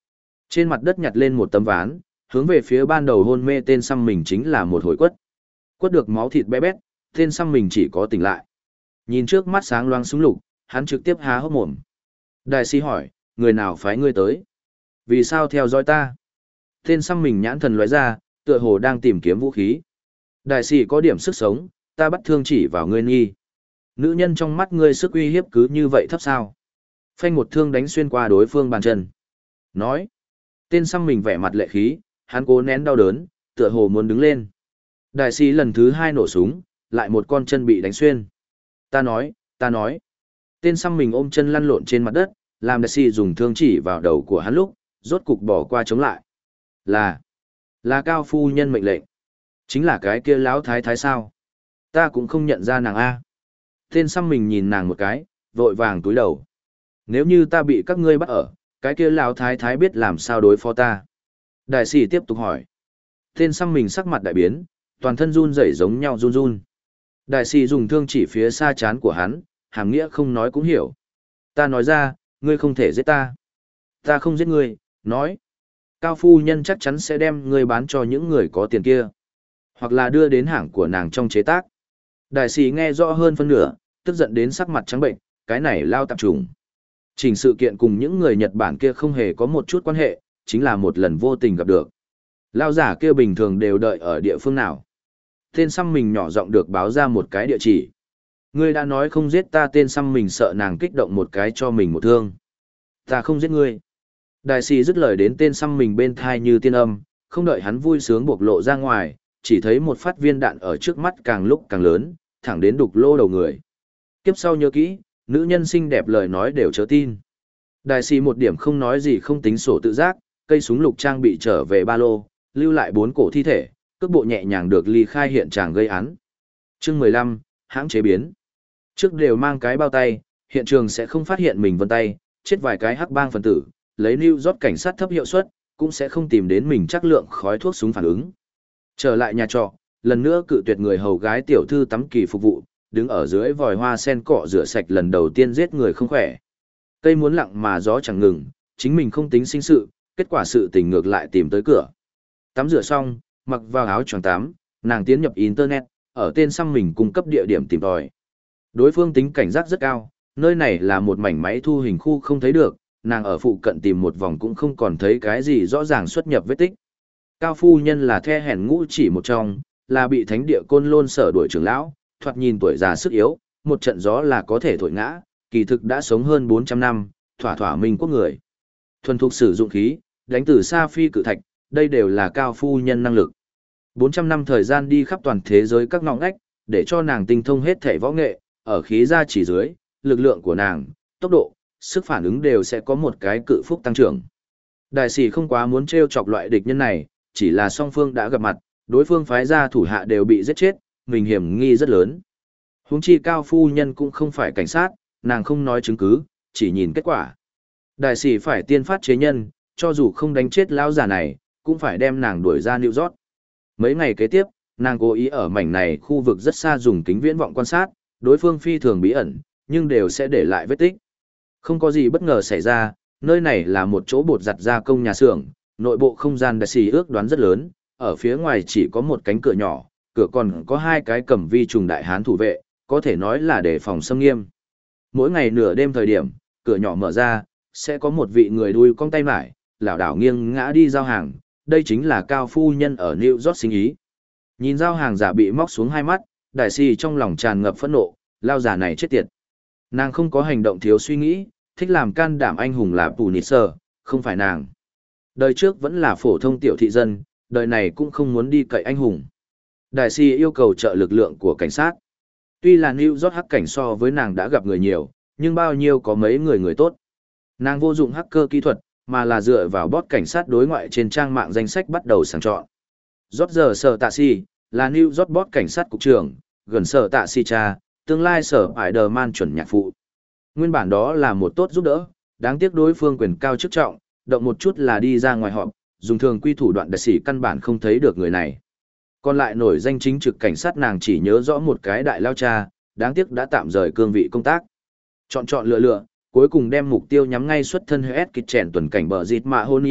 Trên mặt đất nhặt lên một tấm ván, hướng về phía ban đầu hôn mê tên xăm mình chính là một hồi quất. Quất được máu thịt bé bét, tên xăm mình chỉ có tỉnh lại. Nhìn trước mắt sáng loáng súng lục, hắn trực tiếp há hốc mồm. Đại sĩ hỏi, người nào phái ngươi tới? Vì sao theo dõi ta? Tên xăm mình nhãn thần lóe ra, tựa hồ đang tìm kiếm vũ khí. Đại sĩ có điểm sức sống, ta bắt thương chỉ vào ngươi nghi. Nữ nhân trong mắt ngươi sức uy hiếp cứ như vậy thấp sao? Phanh một thương đánh xuyên qua đối phương bàn chân. Nói, tên xăm mình vẻ mặt lệ khí, hắn cố nén đau đớn, tựa hồ muốn đứng lên. Đại sĩ lần thứ hai nổ súng, lại một con chân bị đánh xuyên. Ta nói, ta nói. Tên xăm mình ôm chân lăn lộn trên mặt đất, làm đại sĩ dùng thương chỉ vào đầu của hắn lúc, rốt cục bỏ qua chống lại. Là, là cao phu nhân mệnh lệnh. Chính là cái kia lão thái thái sao. Ta cũng không nhận ra nàng A. Tên xăm mình nhìn nàng một cái, vội vàng túi đầu. Nếu như ta bị các ngươi bắt ở, cái kia lão thái thái biết làm sao đối phó ta. Đại sĩ tiếp tục hỏi. Tên xăm mình sắc mặt đại biến, toàn thân run rẩy giống nhau run run. Đại sĩ dùng thương chỉ phía xa chán của hắn, hàm nghĩa không nói cũng hiểu. Ta nói ra, ngươi không thể giết ta. Ta không giết ngươi, nói. Cao phu nhân chắc chắn sẽ đem ngươi bán cho những người có tiền kia. Hoặc là đưa đến hãng của nàng trong chế tác. Đại sĩ nghe rõ hơn phân nửa, tức giận đến sắc mặt trắng bệnh, cái này lao tạp trùng. Chỉnh sự kiện cùng những người Nhật Bản kia không hề có một chút quan hệ, chính là một lần vô tình gặp được. Lao giả kia bình thường đều đợi ở địa phương nào. Tên xăm mình nhỏ giọng được báo ra một cái địa chỉ. Ngươi đã nói không giết ta, tên xăm mình sợ nàng kích động một cái cho mình một thương. Ta không giết ngươi. Đại sĩ dứt lời đến tên xăm mình bên thai như tiên âm, không đợi hắn vui sướng bộc lộ ra ngoài, chỉ thấy một phát viên đạn ở trước mắt càng lúc càng lớn, thẳng đến đục lô đầu người. Kiếp sau nhớ kỹ, nữ nhân xinh đẹp lời nói đều chớ tin. Đại sĩ một điểm không nói gì không tính sổ tự giác, cây súng lục trang bị trở về ba lô, lưu lại bốn cổ thi thể, cước bộ nhẹ nhàng được ly khai hiện trường gây án. Chương mười lăm, hãng chế biến. Trước đều mang cái bao tay, hiện trường sẽ không phát hiện mình vân tay, chết vài cái hắc bang phần tử, lấy New York cảnh sát thấp hiệu suất, cũng sẽ không tìm đến mình chắc lượng khói thuốc súng phản ứng. Trở lại nhà trọ, lần nữa cự tuyệt người hầu gái tiểu thư tắm kỳ phục vụ, đứng ở dưới vòi hoa sen cọ rửa sạch lần đầu tiên giết người không khỏe. Cây muốn lặng mà gió chẳng ngừng, chính mình không tính sinh sự, kết quả sự tình ngược lại tìm tới cửa. Tắm rửa xong, mặc vào áo choàng tắm, nàng tiến nhập internet, ở tên xăm mình cung cấp địa điểm tìm tòi. Đối phương tính cảnh giác rất cao, nơi này là một mảnh máy thu hình khu không thấy được, nàng ở phụ cận tìm một vòng cũng không còn thấy cái gì rõ ràng xuất nhập vết tích. Cao phu nhân là the hèn ngũ chỉ một trong, là bị thánh địa côn lôn sở đuổi trưởng lão, thoạt nhìn tuổi già sức yếu, một trận gió là có thể thổi ngã, kỳ thực đã sống hơn bốn trăm năm, thỏa thỏa minh quốc người. Thuần thục sử dụng khí, đánh từ xa phi cự thạch, đây đều là cao phu nhân năng lực. bốn trăm năm thời gian đi khắp toàn thế giới các ngõ ngách, để cho nàng tinh thông hết thể võ nghệ, ở khí gia chỉ dưới, lực lượng của nàng, tốc độ, sức phản ứng đều sẽ có một cái cự phúc tăng trưởng. Đại sĩ không quá muốn trêu chọc loại địch nhân này, chỉ là song phương đã gặp mặt, đối phương phái ra thủ hạ đều bị giết chết, mình hiểm nghi rất lớn. Huống chi cao phu nhân cũng không phải cảnh sát, nàng không nói chứng cứ, chỉ nhìn kết quả. Đại sĩ phải tiên phát chế nhân, cho dù không đánh chết lão già này, cũng phải đem nàng đuổi ra New York. Mấy ngày kế tiếp, nàng cố ý ở mảnh này khu vực rất xa dùng kính viễn vọng quan sát, đối phương phi thường bí ẩn, nhưng đều sẽ để lại vết tích. Không có gì bất ngờ xảy ra, nơi này là một chỗ bột giặt gia công nhà xưởng, nội bộ không gian đại sĩ ước đoán rất lớn, ở phía ngoài chỉ có một cánh cửa nhỏ, cửa còn có hai cái cầm vi trùng đại hán thủ vệ, có thể nói là để phòng xâm nghiêm. Mỗi ngày nửa đêm thời điểm, cửa nhỏ mở ra, sẽ có một vị người đuôi cong tay mải, lảo đảo nghiêng ngã đi giao hàng, đây chính là cao phu nhân ở New York sinh ý. Nhìn giao hàng giả bị móc xuống hai mắt, đại sĩ trong lòng tràn ngập phẫn nộ, lao giả này chết tiệt. Nàng không có hành động thiếu suy nghĩ, thích làm can đảm anh hùng là Pù Nịt Sơ, không phải nàng. Đời trước vẫn là phổ thông tiểu thị dân, đời này cũng không muốn đi cậy anh hùng. Đại sĩ yêu cầu trợ lực lượng của cảnh sát. Tuy là New York hắc cảnh so với nàng đã gặp người nhiều, nhưng bao nhiêu có mấy người người tốt. Nàng vô dụng hacker kỹ thuật, mà là dựa vào bot cảnh sát đối ngoại trên trang mạng danh sách bắt đầu sàng chọn. Roger Sở Tạ Si, là New York bot cảnh sát cục trưởng, gần Sở Tạ Si cha, tương lai Sở Spider-Man chuẩn nhạc phụ. Nguyên bản đó là một tốt giúp đỡ, đáng tiếc đối phương quyền cao chức trọng, động một chút là đi ra ngoài họp, dùng thường quy thủ đoạn đại sĩ căn bản không thấy được người này. Còn lại nổi danh chính trực cảnh sát nàng chỉ nhớ rõ một cái đại lao cha, đáng tiếc đã tạm rời cương vị công tác. Chọn chọn lựa lựa, cuối cùng đem mục tiêu nhắm ngay xuất thân hết kịch trẻn tuần cảnh bờ dịt mạ hôn y,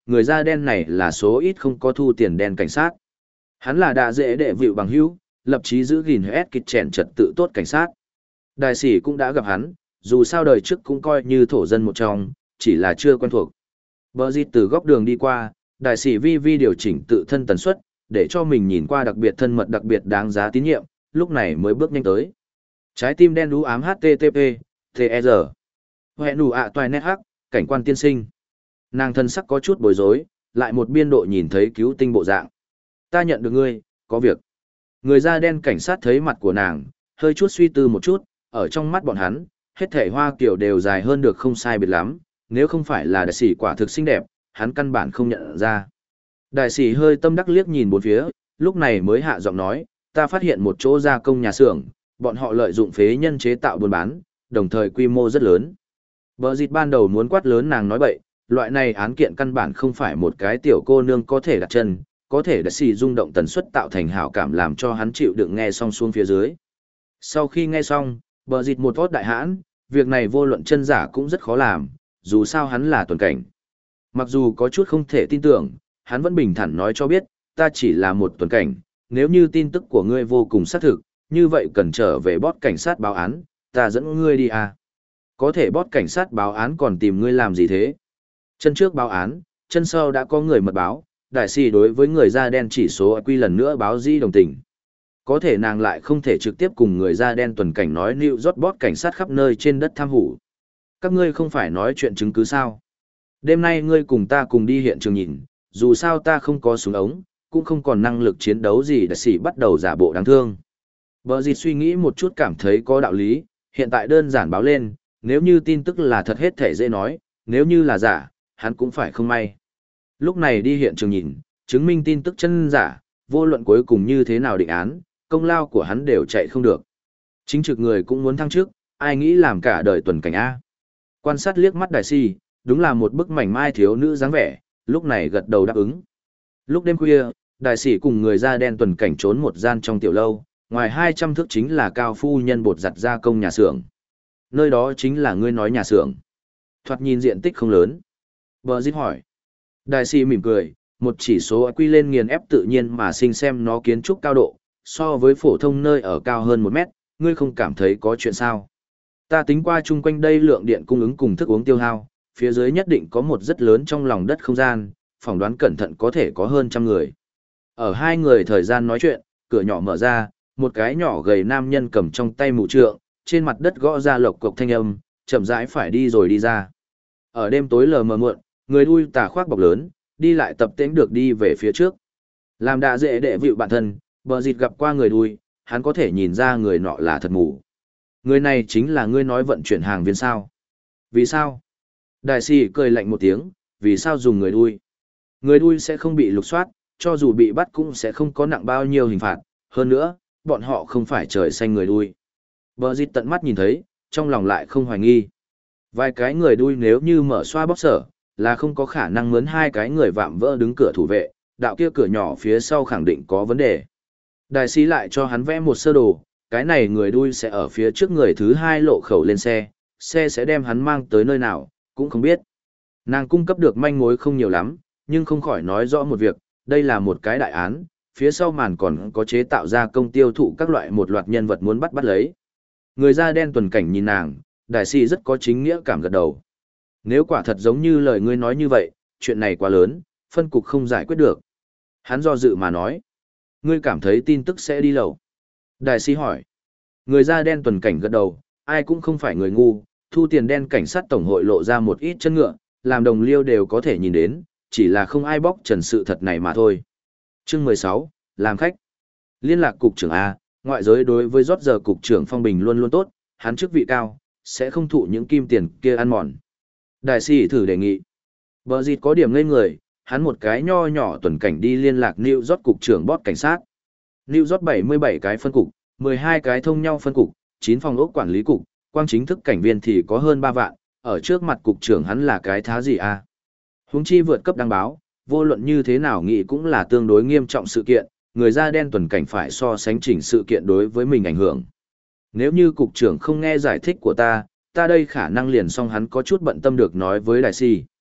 người da đen này là số ít không có thu tiền đen cảnh sát. Hắn là đạ dễ đệ vịu bằng hữu, lập chí giữ gìn hết kịch chèn trật tự tốt cảnh sát. Đại sĩ cũng đã gặp hắn, dù sao đời trước cũng coi như thổ dân một trong, chỉ là chưa quen thuộc. Bờ dịt từ góc đường đi qua, đại sĩ vi vi điều chỉnh tự thân tần suất, để cho mình nhìn qua đặc biệt thân mật đặc biệt đáng giá tín nhiệm, lúc này mới bước nhanh tới. Trái tim đen đú ám hát tê tê pê, tê e rờ. Hẹn đủ ạ toài nét hắc, cảnh quan tiên sinh. Nàng thân sắc có chút bối rối, lại một biên độ nhìn thấy cứu tinh bộ dạng. Ta nhận được ngươi, có việc. Người da đen cảnh sát thấy mặt của nàng, hơi chút suy tư một chút, ở trong mắt bọn hắn, hết thể hoa kiểu đều dài hơn được không sai biệt lắm, nếu không phải là đại sĩ quả thực xinh đẹp, hắn căn bản không nhận ra. Đại sĩ hơi tâm đắc liếc nhìn bốn phía, lúc này mới hạ giọng nói, ta phát hiện một chỗ gia công nhà xưởng, bọn họ lợi dụng phế nhân chế tạo buôn bán, đồng thời quy mô rất lớn. Bờ dịt ban đầu muốn quát lớn nàng nói bậy, loại này án kiện căn bản không phải một cái tiểu cô nương có thể đặt chân, có thể đại sĩ rung động tần suất tạo thành hảo cảm làm cho hắn chịu đựng nghe xong xuống phía dưới. Sau khi nghe xong, bờ dịt một thốt đại hãn, việc này vô luận chân giả cũng rất khó làm, dù sao hắn là tuần cảnh. Mặc dù có chút không thể tin tưởng, hắn vẫn bình thản nói cho biết, ta chỉ là một tuần cảnh, nếu như tin tức của ngươi vô cùng xác thực, như vậy cần trở về bót cảnh sát báo án, ta dẫn ngươi đi à. Có thể bót cảnh sát báo án còn tìm ngươi làm gì thế? Chân trước báo án, chân sau đã có người mật báo, đại sĩ đối với người da đen chỉ số quy lần nữa báo di đồng tình. Có thể nàng lại không thể trực tiếp cùng người da đen tuần cảnh nói New York bót cảnh sát khắp nơi trên đất tham hủ. Các ngươi không phải nói chuyện chứng cứ sao? Đêm nay ngươi cùng ta cùng đi hiện trường nhìn, dù sao ta không có súng ống, cũng không còn năng lực chiến đấu gì, đại sĩ bắt đầu giả bộ đáng thương. Bờ dịt suy nghĩ một chút cảm thấy có đạo lý, hiện tại đơn giản báo lên, nếu như tin tức là thật hết thể dễ nói, nếu như là giả, hắn cũng phải không may. Lúc này đi hiện trường nhìn, chứng minh tin tức chân giả, vô luận cuối cùng như thế nào định án, công lao của hắn đều chạy không được. Chính trực người cũng muốn thăng trước, ai nghĩ làm cả đời tuần cảnh A. Quan sát liếc mắt đại si, đúng là một bức mảnh mai thiếu nữ dáng vẻ, lúc này gật đầu đáp ứng. Lúc đêm khuya, đại sĩ cùng người da đen tuần cảnh trốn một gian trong tiểu lâu, ngoài hai trăm thước chính là cao phu nhân bột giặt gia công nhà xưởng. Nơi đó chính là ngươi nói nhà xưởng. Thoạt nhìn diện tích không lớn. Bờ dít hỏi. Đại sĩ mỉm cười, một chỉ số quy lên nghiền ép tự nhiên mà sinh xem nó kiến trúc cao độ, so với phổ thông nơi ở cao hơn một mét, ngươi không cảm thấy có chuyện sao. Ta tính qua chung quanh đây lượng điện cung ứng cùng thức uống tiêu hao, phía dưới nhất định có một rất lớn trong lòng đất không gian, phỏng đoán cẩn thận có thể có hơn trăm người. Ở hai người thời gian nói chuyện, cửa nhỏ mở ra, một cái nhỏ gầy nam nhân cầm trong tay mũ trượng, trên mặt đất gõ ra lộc cộc thanh âm, chậm rãi phải đi rồi đi ra. Ở đêm tối lờ mờ muộn, người đuôi tà khoác bọc lớn, đi lại tập tễnh được đi về phía trước. Làm đã dễ đệ vịu bản thân, bờ dịt gặp qua người đuôi, hắn có thể nhìn ra người nọ là thật mù. Người này chính là ngươi nói vận chuyển hàng viên sao. Vì sao? Đại sĩ cười lạnh một tiếng, vì sao dùng người đuôi? Người đuôi sẽ không bị lục soát, cho dù bị bắt cũng sẽ không có nặng bao nhiêu hình phạt. Hơn nữa, bọn họ không phải trời xanh người đuôi. Bờ dịt tận mắt nhìn thấy, trong lòng lại không hoài nghi. Vài cái người đuôi nếu như mở xoa bóc sở, là không có khả năng mướn hai cái người vạm vỡ đứng cửa thủ vệ, đạo kia cửa nhỏ phía sau khẳng định có vấn đề. Đại sĩ lại cho hắn vẽ một sơ đồ, cái này người đuôi sẽ ở phía trước người thứ hai lộ khẩu lên xe, xe sẽ đem hắn mang tới nơi nào, cũng không biết. Nàng cung cấp được manh mối không nhiều lắm, nhưng không khỏi nói rõ một việc, đây là một cái đại án, phía sau màn còn có chế tạo ra công tiêu thụ các loại một loạt nhân vật muốn bắt bắt lấy. Người da đen tuần cảnh nhìn nàng, đại sĩ rất có chính nghĩa cảm gật đầu. Nếu quả thật giống như lời ngươi nói như vậy, chuyện này quá lớn, phân cục không giải quyết được. Hắn do dự mà nói. Ngươi cảm thấy tin tức sẽ đi lầu. Đại sĩ hỏi. Người da đen tuần cảnh gật đầu, ai cũng không phải người ngu, thu tiền đen cảnh sát tổng hội lộ ra một ít chân ngựa, làm đồng liêu đều có thể nhìn đến, chỉ là không ai bóc trần sự thật này mà thôi. Chương mười sáu, làm khách. Liên lạc cục trưởng A, ngoại giới đối với rót giờ cục trưởng phong bình luôn luôn tốt, hắn chức vị cao, sẽ không thụ những kim tiền kia ăn mòn. Đại sĩ thử đề nghị. Bờ dịt có điểm ngây người, hắn một cái nho nhỏ tuần cảnh đi liên lạc New York cục trưởng bót cảnh sát. New York bảy mươi bảy cái phân cục, mười hai cái thông nhau phân cục, chín phòng ốc quản lý cục, quang chính thức cảnh viên thì có hơn ba vạn, ở trước mặt cục trưởng hắn là cái thá gì à? Huống chi vượt cấp đăng báo, vô luận như thế nào nghĩ cũng là tương đối nghiêm trọng sự kiện, người da đen tuần cảnh phải so sánh chỉnh sự kiện đối với mình ảnh hưởng. Nếu như cục trưởng không nghe giải thích của ta, ta đây khả năng liền xong hắn có chút bận tâm được nói với đại sĩ.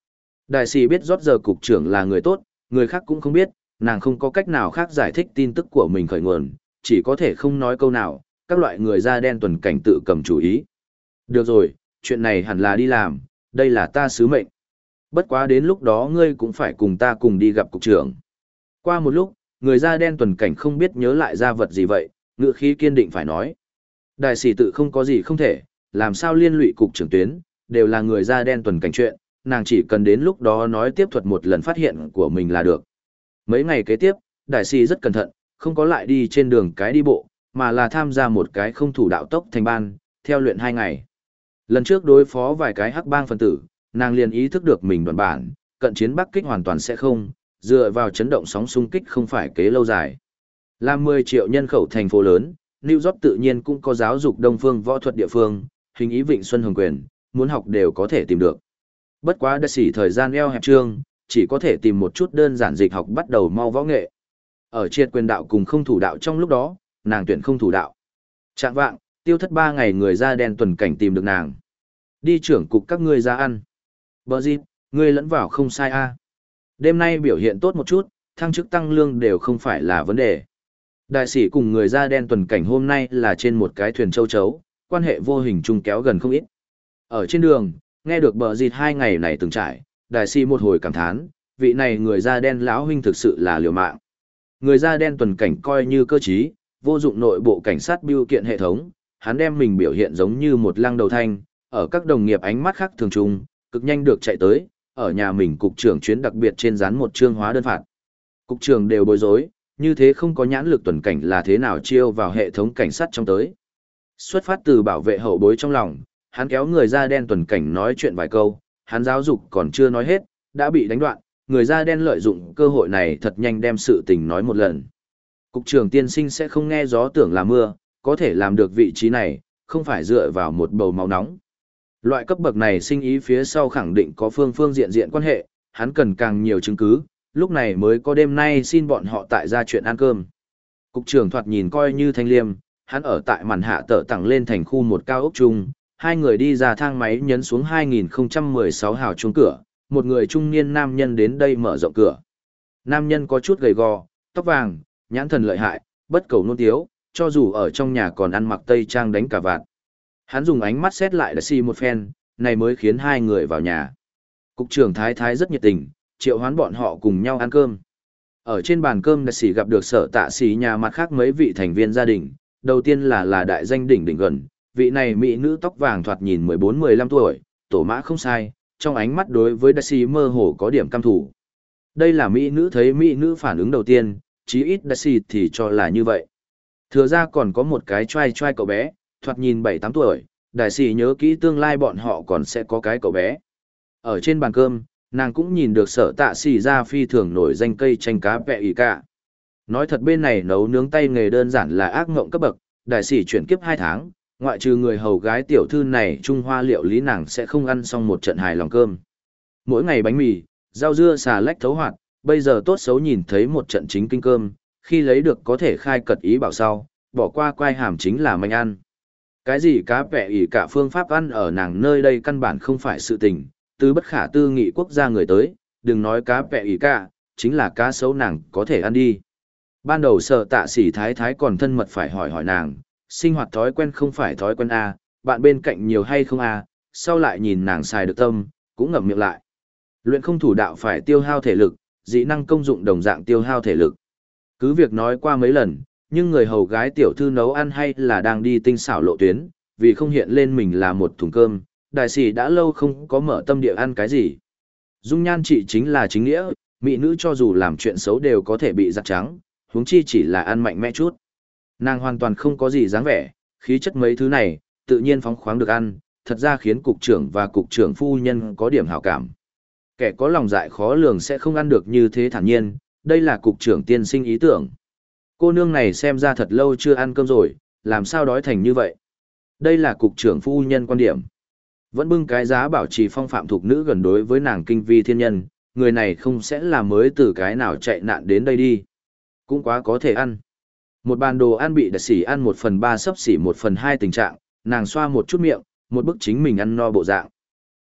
Đại sĩ biết rót giờ cục trưởng là người tốt, người khác cũng không biết, nàng không có cách nào khác giải thích tin tức của mình khởi nguồn, chỉ có thể không nói câu nào, các loại người da đen tuần cảnh tự cầm chủ ý. Được rồi, chuyện này hẳn là đi làm, đây là ta sứ mệnh. Bất quá đến lúc đó ngươi cũng phải cùng ta cùng đi gặp cục trưởng. Qua một lúc, người da đen tuần cảnh không biết nhớ lại ra vật gì vậy, ngựa khí kiên định phải nói. Đại sĩ tự không có gì không thể, làm sao liên lụy cục trưởng tuyến, đều là người da đen tuần cảnh chuyện, nàng chỉ cần đến lúc đó nói tiếp thuật một lần phát hiện của mình là được. Mấy ngày kế tiếp, đại sĩ rất cẩn thận, không có lại đi trên đường cái đi bộ, mà là tham gia một cái không thủ đạo tốc thành ban, theo luyện hai ngày. Lần trước đối phó vài cái hắc bang phân tử, nàng liền ý thức được mình đoạn bản, cận chiến bắc kích hoàn toàn sẽ không, dựa vào chấn động sóng xung kích không phải kế lâu dài. Là mười triệu nhân khẩu thành phố lớn, New York tự nhiên cũng có giáo dục đông phương võ thuật địa phương, hình ý Vịnh Xuân Hồng Quyền, muốn học đều có thể tìm được. Bất quá đã xỉ thời gian eo hẹp trương, chỉ có thể tìm một chút đơn giản dịch học bắt đầu mau võ nghệ. Ở triệt quyền đạo cùng không thủ đạo trong lúc đó, nàng tuyển không thủ đạo. Trạng vạng, tiêu thất ba ngày người da đen tuần cảnh tìm được nàng. Đi trưởng cục các ngươi ra ăn. Bờ dịp, ngươi lẫn vào không sai a. Đêm nay biểu hiện tốt một chút, thăng chức tăng lương đều không phải là vấn đề. Đại sĩ cùng người da đen tuần cảnh hôm nay là trên một cái thuyền châu chấu, quan hệ vô hình chung kéo gần không ít. Ở trên đường, nghe được bờ dịt hai ngày này từng trải, đại sĩ một hồi cảm thán, vị này người da đen lão huynh thực sự là liều mạng. Người da đen tuần cảnh coi như cơ trí, vô dụng nội bộ cảnh sát biêu kiện hệ thống, hắn đem mình biểu hiện giống như một lăng đầu thanh, ở các đồng nghiệp ánh mắt khác thường chung, cực nhanh được chạy tới, ở nhà mình cục trưởng chuyến đặc biệt trên dán một chương hóa đơn phạt. Cục trưởng đều bối rối, như thế không có nhãn lực tuần cảnh là thế nào chiêu vào hệ thống cảnh sát trong tới. Xuất phát từ bảo vệ hậu bối trong lòng, hắn kéo người da đen tuần cảnh nói chuyện vài câu, hắn giáo dục còn chưa nói hết, đã bị đánh đoạn, người da đen lợi dụng cơ hội này thật nhanh đem sự tình nói một lần. Cục trưởng tiên sinh sẽ không nghe gió tưởng là mưa, có thể làm được vị trí này, không phải dựa vào một bầu máu nóng. Loại cấp bậc này sinh ý phía sau khẳng định có phương phương diện diện quan hệ, hắn cần càng nhiều chứng cứ, lúc này mới có đêm nay xin bọn họ tại ra chuyện ăn cơm. Cục trưởng thoạt nhìn coi như thanh liêm, hắn ở tại màn hạ tở tặng lên thành khu một cao ốc chung, hai người đi ra thang máy nhấn xuống hai nghìn không trăm mười sáu hào chuông cửa, một người trung niên nam nhân đến đây mở rộng cửa. Nam nhân có chút gầy gò, tóc vàng, nhãn thần lợi hại, bất cầu nôn tiếu, cho dù ở trong nhà còn ăn mặc tây trang đánh cả vạt. Hắn dùng ánh mắt xét lại đại sĩ một phen, này mới khiến hai người vào nhà. Cục trưởng thái thái rất nhiệt tình, triệu hoán bọn họ cùng nhau ăn cơm. Ở trên bàn cơm đại sĩ gặp được sở tạ sĩ nhà mặt khác mấy vị thành viên gia đình, đầu tiên là là đại danh đỉnh đỉnh gần, vị này mỹ nữ tóc vàng thoạt nhìn mười bốn mười lăm tuổi, tổ mã không sai, trong ánh mắt đối với đại sĩ mơ hồ có điểm căm thủ. Đây là mỹ nữ thấy mỹ nữ phản ứng đầu tiên, chí ít đại sĩ thì cho là như vậy. Thừa ra còn có một cái trai trai cậu bé, thoạt nhìn bảy tám tuổi, đại sĩ nhớ kỹ tương lai bọn họ còn sẽ có cái cậu bé. Ở trên bàn cơm, nàng cũng nhìn được sở tạ xì ra phi thường nổi danh cây chanh cá vẹ ý cả. Nói thật bên này nấu nướng tay nghề đơn giản là ác ngộng cấp bậc, đại sĩ chuyển kiếp hai tháng, ngoại trừ người hầu gái tiểu thư này Trung Hoa liệu lý nàng sẽ không ăn xong một trận hài lòng cơm. Mỗi ngày bánh mì, rau dưa xà lách thấu hoạt, bây giờ tốt xấu nhìn thấy một trận chính kinh cơm, khi lấy được có thể khai cật ý bảo sau, bỏ qua quai hàm chính là manh ăn. Cái gì cá vẹ ỉ cả phương pháp ăn ở nàng nơi đây căn bản không phải sự tình, từ bất khả tư nghị quốc gia người tới, đừng nói cá vẹ ỉ cả, chính là cá sấu nàng có thể ăn đi. Ban đầu sợ tạ sỉ thái thái còn thân mật phải hỏi hỏi nàng, sinh hoạt thói quen không phải thói quen A, bạn bên cạnh nhiều hay không A, sau lại nhìn nàng xài được tâm, cũng ngậm miệng lại. Luyện không thủ đạo phải tiêu hao thể lực, dị năng công dụng đồng dạng tiêu hao thể lực. Cứ việc nói qua mấy lần, nhưng người hầu gái tiểu thư nấu ăn hay là đang đi tinh xảo lộ tuyến, vì không hiện lên mình là một thùng cơm, đại sĩ đã lâu không có mở tâm địa ăn cái gì. Dung nhan chị chính là chính nghĩa, mỹ nữ cho dù làm chuyện xấu đều có thể bị giặt trắng, huống chi chỉ là ăn mạnh mẽ chút. Nàng hoàn toàn không có gì dáng vẻ, khí chất mấy thứ này, tự nhiên phóng khoáng được ăn, thật ra khiến cục trưởng và cục trưởng phu nhân có điểm hảo cảm. Kẻ có lòng dạ khó lường sẽ không ăn được như thế thản nhiên, đây là cục trưởng tiên sinh ý tưởng. Cô nương này xem ra thật lâu chưa ăn cơm rồi, làm sao đói thành như vậy? Đây là cục trưởng phu nhân quan điểm. Vẫn bưng cái giá bảo trì phong phạm thuộc nữ gần đối với nàng kinh vi thiên nhân, người này không sẽ là mới từ cái nào chạy nạn đến đây đi. Cũng quá có thể ăn. Một bàn đồ ăn bị đại sĩ ăn một phần ba sấp xỉ một phần hai tình trạng, nàng xoa một chút miệng, một bức chính mình ăn no bộ dạng.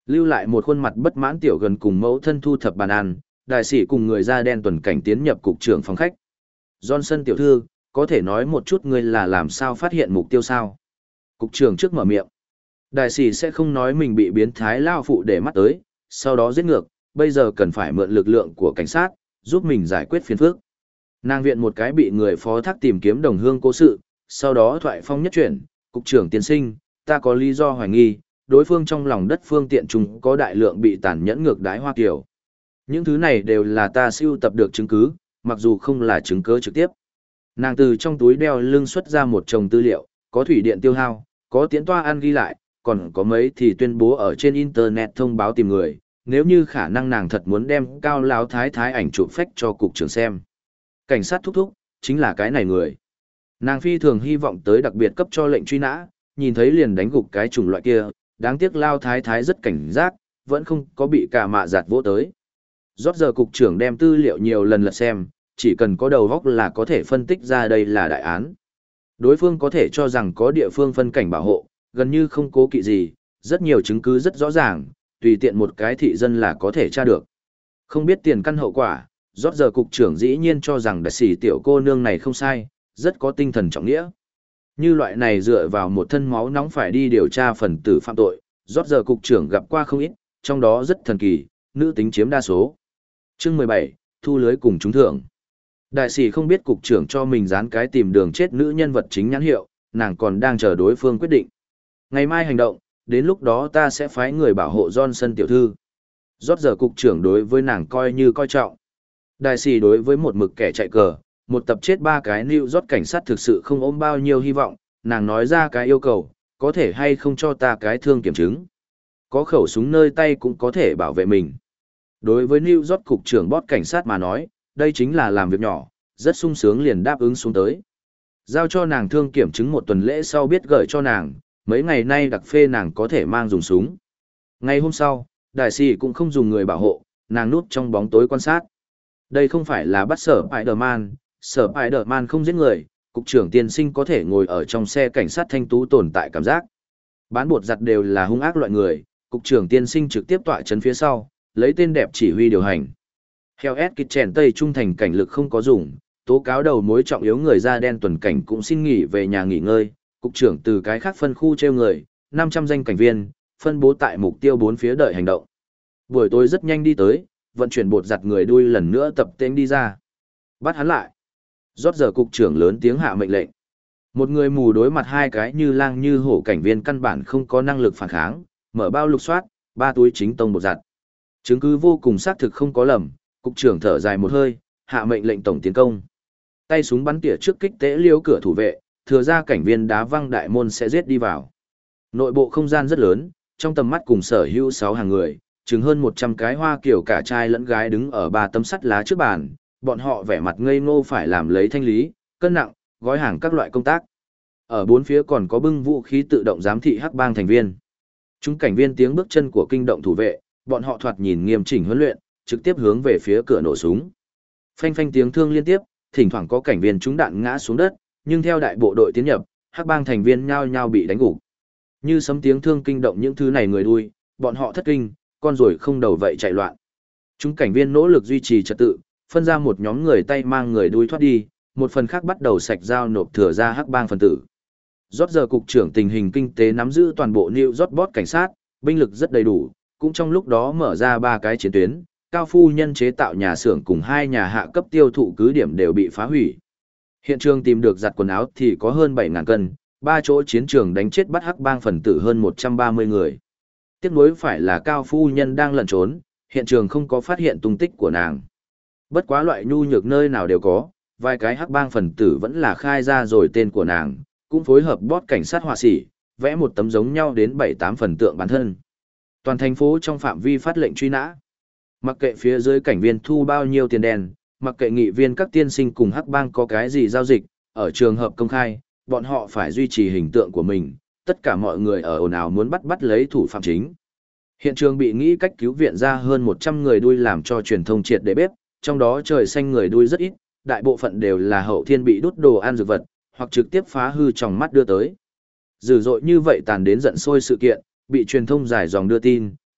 Lưu lại một khuôn mặt bất mãn tiểu gần cùng mẫu thân thu thập bàn ăn, đại sĩ cùng người da đen tuần cảnh tiến nhập cục trưởng phòng khách. Johnson tiểu thư, có thể nói một chút ngươi là làm sao phát hiện mục tiêu sao? Cục trưởng trước mở miệng. Đại sĩ sẽ không nói mình bị biến thái lao phụ để mắt tới, sau đó giết ngược, bây giờ cần phải mượn lực lượng của cảnh sát, giúp mình giải quyết phiền phức. Nàng viện một cái bị người phó thác tìm kiếm đồng hương cố sự, sau đó thoại phong nhất chuyển, cục trưởng tiên sinh, ta có lý do hoài nghi, đối phương trong lòng đất phương tiện chúng có đại lượng bị tàn nhẫn ngược đái Hoa Kiều. Những thứ này đều là ta siêu tập được chứng cứ, mặc dù không là chứng cứ trực tiếp. Nàng từ trong túi đeo lưng xuất ra một chồng tư liệu, có thủy điện tiêu hao, có tiễn toa ăn ghi lại, còn có mấy thì tuyên bố ở trên internet thông báo tìm người, nếu như khả năng nàng thật muốn đem cao lão thái thái ảnh chụp phách cho cục trưởng xem. Cảnh sát thúc thúc, chính là cái này người. Nàng phi thường hy vọng tới đặc biệt cấp cho lệnh truy nã, nhìn thấy liền đánh gục cái chủng loại kia, đáng tiếc lao thái thái rất cảnh giác, vẫn không có bị cả mạ giạt vỗ tới. Rót giờ cục trưởng đem tư liệu nhiều lần lật xem, chỉ cần có đầu góc là có thể phân tích ra đây là đại án. Đối phương có thể cho rằng có địa phương phân cảnh bảo hộ, gần như không cố kỵ gì, rất nhiều chứng cứ rất rõ ràng, tùy tiện một cái thị dân là có thể tra được. Không biết tiền căn hậu quả, rót giờ cục trưởng dĩ nhiên cho rằng đại sĩ tiểu cô nương này không sai, rất có tinh thần trọng nghĩa. Như loại này dựa vào một thân máu nóng phải đi điều tra phần tử phạm tội, rót giờ cục trưởng gặp qua không ít, trong đó rất thần kỳ, nữ tính chiếm đa số. Chương mười bảy, thu lưới cùng trúng thưởng. Đại sĩ không biết cục trưởng cho mình dán cái tìm đường chết nữ nhân vật chính nhãn hiệu, nàng còn đang chờ đối phương quyết định. Ngày mai hành động, đến lúc đó ta sẽ phái người bảo hộ Johnson tiểu thư. Rót giờ cục trưởng đối với nàng coi như coi trọng. Đại sĩ đối với một mực kẻ chạy cờ, một tập chết ba cái New York cảnh sát thực sự không ôm bao nhiêu hy vọng, nàng nói ra cái yêu cầu, có thể hay không cho ta cái thương kiểm chứng. Có khẩu súng nơi tay cũng có thể bảo vệ mình. Đối với New York cục trưởng bót cảnh sát mà nói, đây chính là làm việc nhỏ, rất sung sướng liền đáp ứng xuống tới. Giao cho nàng thương kiểm chứng một tuần lễ sau biết gửi cho nàng, mấy ngày nay đặc phê nàng có thể mang dùng súng. Ngày hôm sau, đại sĩ cũng không dùng người bảo hộ, nàng núp trong bóng tối quan sát. Đây không phải là bắt sở Spider-Man, sở Spider-Man không giết người, cục trưởng tiên sinh có thể ngồi ở trong xe cảnh sát thanh tú tồn tại cảm giác. Bán bột giặt đều là hung ác loại người, cục trưởng tiên sinh trực tiếp tọa chấn phía sau, lấy tên đẹp chỉ huy điều hành. Heo S kịch chèn Tây trung thành cảnh lực không có dùng, tố cáo đầu mối trọng yếu người da đen tuần cảnh cũng xin nghỉ về nhà nghỉ ngơi, cục trưởng từ cái khác phân khu treo người, năm trăm danh cảnh viên, phân bố tại mục tiêu bốn phía đợi hành động. Buổi tối rất nhanh đi tới, vận chuyển bột giặt người đuôi lần nữa tập tên đi ra. Bắt hắn lại. Rót giờ cục trưởng lớn tiếng hạ mệnh lệnh. Một người mù đối mặt hai cái như lang như hổ cảnh viên căn bản không có năng lực phản kháng, mở bao lục soát, ba túi chính tông bột giặt. Chứng cứ vô cùng xác thực không có lầm, cục trưởng thở dài một hơi, hạ mệnh lệnh tổng tiến công. Tay súng bắn tỉa trước kích tễ liêu cửa thủ vệ, thừa ra cảnh viên đá văng đại môn sẽ giết đi vào. Nội bộ không gian rất lớn, trong tầm mắt cùng sở hữu sáu hàng người, chừng hơn một trăm cái hoa kiểu cả trai lẫn gái đứng ở ba tấm sắt lá trước bàn, bọn họ vẻ mặt ngây ngô phải làm lấy thanh lý, cân nặng, gói hàng các loại công tác. Ở bốn phía còn có bưng vũ khí tự động giám thị hắc bang thành viên. Chúng cảnh viên tiếng bước chân của kinh động thủ vệ, bọn họ thoạt nhìn nghiêm chỉnh huấn luyện, trực tiếp hướng về phía cửa nổ súng. Phanh phanh tiếng thương liên tiếp, thỉnh thoảng có cảnh viên trúng đạn ngã xuống đất, nhưng theo đại bộ đội tiến nhập, hắc bang thành viên nhao nhao bị đánh gục. Như sấm tiếng thương kinh động những thứ này người đuôi, bọn họ thất kinh, con rồi không đầu vậy chạy loạn. Chúng cảnh viên nỗ lực duy trì trật tự, phân ra một nhóm người tay mang người đuôi thoát đi, một phần khác bắt đầu sạch dao nộp thừa ra hắc bang phần tử. Rót giờ cục trưởng tình hình kinh tế nắm giữ toàn bộ New York Bot cảnh sát, binh lực rất đầy đủ, cũng trong lúc đó mở ra ba cái chiến tuyến, cao phu nhân chế tạo nhà xưởng cùng hai nhà hạ cấp tiêu thụ cứ điểm đều bị phá hủy. Hiện trường tìm được giặt quần áo thì có hơn bảy nghìn cân, ba chỗ chiến trường đánh chết bắt hắc bang phần tử hơn một trăm ba mươi người. Tiếc nuối phải là cao phu nhân đang lẩn trốn, hiện trường không có phát hiện tung tích của nàng. Bất quá loại nhu nhược nơi nào đều có, vài cái hắc bang phần tử vẫn là khai ra rồi tên của nàng, cũng phối hợp bót cảnh sát họa sĩ, vẽ một tấm giống nhau đến bảy tám phần tượng bản thân. Toàn thành phố trong phạm vi phát lệnh truy nã. Mặc kệ phía dưới cảnh viên thu bao nhiêu tiền đèn, mặc kệ nghị viên các tiên sinh cùng hắc bang có cái gì giao dịch, ở trường hợp công khai, bọn họ phải duy trì hình tượng của mình, tất cả mọi người ở ồn ào muốn bắt bắt lấy thủ phạm chính. Hiện trường bị nghĩ cách cứu viện ra hơn một trăm người đuôi làm cho truyền thông triệt để bếp, trong đó trời xanh người đuôi rất ít, đại bộ phận đều là hậu thiên bị đút đồ ăn dược vật, hoặc trực tiếp phá hư trong mắt đưa tới. Dữ dội như vậy tàn đến giận sôi sự kiện, bị truyền thông dài dòng đưa tin,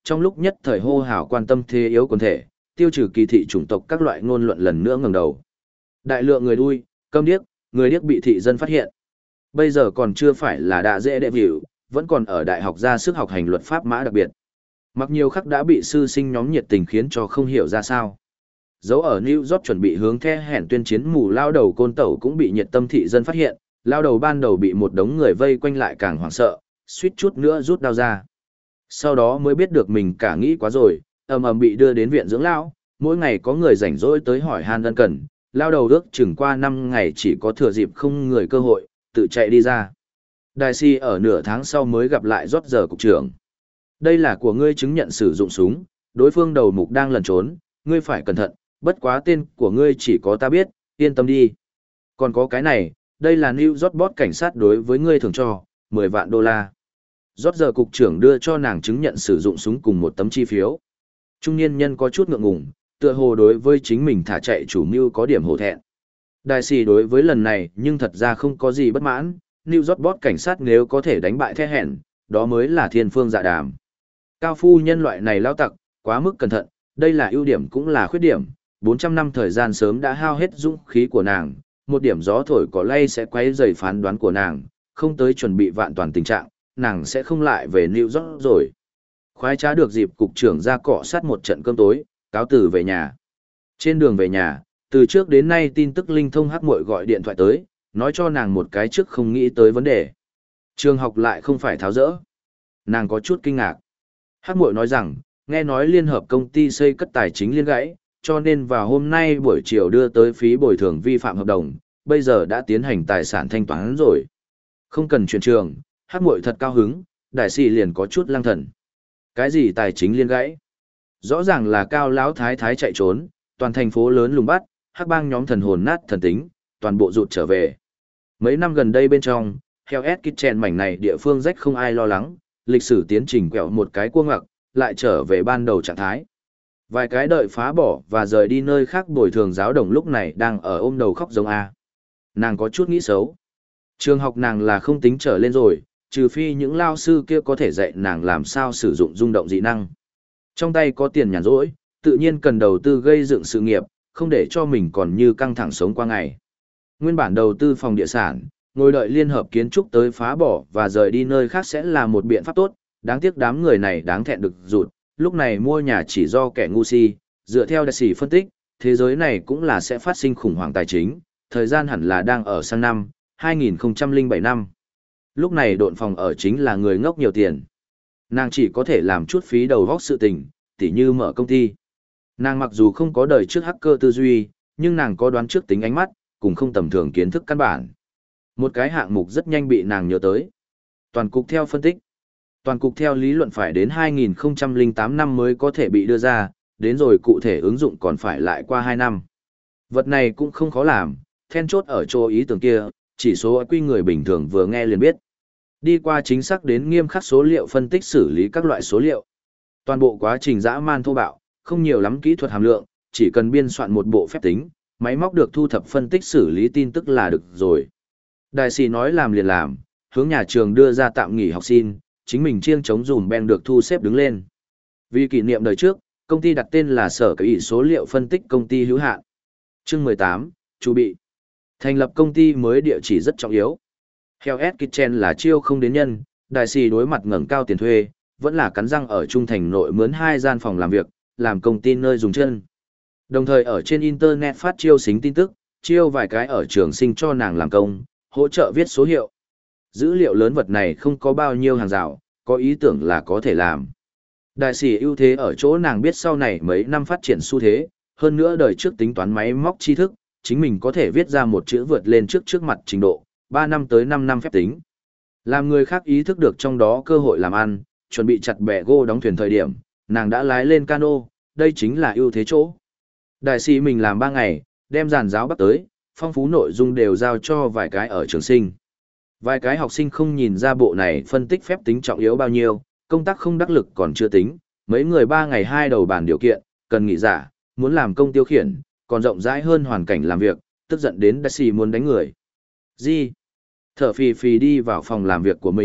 trong lúc nhất thời hô hào quan tâm thế yếu quần thể, tiêu trừ kỳ thị chủng tộc các loại ngôn luận lần nữa ngẩng đầu. Đại lượng người đuôi, câm điếc, người điếc bị thị dân phát hiện. Bây giờ còn chưa phải là đã dễ đệ vịu, vẫn còn ở đại học ra sức học hành luật pháp mã đặc biệt. Mặc nhiều khắc đã bị sư sinh nhóm nhiệt tình khiến cho không hiểu ra sao. Dấu ở New York chuẩn bị hướng the hẻn tuyên chiến mù lao đầu côn tẩu cũng bị nhiệt tâm thị dân phát hiện, lao đầu ban đầu bị một đống người vây quanh lại càng hoảng sợ, suýt chút nữa rút đao ra. Sau đó mới biết được mình cả nghĩ quá rồi, ầm ầm bị đưa đến viện dưỡng lão, mỗi ngày có người rảnh rỗi tới hỏi han ân cần, lao đầu ước chừng qua năm ngày chỉ có thừa dịp không người cơ hội, tự chạy đi ra. Đại si ở nửa tháng sau mới gặp lại rót giờ cục trưởng. Đây là của ngươi chứng nhận sử dụng súng, đối phương đầu mục đang lẩn trốn, ngươi phải cẩn thận, bất quá tên của ngươi chỉ có ta biết, yên tâm đi. Còn có cái này, đây là New York Boss cảnh sát đối với ngươi thường cho, mười vạn đô la. Rót giờ cục trưởng đưa cho nàng chứng nhận sử dụng súng cùng một tấm chi phiếu. Trung niên nhân có chút ngượng ngùng, tựa hồ đối với chính mình thả chạy chủ mưu có điểm hổ thẹn. Đại sĩ đối với lần này nhưng thật ra không có gì bất mãn, New York Boss cảnh sát nếu có thể đánh bại the hẹn, đó mới là thiên phương dạ đàm. Cao phu nhân loại này lao tặc, quá mức cẩn thận, đây là ưu điểm cũng là khuyết điểm, bốn trăm năm thời gian sớm đã hao hết dũng khí của nàng, một điểm gió thổi cỏ lay sẽ quấy rầy phán đoán của nàng, không tới chuẩn bị vạn toàn tình trạng, nàng sẽ không lại về New York rồi. Khoái trá được dịp cục trưởng ra cọ sát một trận cơm tối, cáo từ về nhà. Trên đường về nhà, từ trước đến nay tin tức linh thông hắc muội gọi điện thoại tới, nói cho nàng một cái trước không nghĩ tới vấn đề. Trường học lại không phải tháo rỡ. Nàng có chút kinh ngạc. Hắc muội nói rằng, nghe nói liên hợp công ty xây cất tài chính liên gãy, cho nên vào hôm nay buổi chiều đưa tới phí bồi thường vi phạm hợp đồng, bây giờ đã tiến hành tài sản thanh toán rồi. Không cần chuyển trường, Hắc muội thật cao hứng, đại sĩ liền có chút lang thần. Cái gì tài chính liên gãy? Rõ ràng là cao lão thái thái chạy trốn, toàn thành phố lớn lùng bắt, hắc bang nhóm thần hồn nát thần tính, toàn bộ rụt trở về. Mấy năm gần đây bên trong, Hell's Kitchen mảnh này địa phương rách không ai lo lắng, lịch sử tiến trình quẹo một cái cua ngoặc, lại trở về ban đầu trạng thái. Vài cái đợi phá bỏ và rời đi nơi khác bồi thường giáo đồng lúc này đang ở ôm đầu khóc giống A. Nàng có chút nghĩ xấu. Trường học nàng là không tính trở lên rồi, trừ phi những lao sư kia có thể dạy nàng làm sao sử dụng rung động dị năng. Trong tay có tiền nhàn rỗi, tự nhiên cần đầu tư gây dựng sự nghiệp, không để cho mình còn như căng thẳng sống qua ngày. Nguyên bản đầu tư phòng địa sản, ngồi đợi liên hợp kiến trúc tới phá bỏ và rời đi nơi khác sẽ là một biện pháp tốt, đáng tiếc đám người này đáng thẹn được rụt, lúc này mua nhà chỉ do kẻ ngu si, dựa theo đại sĩ phân tích, thế giới này cũng là sẽ phát sinh khủng hoảng tài chính, thời gian hẳn là đang ở sang năm, hai nghìn không trăm lẻ bảy năm. Lúc này độn phòng ở chính là người ngốc nhiều tiền. Nàng chỉ có thể làm chút phí đầu vóc sự tình, tỉ như mở công ty. Nàng mặc dù không có đời trước hacker tư duy, nhưng nàng có đoán trước tính ánh mắt, cùng không tầm thường kiến thức căn bản. Một cái hạng mục rất nhanh bị nàng nhớ tới. Toàn cục theo phân tích. Toàn cục theo lý luận phải đến hai nghìn không trăm lẻ tám năm mới có thể bị đưa ra, đến rồi cụ thể ứng dụng còn phải lại qua hai năm. Vật này cũng không khó làm, then chốt ở chỗ ý tưởng kia, chỉ số quy người bình thường vừa nghe liền biết. Đi qua chính xác đến nghiêm khắc số liệu phân tích xử lý các loại số liệu. Toàn bộ quá trình dã man thô bạo, không nhiều lắm kỹ thuật hàm lượng, chỉ cần biên soạn một bộ phép tính, máy móc được thu thập phân tích xử lý tin tức là được rồi. Đại sĩ nói làm liền làm, hướng nhà trường đưa ra tạm nghỉ học xin, chính mình chiêng chống dùm beng được thu xếp đứng lên. Vì kỷ niệm đời trước, công ty đặt tên là Sở Cái số liệu phân tích công ty hữu hạn. Chương mười tám, chuẩn bị. Thành lập công ty mới địa chỉ rất trọng yếu. Hell's Kitchen là chiêu không đến nhân, đại sĩ đối mặt ngẩng cao tiền thuê, vẫn là cắn răng ở trung thành nội mướn hai gian phòng làm việc, làm công ty nơi dùng chân. Đồng thời ở trên internet phát chiêu xính tin tức, chiêu vài cái ở trường sinh cho nàng làm công, hỗ trợ viết số hiệu. Dữ liệu lớn vật này không có bao nhiêu hàng rào, có ý tưởng là có thể làm. Đại sĩ ưu thế ở chỗ nàng biết sau này mấy năm phát triển xu thế, hơn nữa đời trước tính toán máy móc tri thức, chính mình có thể viết ra một chữ vượt lên trước trước mặt trình độ, ba năm tới năm năm phép tính. Làm người khác ý thức được trong đó cơ hội làm ăn, chuẩn bị chặt bè gô đóng thuyền thời điểm, nàng đã lái lên cano, đây chính là ưu thế chỗ. Đại sĩ mình làm ba ngày, đem giàn giáo bắt tới, phong phú nội dung đều giao cho vài cái ở trường sinh. Vài cái học sinh không nhìn ra bộ này phân tích phép tính trọng yếu bao nhiêu, công tác không đắc lực còn chưa tính, mấy người ba ngày hai đầu bàn điều kiện, cần nghỉ giả, muốn làm công tiêu khiển, còn rộng rãi hơn hoàn cảnh làm việc, tức giận đến đại sĩ muốn đánh người. Gì? Thở phì phì đi vào phòng làm việc của mình,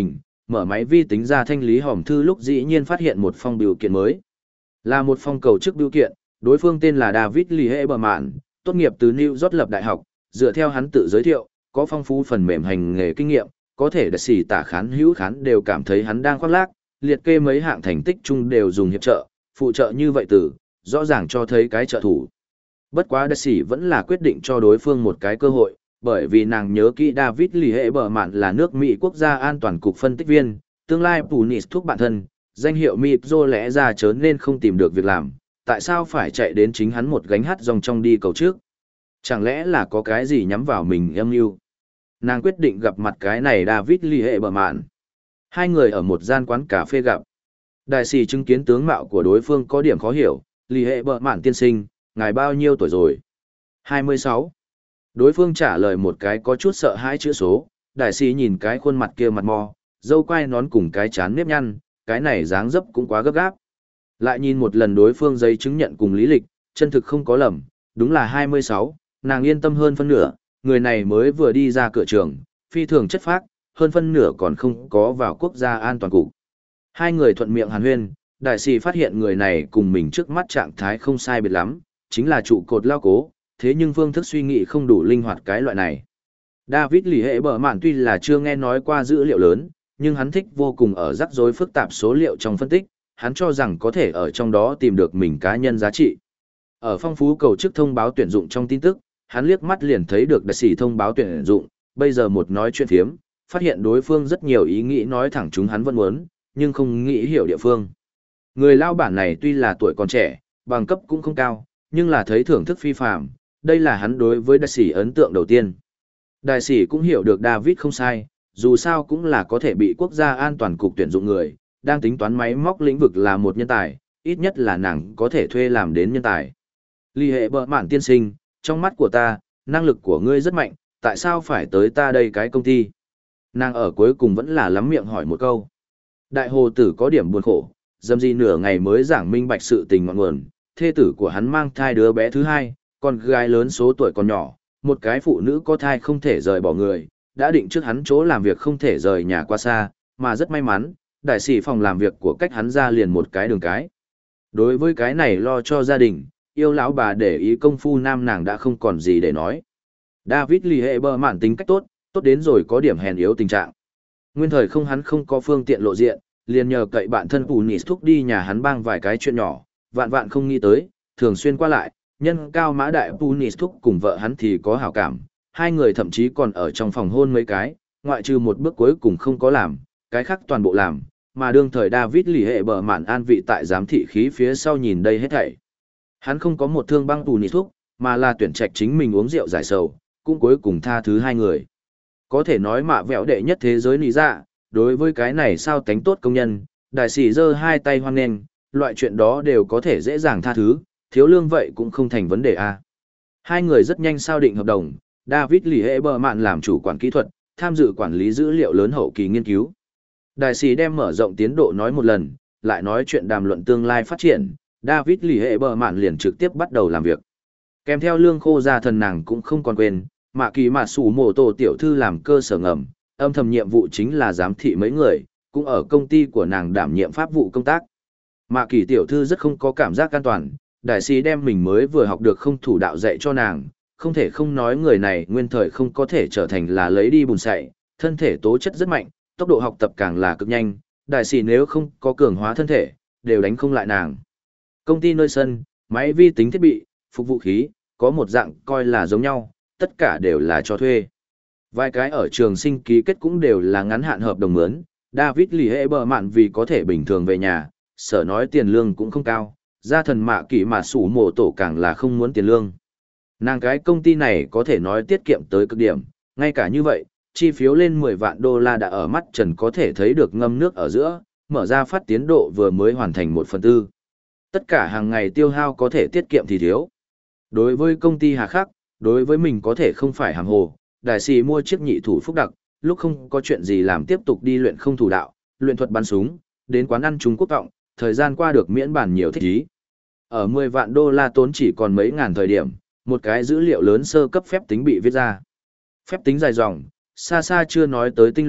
mở máy vi tính ra thanh lý hòm thư lúc dĩ nhiên phát hiện một phong biểu kiện mới. Là một phong cầu chức biểu kiện, đối phương tên là David Lieberman, tốt nghiệp từ New York lập đại học, dựa theo hắn tự giới thiệu, có phong phú phần mềm hành nghề kinh nghiệm, có thể đại sĩ tả khán hữu khán đều cảm thấy hắn đang khoác lác, liệt kê mấy hạng thành tích chung đều dùng hiệp trợ, phụ trợ như vậy từ, rõ ràng cho thấy cái trợ thủ. Bất quá đại sĩ vẫn là quyết định cho đối phương một cái cơ hội, bởi vì nàng nhớ kỹ David Lieberman là nước Mỹ quốc gia an toàn cục phân tích viên, tương lai Punis thuốc bản thân, danh hiệu Mipzo lẽ ra chớ nên không tìm được việc làm, tại sao phải chạy đến chính hắn một gánh hát dòng trong đi cầu trước? Chẳng lẽ là có cái gì nhắm vào mình âm mưu? Nàng quyết định gặp mặt cái này David Lieberman. Hai người ở một gian quán cà phê gặp. Đại sĩ chứng kiến tướng mạo của đối phương có điểm khó hiểu, Lieberman tiên sinh, ngài bao nhiêu tuổi rồi? hai mươi sáu. Đối phương trả lời một cái có chút sợ hãi chữ số, đại sĩ nhìn cái khuôn mặt kia mặt mò, dâu quai nón cùng cái chán nếp nhăn, cái này dáng dấp cũng quá gấp gáp. Lại nhìn một lần đối phương giấy chứng nhận cùng lý lịch, chân thực không có lầm, đúng là hai mươi sáu, nàng yên tâm hơn phân nửa, người này mới vừa đi ra cửa trường, phi thường chất phác, hơn phân nửa còn không có vào quốc gia an toàn cục. Hai người thuận miệng hàn huyên, đại sĩ phát hiện người này cùng mình trước mắt trạng thái không sai biệt lắm, chính là trụ cột lao cố, thế nhưng phương thức suy nghĩ không đủ linh hoạt cái loại này. David Lieberman tuy là chưa nghe nói qua dữ liệu lớn, nhưng hắn thích vô cùng ở rắc rối phức tạp số liệu trong phân tích, hắn cho rằng có thể ở trong đó tìm được mình cá nhân giá trị. Ở phong phú cầu chức thông báo tuyển dụng trong tin tức, hắn liếc mắt liền thấy được đại sĩ thông báo tuyển dụng, bây giờ một nói chuyện phiếm, phát hiện đối phương rất nhiều ý nghĩ nói thẳng chúng hắn vẫn muốn, nhưng không nghĩ hiểu địa phương. Người lao bản này tuy là tuổi còn trẻ, bằng cấp cũng không cao, nhưng là thấy thưởng thức phi phàm, đây là hắn đối với đại sĩ ấn tượng đầu tiên. Đại sĩ cũng hiểu được David không sai, dù sao cũng là có thể bị quốc gia an toàn cục tuyển dụng người, đang tính toán máy móc lĩnh vực là một nhân tài, ít nhất là nàng có thể thuê làm đến nhân tài. Lieberman tiên sinh, trong mắt của ta, năng lực của ngươi rất mạnh, tại sao phải tới ta đây cái công ty? Nàng ở cuối cùng vẫn là lắm miệng hỏi một câu. Đại hồ tử có điểm buồn khổ, dầm gì nửa ngày mới giảng minh bạch sự tình ngọn nguồn, thê tử của hắn mang thai đứa bé thứ hai, con gái lớn số tuổi còn nhỏ, một cái phụ nữ có thai không thể rời bỏ người, đã định trước hắn chỗ làm việc không thể rời nhà qua xa, mà rất may mắn, đại sĩ phòng làm việc của cách hắn ra liền một cái đường cái. Đối với cái này lo cho gia đình, yêu lão bà để ý công phu nam nàng đã không còn gì để nói. David Lieberman tính cách tốt, tốt đến rồi có điểm hèn yếu tình trạng. Nguyên thời không hắn không có phương tiện lộ diện, liền nhờ cậy bạn thân Punis thúc đi nhà hắn bang vài cái chuyện nhỏ, vạn vạn không nghĩ tới, thường xuyên qua lại, nhân cao mã đại Punis thúc cùng vợ hắn thì có hảo cảm, hai người thậm chí còn ở trong phòng hôn mấy cái, ngoại trừ một bước cuối cùng không có làm, cái khác toàn bộ làm, mà đương thời David Lieberman an vị tại giám thị khí phía sau nhìn đây hết thảy. Hắn không có một thương băng Punis thúc, mà là tuyển trạch chính mình uống rượu giải sầu, cũng cuối cùng tha thứ hai người. Có thể nói mạ vẹo đệ nhất thế giới lý dạ, đối với cái này sao tánh tốt công nhân, đại sĩ giơ hai tay hoan nghênh, loại chuyện đó đều có thể dễ dàng tha thứ, thiếu lương vậy cũng không thành vấn đề a. Hai người rất nhanh sao định hợp đồng, David Lieberman làm chủ quản kỹ thuật, tham dự quản lý dữ liệu lớn hậu kỳ nghiên cứu. Đại sĩ đem mở rộng tiến độ nói một lần, lại nói chuyện đàm luận tương lai phát triển, David Lieberman liền trực tiếp bắt đầu làm việc. Kèm theo lương khô ra thần nàng cũng không còn quên, mạ kỳ mà sủ mổ tổ tiểu thư làm cơ sở ngầm, âm thầm nhiệm vụ chính là giám thị mấy người, cũng ở công ty của nàng đảm nhiệm pháp vụ công tác. Mạ kỳ tiểu thư rất không có cảm giác an toàn, đại sĩ đem mình mới vừa học được không thủ đạo dạy cho nàng, không thể không nói người này nguyên thời không có thể trở thành là lấy đi bùn sậy, thân thể tố chất rất mạnh, tốc độ học tập càng là cực nhanh, đại sĩ nếu không có cường hóa thân thể, đều đánh không lại nàng. Công ty nơi sân, máy vi tính thiết bị, phục vụ khí, có một dạng coi là giống nhau, tất cả đều là cho thuê. Vài cái ở trường sinh ký kết cũng đều là ngắn hạn hợp đồng mướn, David Lieberman vì có thể bình thường về nhà, sở nói tiền lương cũng không cao, gia thần mạ kỳ mà sủ mổ tổ càng là không muốn tiền lương. Nàng cái công ty này có thể nói tiết kiệm tới cực điểm, ngay cả như vậy, chi phiếu lên mười vạn đô la đã ở mắt trần có thể thấy được ngâm nước ở giữa, mở ra phát tiến độ vừa mới hoàn thành một phần tư. Tất cả hàng ngày tiêu hao có thể tiết kiệm thì thiếu. Đối với công ty hà khắc, đối với mình có thể không phải hàng hồ, đại sĩ mua chiếc nhị thủ phúc đặc, lúc không có chuyện gì làm tiếp tục đi luyện không thủ đạo, luyện thuật bắn súng, đến quán ăn Trung Quốc vọng, thời gian qua được miễn bản nhiều thích ý. Ở mười vạn đô la tốn chỉ còn mấy ngàn thời điểm, một cái dữ liệu lớn sơ cấp phép tính bị viết ra. Phép tính dài dòng, xa xa chưa nói tới tinh luyện,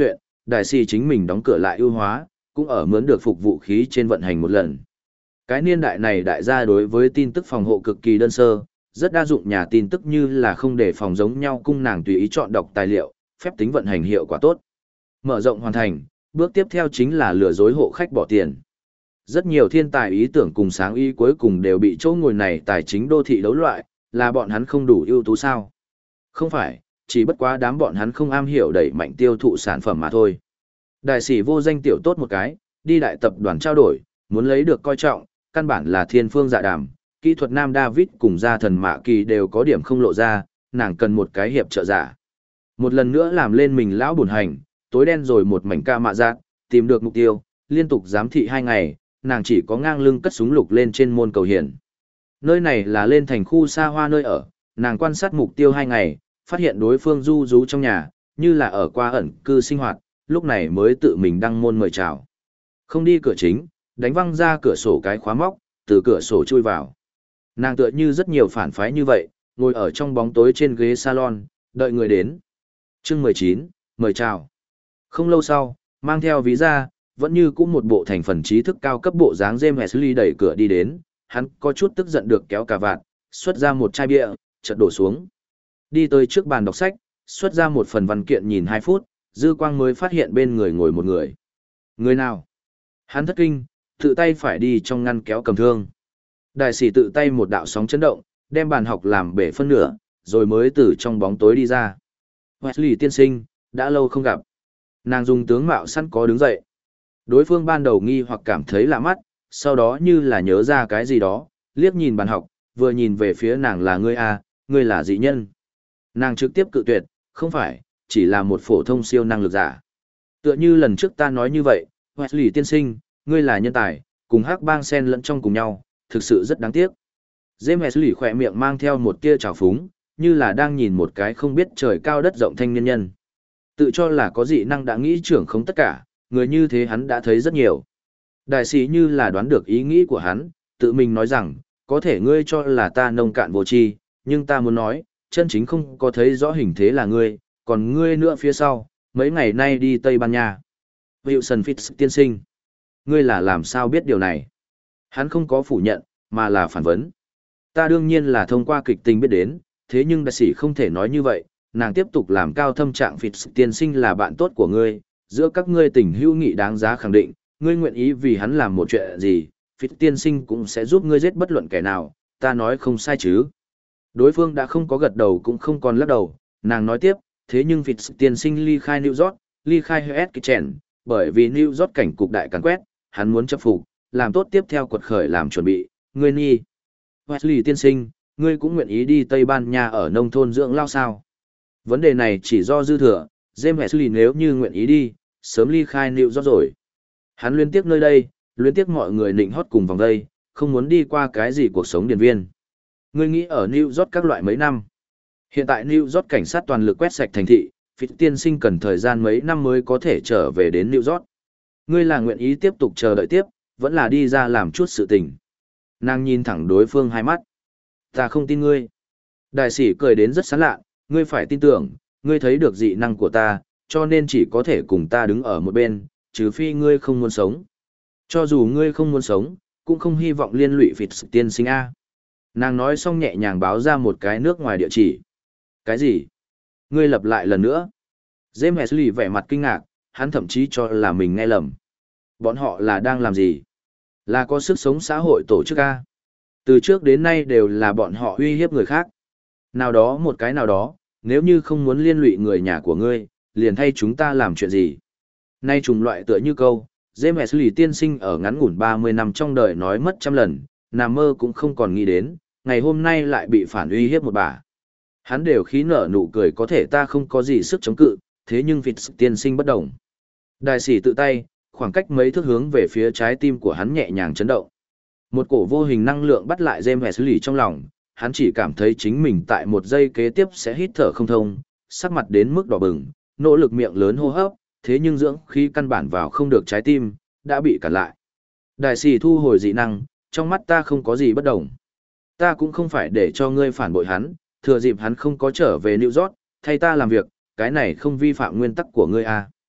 Đại sĩ chính mình đóng cửa lại ưu hóa, cũng ở mướn được phục vũ khí trên vận hành một lần. Cái niên đại này đại gia đối với tin tức phòng hộ cực kỳ đơn sơ, rất đa dụng nhà tin tức như là không để phòng giống nhau cung nàng tùy ý chọn đọc tài liệu, phép tính vận hành hiệu quả tốt. Mở rộng hoàn thành, bước tiếp theo chính là lừa dối hộ khách bỏ tiền. Rất nhiều thiên tài ý tưởng cùng sáng ý cuối cùng đều bị chỗ ngồi này tài chính đô thị đấu loại, là bọn hắn không đủ ưu tú sao? Không phải, chỉ bất quá đám bọn hắn không am hiểu đẩy mạnh tiêu thụ sản phẩm mà thôi. Đại sĩ vô danh tiểu tốt một cái, đi đại tập đoàn trao đổi, muốn lấy được coi trọng, căn bản là thiên phương dạ đàm, kỹ thuật nam David cùng gia thần Mạ Kỳ đều có điểm không lộ ra, nàng cần một cái hiệp trợ giả. Một lần nữa làm lên mình lão buồn hành, tối đen rồi một mảnh ca mạ giác, tìm được mục tiêu, liên tục giám thị hai ngày, nàng chỉ có ngang lưng cất súng lục lên trên môn cầu hiển. Nơi này là lên thành khu xa hoa nơi ở, nàng quan sát mục tiêu hai ngày, phát hiện đối phương du rú trong nhà, như là ở qua ẩn cư sinh hoạt, lúc này mới tự mình đăng môn mời chào. Không đi cửa chính, đánh văng ra cửa sổ cái khóa móc, từ cửa sổ chui vào. Nàng tựa như rất nhiều phản phái như vậy, ngồi ở trong bóng tối trên ghế salon, đợi người đến. Chương mười chín, mời chào. Không lâu sau, mang theo ví da, vẫn như cũ một bộ thành phần trí thức cao cấp bộ dáng James Wesley đẩy cửa đi đến, hắn có chút tức giận được kéo cà vạt, xuất ra một chai bia, chợt đổ xuống. Đi tới trước bàn đọc sách, xuất ra một phần văn kiện nhìn hai phút, dư quang mới phát hiện bên người ngồi một người. Người nào? Hắn thất kinh, tự tay phải đi trong ngăn kéo cầm thương. Đại sĩ tự tay một đạo sóng chấn động, đem bàn học làm bể phân nửa, rồi mới từ trong bóng tối đi ra. Wesley tiên sinh, đã lâu không gặp. Nàng dùng tướng mạo sẵn có đứng dậy. Đối phương ban đầu nghi hoặc cảm thấy lạ mắt, sau đó như là nhớ ra cái gì đó, liếc nhìn bàn học, vừa nhìn về phía nàng là ngươi à, ngươi là dị nhân. Nàng trực tiếp cự tuyệt, không phải, chỉ là một phổ thông siêu năng lực giả. Tựa như lần trước ta nói như vậy, Wesley tiên sinh, ngươi là nhân tài, cùng hắc bang sen lẫn trong cùng nhau, thực sự rất đáng tiếc. James Wesley khỏe miệng mang theo một tia trào phúng, như là đang nhìn một cái không biết trời cao đất rộng thanh niên nhân. Tự cho là có dị năng đã nghĩ trưởng không tất cả, người như thế hắn đã thấy rất nhiều. Đại sĩ như là đoán được ý nghĩ của hắn, tự mình nói rằng, có thể ngươi cho là ta nông cạn vô tri, nhưng ta muốn nói, chân chính không có thấy rõ hình thế là ngươi, còn ngươi nữa phía sau, mấy ngày nay đi Tây Ban Nha. Wilson Fitz tiên sinh, ngươi là làm sao biết điều này? Hắn không có phủ nhận, mà là phản vấn. Ta đương nhiên là thông qua kịch tình biết đến, thế nhưng đại sĩ không thể nói như vậy, nàng tiếp tục làm cao thâm trạng Fitz tiên sinh là bạn tốt của ngươi, giữa các ngươi tình hữu nghị đáng giá khẳng định, ngươi nguyện ý vì hắn làm một chuyện gì, Fitz tiên sinh cũng sẽ giúp ngươi giết bất luận kẻ nào, ta nói không sai chứ. Đối phương đã không có gật đầu cũng không còn lắc đầu, nàng nói tiếp, thế nhưng Fitz tiên sinh ly khai New York, ly khai Hughes Kitchen, bởi vì New York cảnh cục đại càn quét, hắn muốn chấp phục, làm tốt tiếp theo quật khởi làm chuẩn bị, ngươi nghi. Wesley tiên sinh, ngươi cũng nguyện ý đi Tây Ban Nha ở nông thôn dưỡng lao sao? Vấn đề này chỉ do dư thừa, James Wesley nếu như nguyện ý đi, sớm ly khai New York rồi. Hắn luyến tiếc nơi đây, luyến tiếc mọi người nịnh hót cùng vòng đây, không muốn đi qua cái gì cuộc sống điển viên. Ngươi nghĩ ở New York các loại mấy năm. Hiện tại New York cảnh sát toàn lực quét sạch thành thị, Fitz tiên sinh cần thời gian mấy năm mới có thể trở về đến New York. Ngươi là nguyện ý tiếp tục chờ đợi tiếp, vẫn là đi ra làm chút sự tình. Nàng nhìn thẳng đối phương hai mắt. Ta không tin ngươi. Đại sĩ cười đến rất sán lạ, ngươi phải tin tưởng, ngươi thấy được dị năng của ta, cho nên chỉ có thể cùng ta đứng ở một bên, trừ phi ngươi không muốn sống. Cho dù ngươi không muốn sống, cũng không hy vọng liên lụy Fitz tiên sinh A. Nàng nói xong nhẹ nhàng báo ra một cái nước ngoài địa chỉ. Cái gì? Ngươi lặp lại lần nữa. James Wesley vẻ mặt kinh ngạc, hắn thậm chí cho là mình nghe lầm. Bọn họ là đang làm gì? Là có sức sống xã hội tổ chức A. Từ trước đến nay đều là bọn họ uy hiếp người khác. Nào đó một cái nào đó, nếu như không muốn liên lụy người nhà của ngươi, liền thay chúng ta làm chuyện gì? Nay trùng loại tựa như câu, James Wesley tiên sinh ở ngắn ngủn ba mươi năm trong đời nói mất trăm lần, nằm mơ cũng không còn nghĩ đến, ngày hôm nay lại bị phản uy hiếp một bà. Hắn đều khí nở nụ cười có thể ta không có gì sức chống cự, thế nhưng Fitz tiên sinh bất động. Đại sĩ tự tay, khoảng cách mấy thước hướng về phía trái tim của hắn nhẹ nhàng chấn động. Một cổ vô hình năng lượng bắt lại James Wesley trong lòng, hắn chỉ cảm thấy chính mình tại một giây kế tiếp sẽ hít thở không thông, sắc mặt đến mức đỏ bừng, nỗ lực miệng lớn hô hấp, thế nhưng dưỡng khí căn bản vào không được trái tim, đã bị cản lại. Đại sĩ thu hồi dị năng, trong mắt ta không có gì bất đồng. Ta cũng không phải để cho ngươi phản bội hắn, thừa dịp hắn không có trở về New York, thay ta làm việc, cái này không vi phạm nguyên tắc của ngươi à.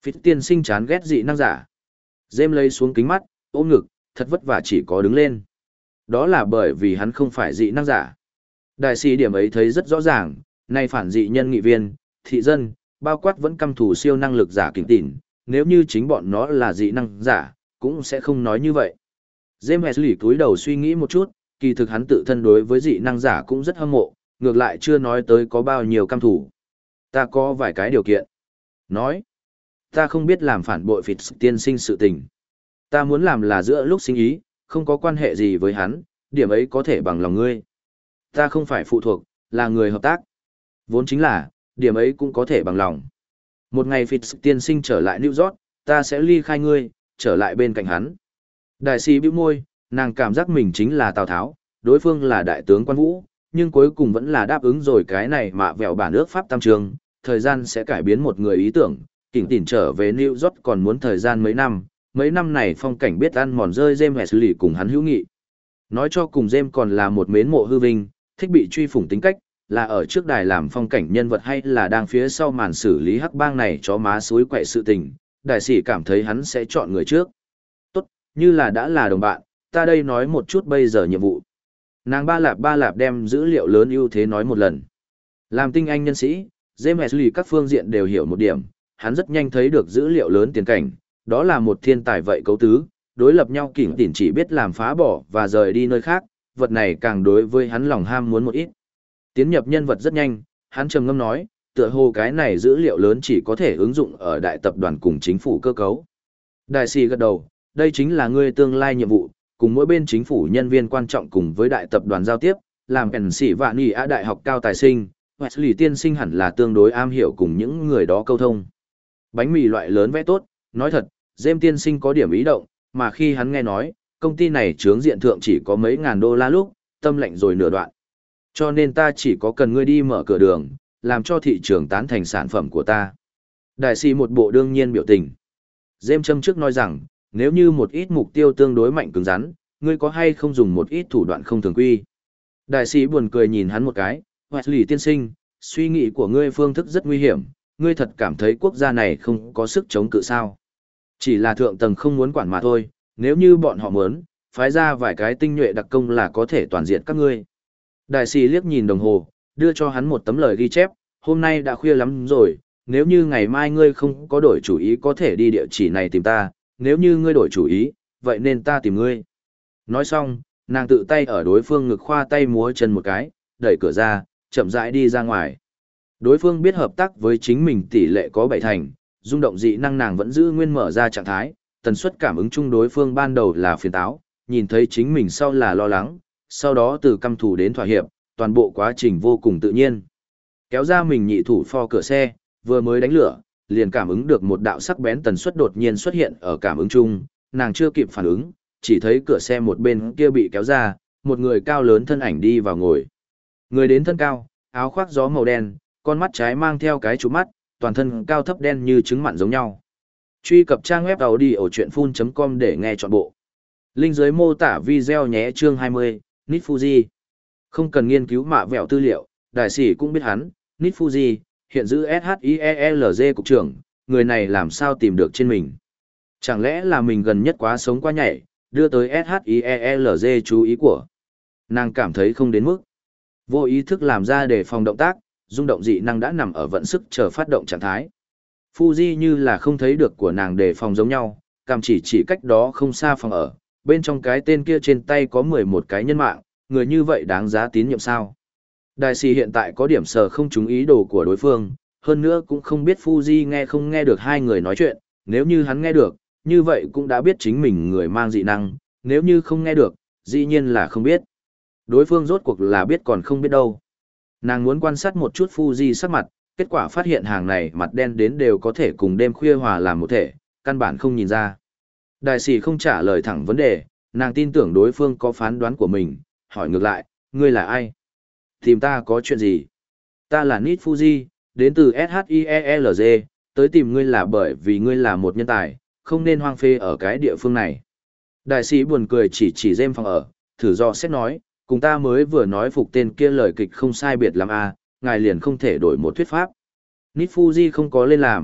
Phít tiên sinh chán ghét dị năng giả. Dêm lấy xuống kính mắt, ôm ngực, thật vất vả chỉ có đứng lên. Đó là bởi vì hắn không phải dị năng giả. Đại sĩ điểm ấy thấy rất rõ ràng, nay phản dị nhân nghị viên, thị dân, bao quát vẫn căm thù siêu năng lực giả kính tỉn, nếu như chính bọn nó là dị năng giả, cũng sẽ không nói như vậy. James Wesley cúi đầu suy nghĩ một chút, kỳ thực hắn tự thân đối với dị năng giả cũng rất hâm mộ, ngược lại chưa nói tới có bao nhiêu căm thù. Ta có vài cái điều kiện. Nói, ta không biết làm phản bội Phít tiên sinh sự tình. Ta muốn làm là giữa lúc sinh ý, không có quan hệ gì với hắn, điểm ấy có thể bằng lòng ngươi. Ta không phải phụ thuộc, là người hợp tác. Vốn chính là, điểm ấy cũng có thể bằng lòng. Một ngày Phít tiên sinh trở lại New York, ta sẽ ly khai ngươi, trở lại bên cạnh hắn. Đại sĩ bĩu môi, nàng cảm giác mình chính là Tào Tháo, đối phương là đại tướng Quan Vũ, nhưng cuối cùng vẫn là đáp ứng rồi cái này mà vẹo bản ước pháp tam trường, thời gian sẽ cải biến một người ý tưởng, kỉnh tỉn trở về New York còn muốn thời gian mấy năm, mấy năm này phong cảnh biết ăn mòn rơi James Wesley cùng hắn hữu nghị. Nói cho cùng James còn là một mến mộ hư vinh, thích bị truy phủng tính cách, là ở trước đài làm phong cảnh nhân vật hay là đang phía sau màn xử lý hắc bang này chó má suối quậy sự tình, đại sĩ cảm thấy hắn sẽ chọn người trước. Tốt, như là đã là đồng bạn, ta đây nói một chút bây giờ nhiệm vụ. Nàng ba lạp ba lạp đem dữ liệu lớn ưu thế nói một lần. Làm tinh anh nhân sĩ, James Wesley các phương diện đều hiểu một điểm, hắn rất nhanh thấy được dữ liệu lớn tiền cảnh, đó là một thiên tài vậy cấu tứ, đối lập nhau kỉnh tỉn chỉ biết làm phá bỏ và rời đi nơi khác, vật này càng đối với hắn lòng ham muốn một ít. Tiến nhập nhân vật rất nhanh, hắn trầm ngâm nói, tựa hồ cái này dữ liệu lớn chỉ có thể ứng dụng ở đại tập đoàn cùng chính phủ cơ cấu. Đại sĩ gật đầu, đây chính là ngươi tương lai nhiệm vụ, cùng mỗi bên chính phủ nhân viên quan trọng cùng với đại tập đoàn giao tiếp, làm bèn sĩ vạn nhị á đại học cao tài sinh, Wesley tiên sinh hẳn là tương đối am hiểu cùng những người đó câu thông. Bánh mì loại lớn vẽ tốt, nói thật, James tiên sinh có điểm ý động, mà khi hắn nghe nói, công ty này chướng diện thượng chỉ có mấy ngàn đô la lúc, tâm lạnh rồi nửa đoạn. Cho nên ta chỉ có cần ngươi đi mở cửa đường, làm cho thị trường tán thành sản phẩm của ta. Đại sĩ một bộ đương nhiên biểu tình. James châm trước nói rằng, nếu như một ít mục tiêu tương đối mạnh cứng rắn, ngươi có hay không dùng một ít thủ đoạn không thường quy. Đại sĩ buồn cười nhìn hắn một cái, Wesley tiên sinh, suy nghĩ của ngươi phương thức rất nguy hiểm, ngươi thật cảm thấy quốc gia này không có sức chống cự sao. Chỉ là thượng tầng không muốn quản mà thôi, nếu như bọn họ muốn, phái ra vài cái tinh nhuệ đặc công là có thể toàn diện các ngươi. Đại sĩ liếc nhìn đồng hồ, đưa cho hắn một tấm lời ghi chép, hôm nay đã khuya lắm rồi, nếu như ngày mai ngươi không có đổi chủ ý có thể đi địa chỉ này tìm ta, nếu như ngươi đổi chủ ý, vậy nên ta tìm ngươi. Nói xong, nàng tự tay ở đối phương ngực khoa tay múa chân một cái, đẩy cửa ra, chậm rãi đi ra ngoài. Đối phương biết hợp tác với chính mình tỷ lệ có bảy thành, rung động dị năng nàng vẫn giữ nguyên mở ra trạng thái, tần suất cảm ứng chung đối phương ban đầu là phiền táo, nhìn thấy chính mình sau là lo lắng, sau đó từ căm thù đến thỏa hiệp, toàn bộ quá trình vô cùng tự nhiên. Kéo ra mình nhị thủ pho cửa xe, vừa mới đánh lửa, liền cảm ứng được một đạo sắc bén tần suất đột nhiên xuất hiện ở cảm ứng chung, nàng chưa kịp phản ứng, chỉ thấy cửa xe một bên kia bị kéo ra, một người cao lớn thân ảnh đi vào ngồi. Người đến thân cao, áo khoác gió màu đen, con mắt trái mang theo cái trụ mắt, toàn thân cao thấp đen như trứng mặn giống nhau. Truy cập trang web audiochuyenphun chấm com để nghe trọn bộ. Link dưới mô tả video nhé. Chương hai mươi, Nit Fuji. Không cần nghiên cứu mạ vẹo tư liệu, đại sĩ cũng biết hắn, Nit Fuji, hiện giữ ét hát i e lờ giê cục trưởng, người này làm sao tìm được trên mình. Chẳng lẽ là mình gần nhất quá sống quá nhảy, đưa tới ét hát i e lờ giê chú ý của. Nàng cảm thấy không đến mức. Vô ý thức làm ra để phòng động tác, rung động dị năng đã nằm ở vận sức chờ phát động trạng thái. Fuji như là không thấy được của nàng để phòng giống nhau, cảm chỉ chỉ cách đó không xa phòng ở, bên trong cái tên kia trên tay có mười một cái nhân mạng, người như vậy đáng giá tín nhiệm sao. Đại sĩ hiện tại có điểm sờ không trúng ý đồ của đối phương, hơn nữa cũng không biết Fuji nghe không nghe được hai người nói chuyện, nếu như hắn nghe được, như vậy cũng đã biết chính mình người mang dị năng, nếu như không nghe được, dĩ nhiên là không biết. Đối phương rốt cuộc là biết còn không biết đâu. Nàng muốn quan sát một chút Fuji sắc mặt, kết quả phát hiện hàng này mặt đen đến đều có thể cùng đêm khuya hòa làm một thể, căn bản không nhìn ra. Đại sĩ không trả lời thẳng vấn đề, nàng tin tưởng đối phương có phán đoán của mình, hỏi ngược lại, ngươi là ai? Tìm ta có chuyện gì? Ta là Nit Fuji, đến từ ét hát i e lờ giê, tới tìm ngươi là bởi vì ngươi là một nhân tài, không nên hoang phê ở cái địa phương này. Đại sĩ buồn cười chỉ chỉ James phòng ở, thử do xét nói, cùng ta mới vừa nói phục tên kia lời kịch không sai biệt lắm à, ngài liền không thể đổi một thuyết pháp. Nit Fuji không có lên làm,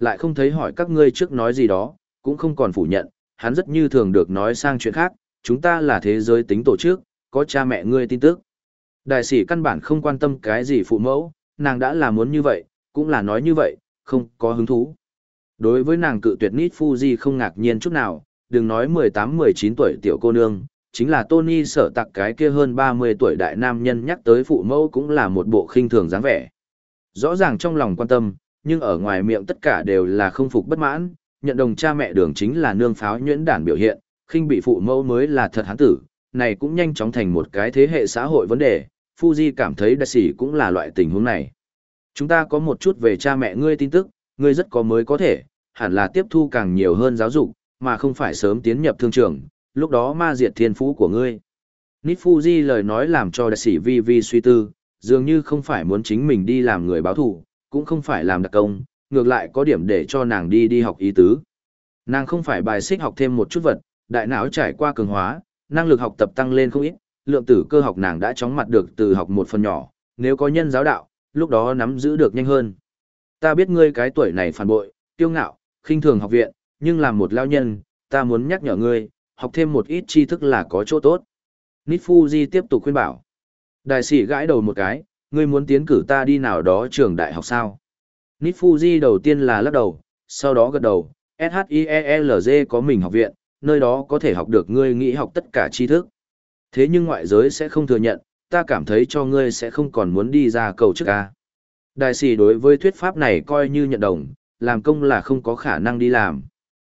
lại không thấy hỏi các ngươi trước nói gì đó, cũng không còn phủ nhận, hắn rất như thường được nói sang chuyện khác, chúng ta là thế giới tính tổ chức, có cha mẹ ngươi tin tức. Đại sĩ căn bản không quan tâm cái gì phụ mẫu, nàng đã là muốn như vậy, cũng là nói như vậy, không có hứng thú. Đối với nàng cự tuyệt Nít Fuji không ngạc nhiên chút nào, đừng nói mười tám mười chín tuổi tiểu cô nương, chính là Tony sở tặc cái kia hơn ba mươi tuổi đại nam nhân nhắc tới phụ mẫu cũng là một bộ khinh thường dáng vẻ. Rõ ràng trong lòng quan tâm, nhưng ở ngoài miệng tất cả đều là không phục bất mãn, nhận đồng cha mẹ đường chính là nương pháo nhuyễn đản biểu hiện, khinh bị phụ mẫu mới là thật hán tử, này cũng nhanh chóng thành một cái thế hệ xã hội vấn đề, Fuji cảm thấy đại sĩ cũng là loại tình huống này. Chúng ta có một chút về cha mẹ ngươi tin tức, ngươi rất có mới có thể, hẳn là tiếp thu càng nhiều hơn giáo dục, mà không phải sớm tiến nhập thương trường, lúc đó ma diệt thiên phú của ngươi. Nít Fuji lời nói làm cho đại sĩ vi vi suy tư, dường như không phải muốn chính mình đi làm người báo thù, cũng không phải làm đặc công, ngược lại có điểm để cho nàng đi đi học ý tứ. Nàng không phải bài xích học thêm một chút vật, đại não trải qua cường hóa, năng lực học tập tăng lên không ít, lượng tử cơ học nàng đã chóng mặt được từ học một phần nhỏ, nếu có nhân giáo đạo, lúc đó nắm giữ được nhanh hơn. Ta biết ngươi cái tuổi này phản bội, kiêu ngạo, khinh thường học viện, nhưng làm một lao nhân, ta muốn nhắc nhở ngươi, học thêm một ít tri thức là có chỗ tốt. Nít Fuji tiếp tục khuyên bảo. Đại sĩ gãi đầu một cái, ngươi muốn tiến cử ta đi nào đó trường đại học sao? Nít Fuji đầu tiên là lắc đầu, sau đó gật đầu, SHIELZ có mình học viện, nơi đó có thể học được ngươi nghĩ học tất cả tri thức. Thế nhưng ngoại giới sẽ không thừa nhận, ta cảm thấy cho ngươi sẽ không còn muốn đi ra cầu chức ca. Đại sĩ đối với thuyết pháp này coi như nhận đồng, làm công là không có khả năng đi làm.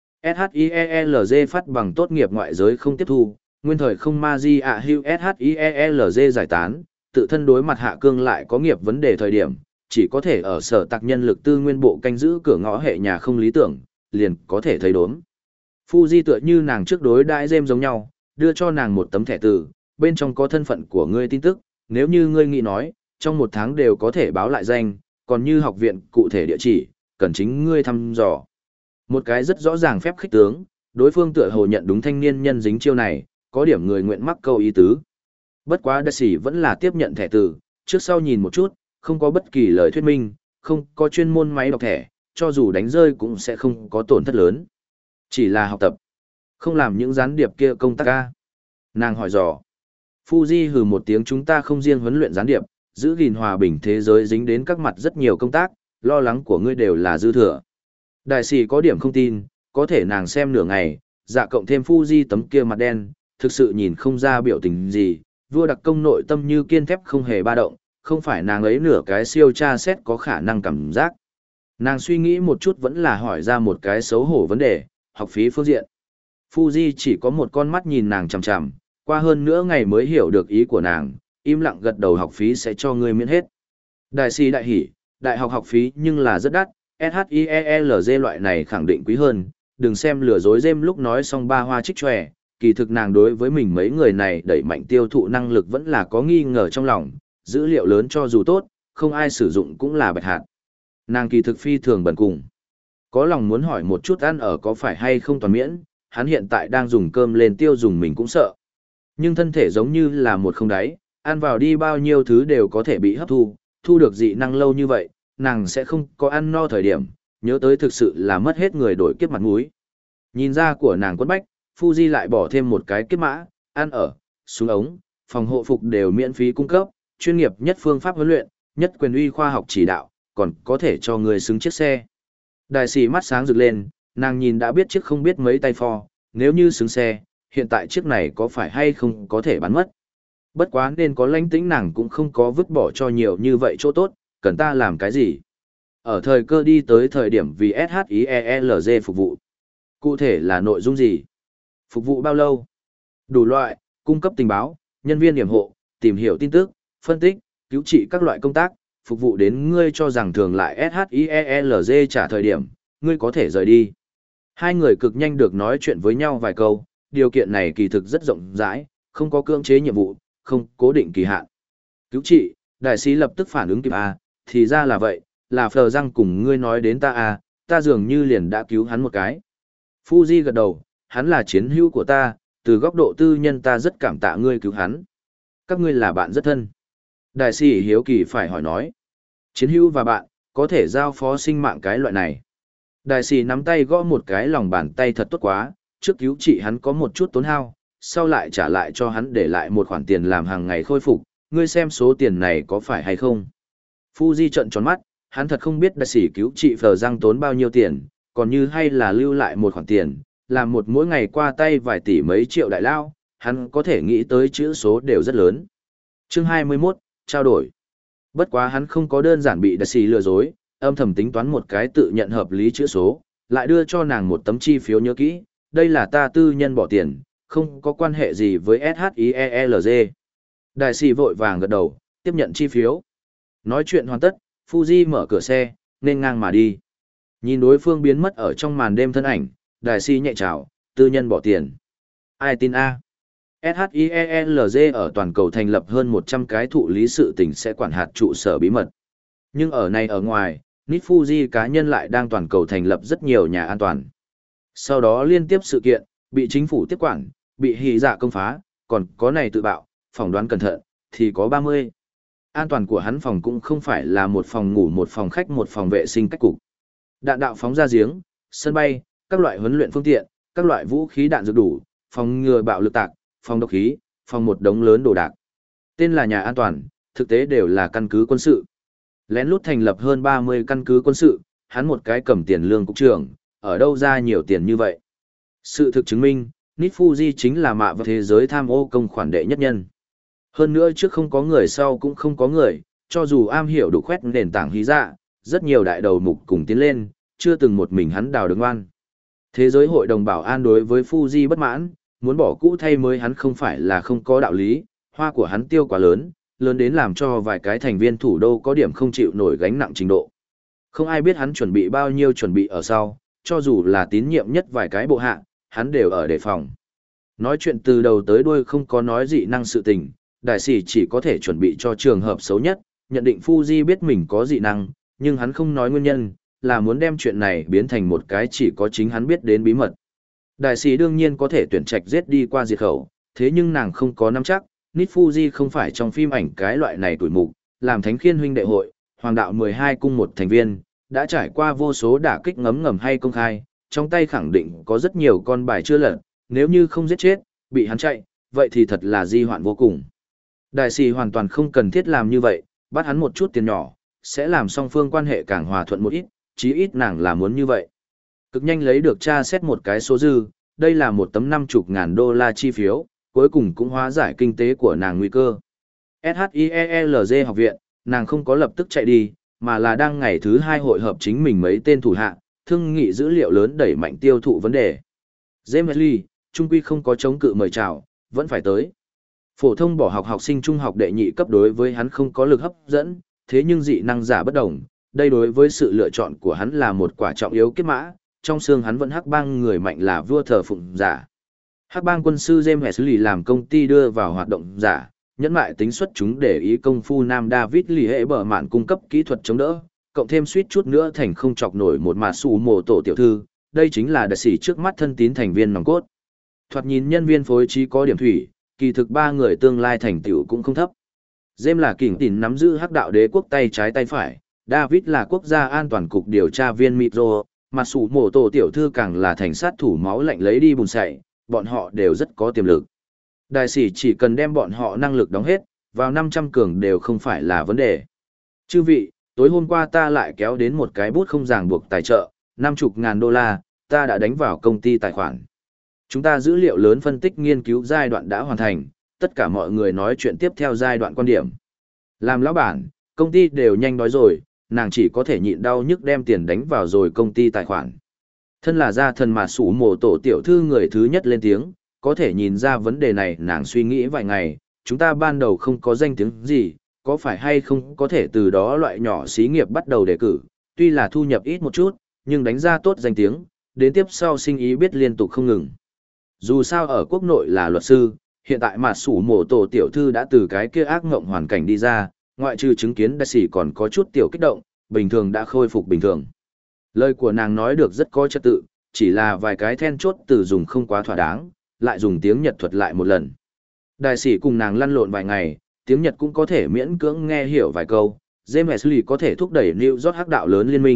SHIELZ phát bằng tốt nghiệp ngoại giới không tiếp thu, nguyên thời không ma di ạ hưu SHIELZ giải tán, tự thân đối mặt hạ cương lại có nghiệp vấn đề thời điểm, chỉ có thể ở sở tạc nhân lực tư nguyên bộ canh giữ cửa ngõ hệ nhà không lý tưởng, liền có thể thấy đốm. Fuji tựa như nàng trước đối đại James giống nhau, đưa cho nàng một tấm thẻ từ, bên trong có thân phận của ngươi tin tức, nếu như ngươi nghĩ nói, trong một tháng đều có thể báo lại danh, còn như học viện cụ thể địa chỉ, cần chính ngươi thăm dò. Một cái rất rõ ràng phép khích tướng, đối phương tựa hồ nhận đúng thanh niên nhân dính chiêu này, có điểm người nguyện mắc câu ý tứ. Bất quá đại sĩ vẫn là tiếp nhận thẻ từ, trước sau nhìn một chút, không có bất kỳ lời thuyết minh, không có chuyên môn máy đọc thẻ, cho dù đánh rơi cũng sẽ không có tổn thất lớn. Chỉ là học tập, không làm những gián điệp kia công tác ca. Nàng hỏi dò. Fuji hừ một tiếng, chúng ta không riêng huấn luyện gián điệp, giữ gìn hòa bình thế giới dính đến các mặt rất nhiều công tác, lo lắng của ngươi đều là dư thừa. Đại sĩ có điểm không tin, có thể nàng xem nửa ngày, dạ cộng thêm Fuji tấm kia mặt đen, thực sự nhìn không ra biểu tình gì, vua đặc công nội tâm như kiên thép không hề ba động, không phải nàng ấy nửa cái siêu tra xét có khả năng cảm giác. Nàng suy nghĩ một chút vẫn là hỏi ra một cái xấu hổ vấn đề, học phí phương diện. Fuji chỉ có một con mắt nhìn nàng chằm chằm, qua hơn nửa ngày mới hiểu được ý của nàng, im lặng gật đầu, học phí sẽ cho ngươi miễn hết. Đại sĩ đại hỉ, đại học học phí nhưng là rất đắt, SHIELZ loại này khẳng định quý hơn, đừng xem lừa dối dêm lúc nói xong ba hoa trích tròe, kỳ thực nàng đối với mình mấy người này đẩy mạnh tiêu thụ năng lực vẫn là có nghi ngờ trong lòng, dữ liệu lớn cho dù tốt, không ai sử dụng cũng là bạch hạt. Nàng kỳ thực phi thường bần cùng. Có lòng muốn hỏi một chút ăn ở có phải hay không toàn miễn, hắn hiện tại đang dùng cơm lên tiêu dùng mình cũng sợ. Nhưng thân thể giống như là một không đáy, ăn vào đi bao nhiêu thứ đều có thể bị hấp thu, thu được dị năng lâu như vậy, nàng sẽ không có ăn no thời điểm, nhớ tới thực sự là mất hết người đổi kiếp mặt mũi. Nhìn ra của nàng quất bách, Fuji lại bỏ thêm một cái kiếp mã, ăn ở, súng ống, phòng hộ phục đều miễn phí cung cấp, chuyên nghiệp nhất phương pháp huấn luyện, nhất quyền uy khoa học chỉ đạo, còn có thể cho người xứng chiếc xe. Đại sĩ mắt sáng rực lên, nàng nhìn đã biết chiếc không biết mấy tay pho, nếu như xứng xe, hiện tại chiếc này có phải hay không có thể bán mất. Bất quá nên có lãnh tĩnh nàng cũng không có vứt bỏ cho nhiều như vậy chỗ tốt, cần ta làm cái gì? Ở thời cơ đi tới thời điểm vì SHIELZ phục vụ. Cụ thể là nội dung gì? Phục vụ bao lâu? Đủ loại, cung cấp tình báo, nhân viên điểm hộ, tìm hiểu tin tức, phân tích, cứu trị các loại công tác, phục vụ đến ngươi cho rằng thường lại SHIELZ trả thời điểm, ngươi có thể rời đi. Hai người cực nhanh được nói chuyện với nhau vài câu, điều kiện này kỳ thực rất rộng rãi, không có cưỡng chế nhiệm vụ, không cố định kỳ hạn. Cứu trị, đại sĩ lập tức phản ứng kịp à, thì ra là vậy, là phờ răng cùng ngươi nói đến ta à, ta dường như liền đã cứu hắn một cái. Fuji gật đầu, hắn là chiến hữu của ta, từ góc độ tư nhân ta rất cảm tạ ngươi cứu hắn. Các ngươi là bạn rất thân. Đại sĩ hiếu kỳ phải hỏi nói. Chiến hữu và bạn, có thể giao phó sinh mạng cái loại này. Đại sĩ nắm tay gõ một cái lòng bàn tay thật tốt quá, trước cứu trị hắn có một chút tốn hao, sau lại trả lại cho hắn để lại một khoản tiền làm hàng ngày khôi phục, ngươi xem số tiền này có phải hay không. Fuji trợn tròn mắt, hắn thật không biết đại sĩ cứu trị phờ răng tốn bao nhiêu tiền, còn như hay là lưu lại một khoản tiền, làm một mỗi ngày qua tay vài tỷ mấy triệu đại lao, hắn có thể nghĩ tới chữ số đều rất lớn. Chương hai mươi mốt, trao đổi. Bất quá hắn không có đơn giản bị đại sĩ lừa dối, âm thầm tính toán một cái tự nhận hợp lý chữ số, lại đưa cho nàng một tấm chi phiếu nhớ kỹ, đây là ta tư nhân bỏ tiền, không có quan hệ gì với ét hát i e e lờ giê. Đại sĩ vội vàng gật đầu, tiếp nhận chi phiếu. Nói chuyện hoàn tất, Fuji mở cửa xe, nên ngang mà đi. Nhìn đối phương biến mất ở trong màn đêm thân ảnh, đại sĩ nhẹ chào, tư nhân bỏ tiền. Ai tin A? ét hát i e e lờ giê ở toàn cầu thành lập hơn một trăm cái thụ lý sự tình sẽ quản hạt trụ sở bí mật. Nhưng ở này ở ngoài, Nít Fuji cá nhân lại đang toàn cầu thành lập rất nhiều nhà an toàn. Sau đó liên tiếp sự kiện, bị chính phủ tiếp quản, bị hỉ dạ công phá, còn có này tự bạo, phỏng đoán cẩn thận, thì có ba mươi. An toàn của hắn phòng cũng không phải là một phòng ngủ một phòng khách một phòng vệ sinh cách cục. Đạn đạo phóng ra giếng, sân bay, các loại huấn luyện phương tiện, các loại vũ khí đạn dược đủ, phòng ngừa bạo lực tạc, phòng độc khí, phòng một đống lớn đồ đạc. Tên là nhà an toàn, thực tế đều là căn cứ quân sự. Lén lút thành lập hơn ba mươi căn cứ quân sự, hắn một cái cầm tiền lương cục trưởng, ở đâu ra nhiều tiền như vậy. Sự thực chứng minh, Nít Fuji chính là mạ vào thế giới tham ô công khoản đệ nhất nhân. Hơn nữa trước không có người sau cũng không có người, cho dù am hiểu đủ khoét nền tảng hí dạ, rất nhiều đại đầu mục cùng tiến lên, chưa từng một mình hắn đào đứng oan. Thế giới hội đồng bảo an đối với Fuji bất mãn, muốn bỏ cũ thay mới hắn không phải là không có đạo lý, hoa của hắn tiêu quá lớn, lớn đến làm cho vài cái thành viên thủ đô có điểm không chịu nổi gánh nặng trình độ. Không ai biết hắn chuẩn bị bao nhiêu chuẩn bị ở sau, cho dù là tín nhiệm nhất vài cái bộ hạ, hắn đều ở đề phòng. Nói chuyện từ đầu tới đuôi không có nói dị năng sự tình, đại sĩ chỉ có thể chuẩn bị cho trường hợp xấu nhất, nhận định Fuji biết mình có dị năng, nhưng hắn không nói nguyên nhân, là muốn đem chuyện này biến thành một cái chỉ có chính hắn biết đến bí mật. Đại sĩ đương nhiên có thể tuyển trạch giết đi qua diệt khẩu, thế nhưng nàng không có nắm chắc, Nít Fuji không phải trong phim ảnh cái loại này tuổi mục, làm thánh khiên huynh đệ hội, hoàng đạo mười hai cung một thành viên, đã trải qua vô số đả kích ngấm ngầm hay công khai, trong tay khẳng định có rất nhiều con bài chưa lật, nếu như không giết chết, bị hắn chạy, vậy thì thật là di hoạn vô cùng. Đại sĩ hoàn toàn không cần thiết làm như vậy, bắt hắn một chút tiền nhỏ, sẽ làm song phương quan hệ càng hòa thuận một ít, chí ít nàng là muốn như vậy. Cực nhanh lấy được tra xét một cái số dư, đây là một tấm năm chục ngàn đô la chi phiếu, cuối cùng cũng hóa giải kinh tế của nàng nguy cơ. ét hát i e e lờ giê học viện, nàng không có lập tức chạy đi, mà là đang ngày thứ hai hội hợp chính mình mấy tên thủ hạ, thương nghị dữ liệu lớn đẩy mạnh tiêu thụ vấn đề. James Lee, trung quy không có chống cự mời chào, vẫn phải tới. Phổ thông bỏ học học sinh trung học đệ nhị cấp đối với hắn không có lực hấp dẫn, thế nhưng dị năng giả bất đồng, đây đối với sự lựa chọn của hắn là một quả trọng yếu kết mã, trong xương hắn vẫn hắc bang người mạnh là vua thờ phụng giả. Hắc bang quân sư James Wesley làm công ty đưa vào hoạt động giả, nhẫn mại tính xuất chúng để ý công phu nam David Lee hệ bở mạn cung cấp kỹ thuật chống đỡ, cộng thêm suýt chút nữa thành không chọc nổi một mà sủ mồ tổ tiểu thư, đây chính là đại sĩ trước mắt thân tín thành viên nòng cốt. Thoạt nhìn nhân viên phối trí có điểm thủy, kỳ thực ba người tương lai thành tựu cũng không thấp. James là kình tỉn nắm giữ hắc đạo đế quốc tay trái tay phải, David là quốc gia an toàn cục điều tra viên Mitro, mà sủ mồ tổ tiểu thư càng là thành sát thủ máu lạnh lấy đi bùn sậy, bọn họ đều rất có tiềm lực. Đại sĩ chỉ cần đem bọn họ năng lực đóng hết, vào năm trăm cường đều không phải là vấn đề. Chư vị, tối hôm qua ta lại kéo đến một cái bút không ràng buộc tài trợ, năm chục ngàn đô la, ta đã đánh vào công ty tài khoản. Chúng ta dữ liệu lớn phân tích nghiên cứu giai đoạn đã hoàn thành, tất cả mọi người nói chuyện tiếp theo giai đoạn quan điểm. Làm lão bản, công ty đều nhanh đói rồi, nàng chỉ có thể nhịn đau nhức đem tiền đánh vào rồi công ty tài khoản. Thân là gia thần mà sủ mồ tổ tiểu thư người thứ nhất lên tiếng, có thể nhìn ra vấn đề này nàng suy nghĩ vài ngày, chúng ta ban đầu không có danh tiếng gì, có phải hay không có thể từ đó loại nhỏ xí nghiệp bắt đầu đề cử, tuy là thu nhập ít một chút, nhưng đánh ra tốt danh tiếng, đến tiếp sau sinh ý biết liên tục không ngừng. Dù sao ở quốc nội là luật sư, hiện tại mà sủ mồ tổ tiểu thư đã từ cái kia ác ngộng hoàn cảnh đi ra, ngoại trừ chứng kiến đại sĩ còn có chút tiểu kích động, bình thường đã khôi phục bình thường. Lời của nàng nói được rất có trật tự, chỉ là vài cái then chốt từ dùng không quá thỏa đáng, lại dùng tiếng Nhật thuật lại một lần. Đại sĩ cùng nàng lăn lộn vài ngày, tiếng Nhật cũng có thể miễn cưỡng nghe hiểu vài câu, James Wesley có thể thúc đẩy New York hắc đạo lớn liên minh,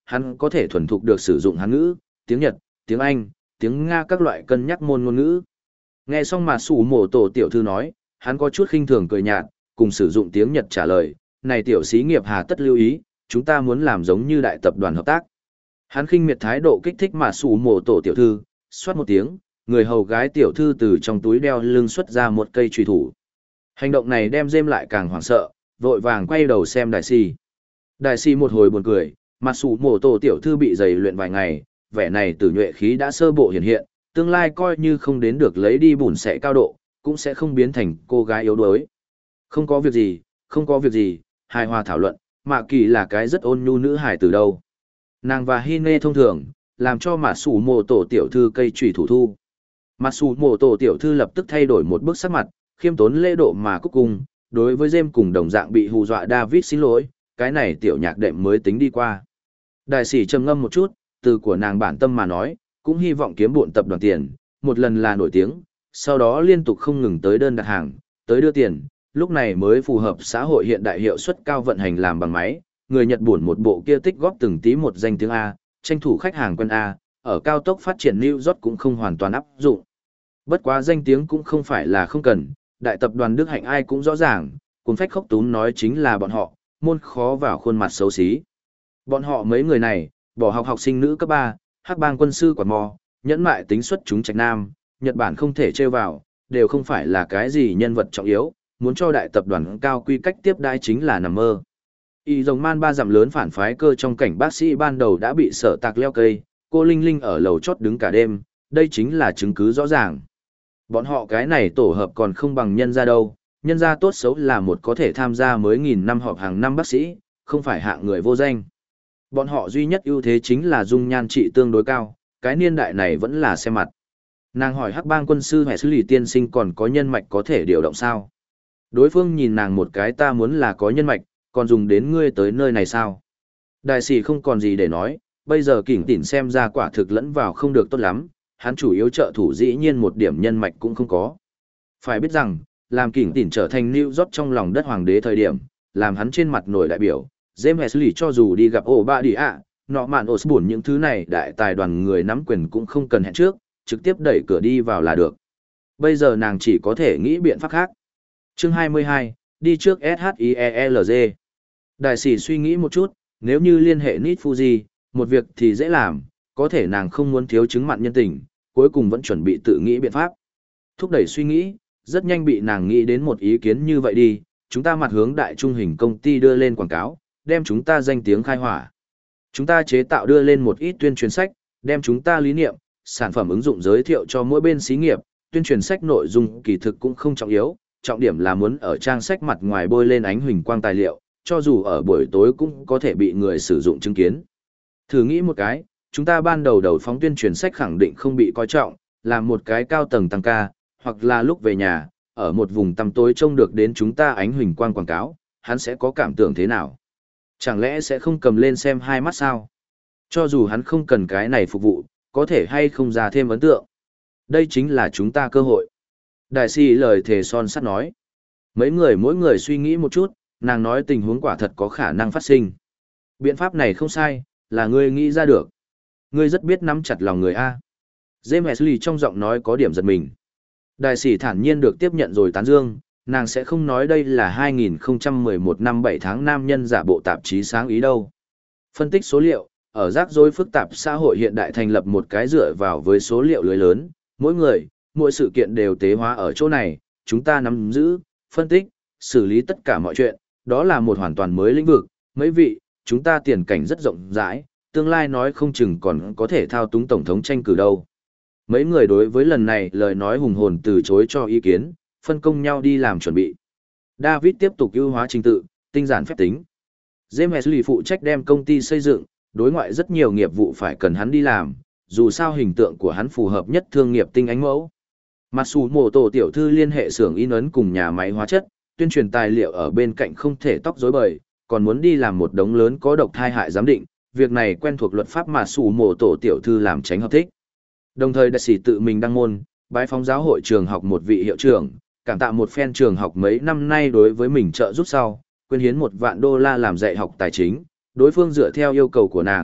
hắn có thể thuần thục được sử dụng Hán ngữ, tiếng Nhật, tiếng Anh, tiếng Nga các loại cân nhắc môn ngôn ngữ. Nghe xong mà sủ mổ tổ tiểu thư nói, hắn có chút khinh thường cười nhạt, cùng sử dụng tiếng Nhật trả lời, này tiểu xí nghiệp hà tất lưu ý, chúng ta muốn làm giống như đại tập đoàn hợp tác. Hắn khinh miệt thái độ kích thích mà sủ mổ tổ tiểu thư, xoát một tiếng, người hầu gái tiểu thư từ trong túi đeo lưng xuất ra một cây truy thủ. Hành động này đem Dêm lại càng hoảng sợ, vội vàng quay đầu xem đại si. Đại si một hồi buồn cười, mặt sủ mổ tổ tiểu thư bị dày luyện vài ngày, vẻ này tử nhuệ khí đã sơ bộ hiện hiện, tương lai coi như không đến được lấy đi bùn sẻ cao độ, cũng sẽ không biến thành cô gái yếu đuối. Không có việc gì, không có việc gì, hài hòa thảo luận, Mạ Kỳ là cái rất ôn nhu nữ hài từ đâu. Nàng và Hine thông thường, làm cho mặt sủ mổ tổ tiểu thư cây trùy thủ thu. Mặt sủ mổ tổ tiểu thư lập tức thay đổi một bức sắc mặt, khiêm tốn lễ độ mà cúc cung, đối với Dêm cùng đồng dạng bị hù dọa David xin lỗi, cái này tiểu nhạc đệm mới tính đi qua. Đại sĩ trầm ngâm một chút, từ của nàng bản tâm mà nói, cũng hy vọng kiếm bộn tập đoàn tiền, một lần là nổi tiếng, sau đó liên tục không ngừng tới đơn đặt hàng, tới đưa tiền, lúc này mới phù hợp xã hội hiện đại hiệu suất cao vận hành làm bằng máy, người Nhật buồn một bộ kia tích góp từng tí một danh tiếng A, tranh thủ khách hàng quân A, ở cao tốc phát triển New York cũng không hoàn toàn áp dụng. Bất quá danh tiếng cũng không phải là không cần, đại tập đoàn Đức Hạnh ai cũng rõ ràng, cuốn phách khốc túm nói chính là bọn họ, môn khó vào khuôn mặt xấu xí. Bọn họ mấy người này, bỏ học học sinh nữ cấp ba, hắc bang quân sư quạt mò, nhẫn mại tính xuất chúng trạch nam, Nhật Bản không thể trêu vào, đều không phải là cái gì nhân vật trọng yếu, muốn cho đại tập đoàn cao quy cách tiếp đãi chính là nằm mơ. Y rồng man ba dặm lớn phản phái cơ trong cảnh bác sĩ ban đầu đã bị sở tạc leo cây, cô Linh Linh ở lầu chót đứng cả đêm, đây chính là chứng cứ rõ ràng. Bọn họ cái này tổ hợp còn không bằng nhân gia đâu, nhân gia tốt xấu là một có thể tham gia mới nghìn năm họp hàng năm bác sĩ, không phải hạng người vô danh. Bọn họ duy nhất ưu thế chính là dung nhan trị tương đối cao, cái niên đại này vẫn là xem mặt. Nàng hỏi hắc bang quân sư hệ xử lý tiên sinh còn có nhân mạch có thể điều động sao? Đối phương nhìn nàng một cái ta muốn là có nhân mạch, còn dùng đến ngươi tới nơi này sao? Đại sĩ không còn gì để nói, bây giờ kỉnh tỉn xem ra quả thực lẫn vào không được tốt lắm, hắn chủ yếu trợ thủ dĩ nhiên một điểm nhân mạch cũng không có. Phải biết rằng, làm kỉnh tỉn trở thành New York trong lòng đất hoàng đế thời điểm, làm hắn trên mặt nổi đại biểu, James Wesley cho dù đi gặp ổ ba đi ạ, nọ mạn Osborne những thứ này đại tài đoàn người nắm quyền cũng không cần hẹn trước, trực tiếp đẩy cửa đi vào là được. Bây giờ nàng chỉ có thể nghĩ biện pháp khác. Chương hai mươi hai, đi trước ét hát i e lờ giê. Đại sĩ suy nghĩ một chút, nếu như liên hệ Nit Fuji, một việc thì dễ làm, có thể nàng không muốn thiếu chứng mặn nhân tình, cuối cùng vẫn chuẩn bị tự nghĩ biện pháp. Thúc đẩy suy nghĩ, rất nhanh bị nàng nghĩ đến một ý kiến như vậy đi, chúng ta mặt hướng đại trung hình công ty đưa lên quảng cáo, đem chúng ta danh tiếng khai hỏa. Chúng ta chế tạo đưa lên một ít tuyên truyền sách, đem chúng ta lý niệm, sản phẩm ứng dụng giới thiệu cho mỗi bên xí nghiệp, tuyên truyền sách nội dung kỳ thực cũng không trọng yếu, trọng điểm là muốn ở trang sách mặt ngoài bôi lên ánh huỳnh quang tài liệu, cho dù ở buổi tối cũng có thể bị người sử dụng chứng kiến. Thử nghĩ một cái, chúng ta ban đầu đầu phóng tuyên truyền sách khẳng định không bị coi trọng, làm một cái cao tầng tăng ca, hoặc là lúc về nhà, ở một vùng tăm tối trông được đến chúng ta ánh huỳnh quang quảng cáo, hắn sẽ có cảm tưởng thế nào? Chẳng lẽ sẽ không cầm lên xem hai mắt sao? Cho dù hắn không cần cái này phục vụ, có thể hay không ra thêm ấn tượng. Đây chính là chúng ta cơ hội. Đại sĩ lời thề son sắt nói. Mấy người mỗi người suy nghĩ một chút, nàng nói tình huống quả thật có khả năng phát sinh. Biện pháp này không sai, là ngươi nghĩ ra được. Ngươi rất biết nắm chặt lòng người A. James Wesley trong giọng nói có điểm giật mình. Đại sĩ thản nhiên được tiếp nhận rồi tán dương, nàng sẽ không nói đây là hai nghìn không trăm mười một năm bảy tháng nam nhân giả bộ tạp chí sáng ý đâu. Phân tích số liệu, ở rắc rối phức tạp xã hội hiện đại thành lập một cái dựa vào với số liệu lưới lớn, mỗi người, mỗi sự kiện đều tế hóa ở chỗ này, chúng ta nắm giữ, phân tích, xử lý tất cả mọi chuyện, đó là một hoàn toàn mới lĩnh vực, mấy vị, chúng ta tiền cảnh rất rộng rãi, tương lai nói không chừng còn có thể thao túng tổng thống tranh cử đâu. Mấy người đối với lần này lời nói hùng hồn từ chối cho ý kiến, phân công nhau đi làm chuẩn bị. David tiếp tục ưu hóa trình tự, tinh giản phép tính. James Wesley phụ trách đem công ty xây dựng, đối ngoại rất nhiều nghiệp vụ phải cần hắn đi làm, dù sao hình tượng của hắn phù hợp nhất thương nghiệp tinh ánh mẫu. Matsumoto tiểu thư liên hệ xưởng in ấn cùng nhà máy hóa chất, tuyên truyền tài liệu ở bên cạnh không thể tóc rối bời, còn muốn đi làm một đống lớn có độc thai hại giám định, việc này quen thuộc luật pháp Matsumoto tiểu thư làm tránh hợp thích. Đồng thời đại sĩ tự mình đăng môn, bái phóng giáo hội trường học một vị hiệu trưởng, cảm tạ một phen trường học mấy năm nay đối với mình trợ giúp sau, quyên hiến một vạn đô la làm dạy học tài chính, đối phương dựa theo yêu cầu của nàng,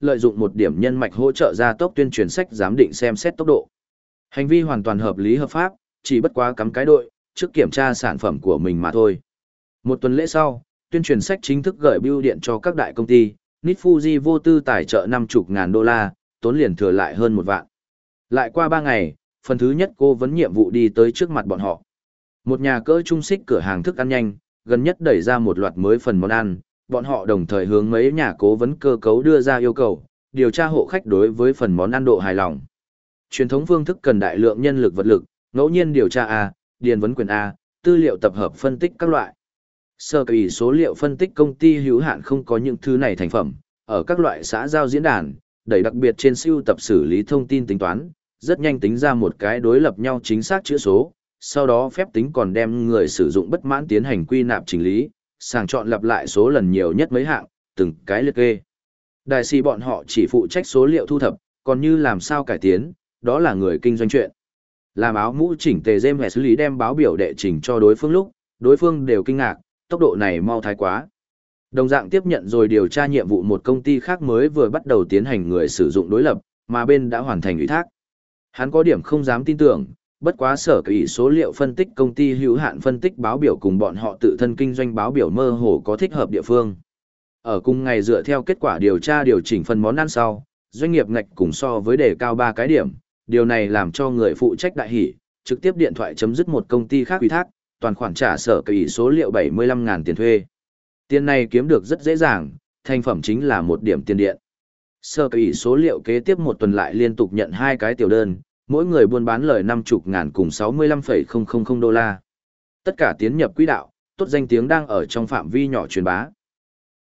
lợi dụng một điểm nhân mạch hỗ trợ gia tốc tuyên truyền sách giám định xem xét tốc độ. Hành vi hoàn toàn hợp lý hợp pháp, chỉ bất quá cắm cái đội, trước kiểm tra sản phẩm của mình mà thôi. Một tuần lễ sau, tuyên truyền sách chính thức gửi bưu điện cho các đại công ty, Nit Fuji vô tư tài trợ năm mươi ngàn đô la, tốn liền thừa lại hơn một vạn. Lại qua ba ngày, phần thứ nhất cô vấn nhiệm vụ đi tới trước mặt bọn họ. Một nhà cỡ trung xích cửa hàng thức ăn nhanh, gần nhất đẩy ra một loạt mới phần món ăn, bọn họ đồng thời hướng mấy nhà cố vấn cơ cấu đưa ra yêu cầu, điều tra hộ khách đối với phần món ăn độ hài lòng. Truyền thống phương thức cần đại lượng nhân lực vật lực, ngẫu nhiên điều tra A, điền vấn quyền A, tư liệu tập hợp phân tích các loại. Sơ kỳ số liệu phân tích công ty hữu hạn không có những thứ này thành phẩm, ở các loại xã giao diễn đàn, đẩy đặc biệt trên siêu tập xử lý thông tin tính toán, rất nhanh tính ra một cái đối lập nhau chính xác chữ số, sau đó phép tính còn đem người sử dụng bất mãn tiến hành quy nạp chỉnh lý, sàng chọn lặp lại số lần nhiều nhất mấy hạng, từng cái liệt kê. Đại sĩ bọn họ chỉ phụ trách số liệu thu thập, còn như làm sao cải tiến, đó là người kinh doanh chuyện. Làm áo mũ chỉnh tề James xử lý đem báo biểu đệ trình cho đối phương lúc, đối phương đều kinh ngạc, tốc độ này mau thái quá. Đồng dạng tiếp nhận rồi điều tra nhiệm vụ một công ty khác mới vừa bắt đầu tiến hành người sử dụng đối lập, mà bên đã hoàn thành ủy thác. Hắn có điểm không dám tin tưởng, bất quá sở kỳ số liệu phân tích công ty hữu hạn phân tích báo biểu cùng bọn họ tự thân kinh doanh báo biểu mơ hồ có thích hợp địa phương. Ở cùng ngày dựa theo kết quả điều tra điều chỉnh phần món ăn sau, doanh nghiệp ngạch cùng so với đề cao ba cái điểm, điều này làm cho người phụ trách đại hỉ, trực tiếp điện thoại chấm dứt một công ty khác ủy thác, toàn khoản trả sở kỳ số liệu bảy mươi lăm ngàn tiền thuê. Tiền này kiếm được rất dễ dàng, thành phẩm chính là một điểm tiền điện. Sở kỳ số liệu kế tiếp một tuần lại liên tục nhận hai cái tiểu đơn, mỗi người buôn bán lời năm mươi ngàn cùng sáu mươi lăm phẩy không không không đô la. Tất cả tiến nhập quỹ đạo, tốt danh tiếng đang ở trong phạm vi nhỏ truyền bá.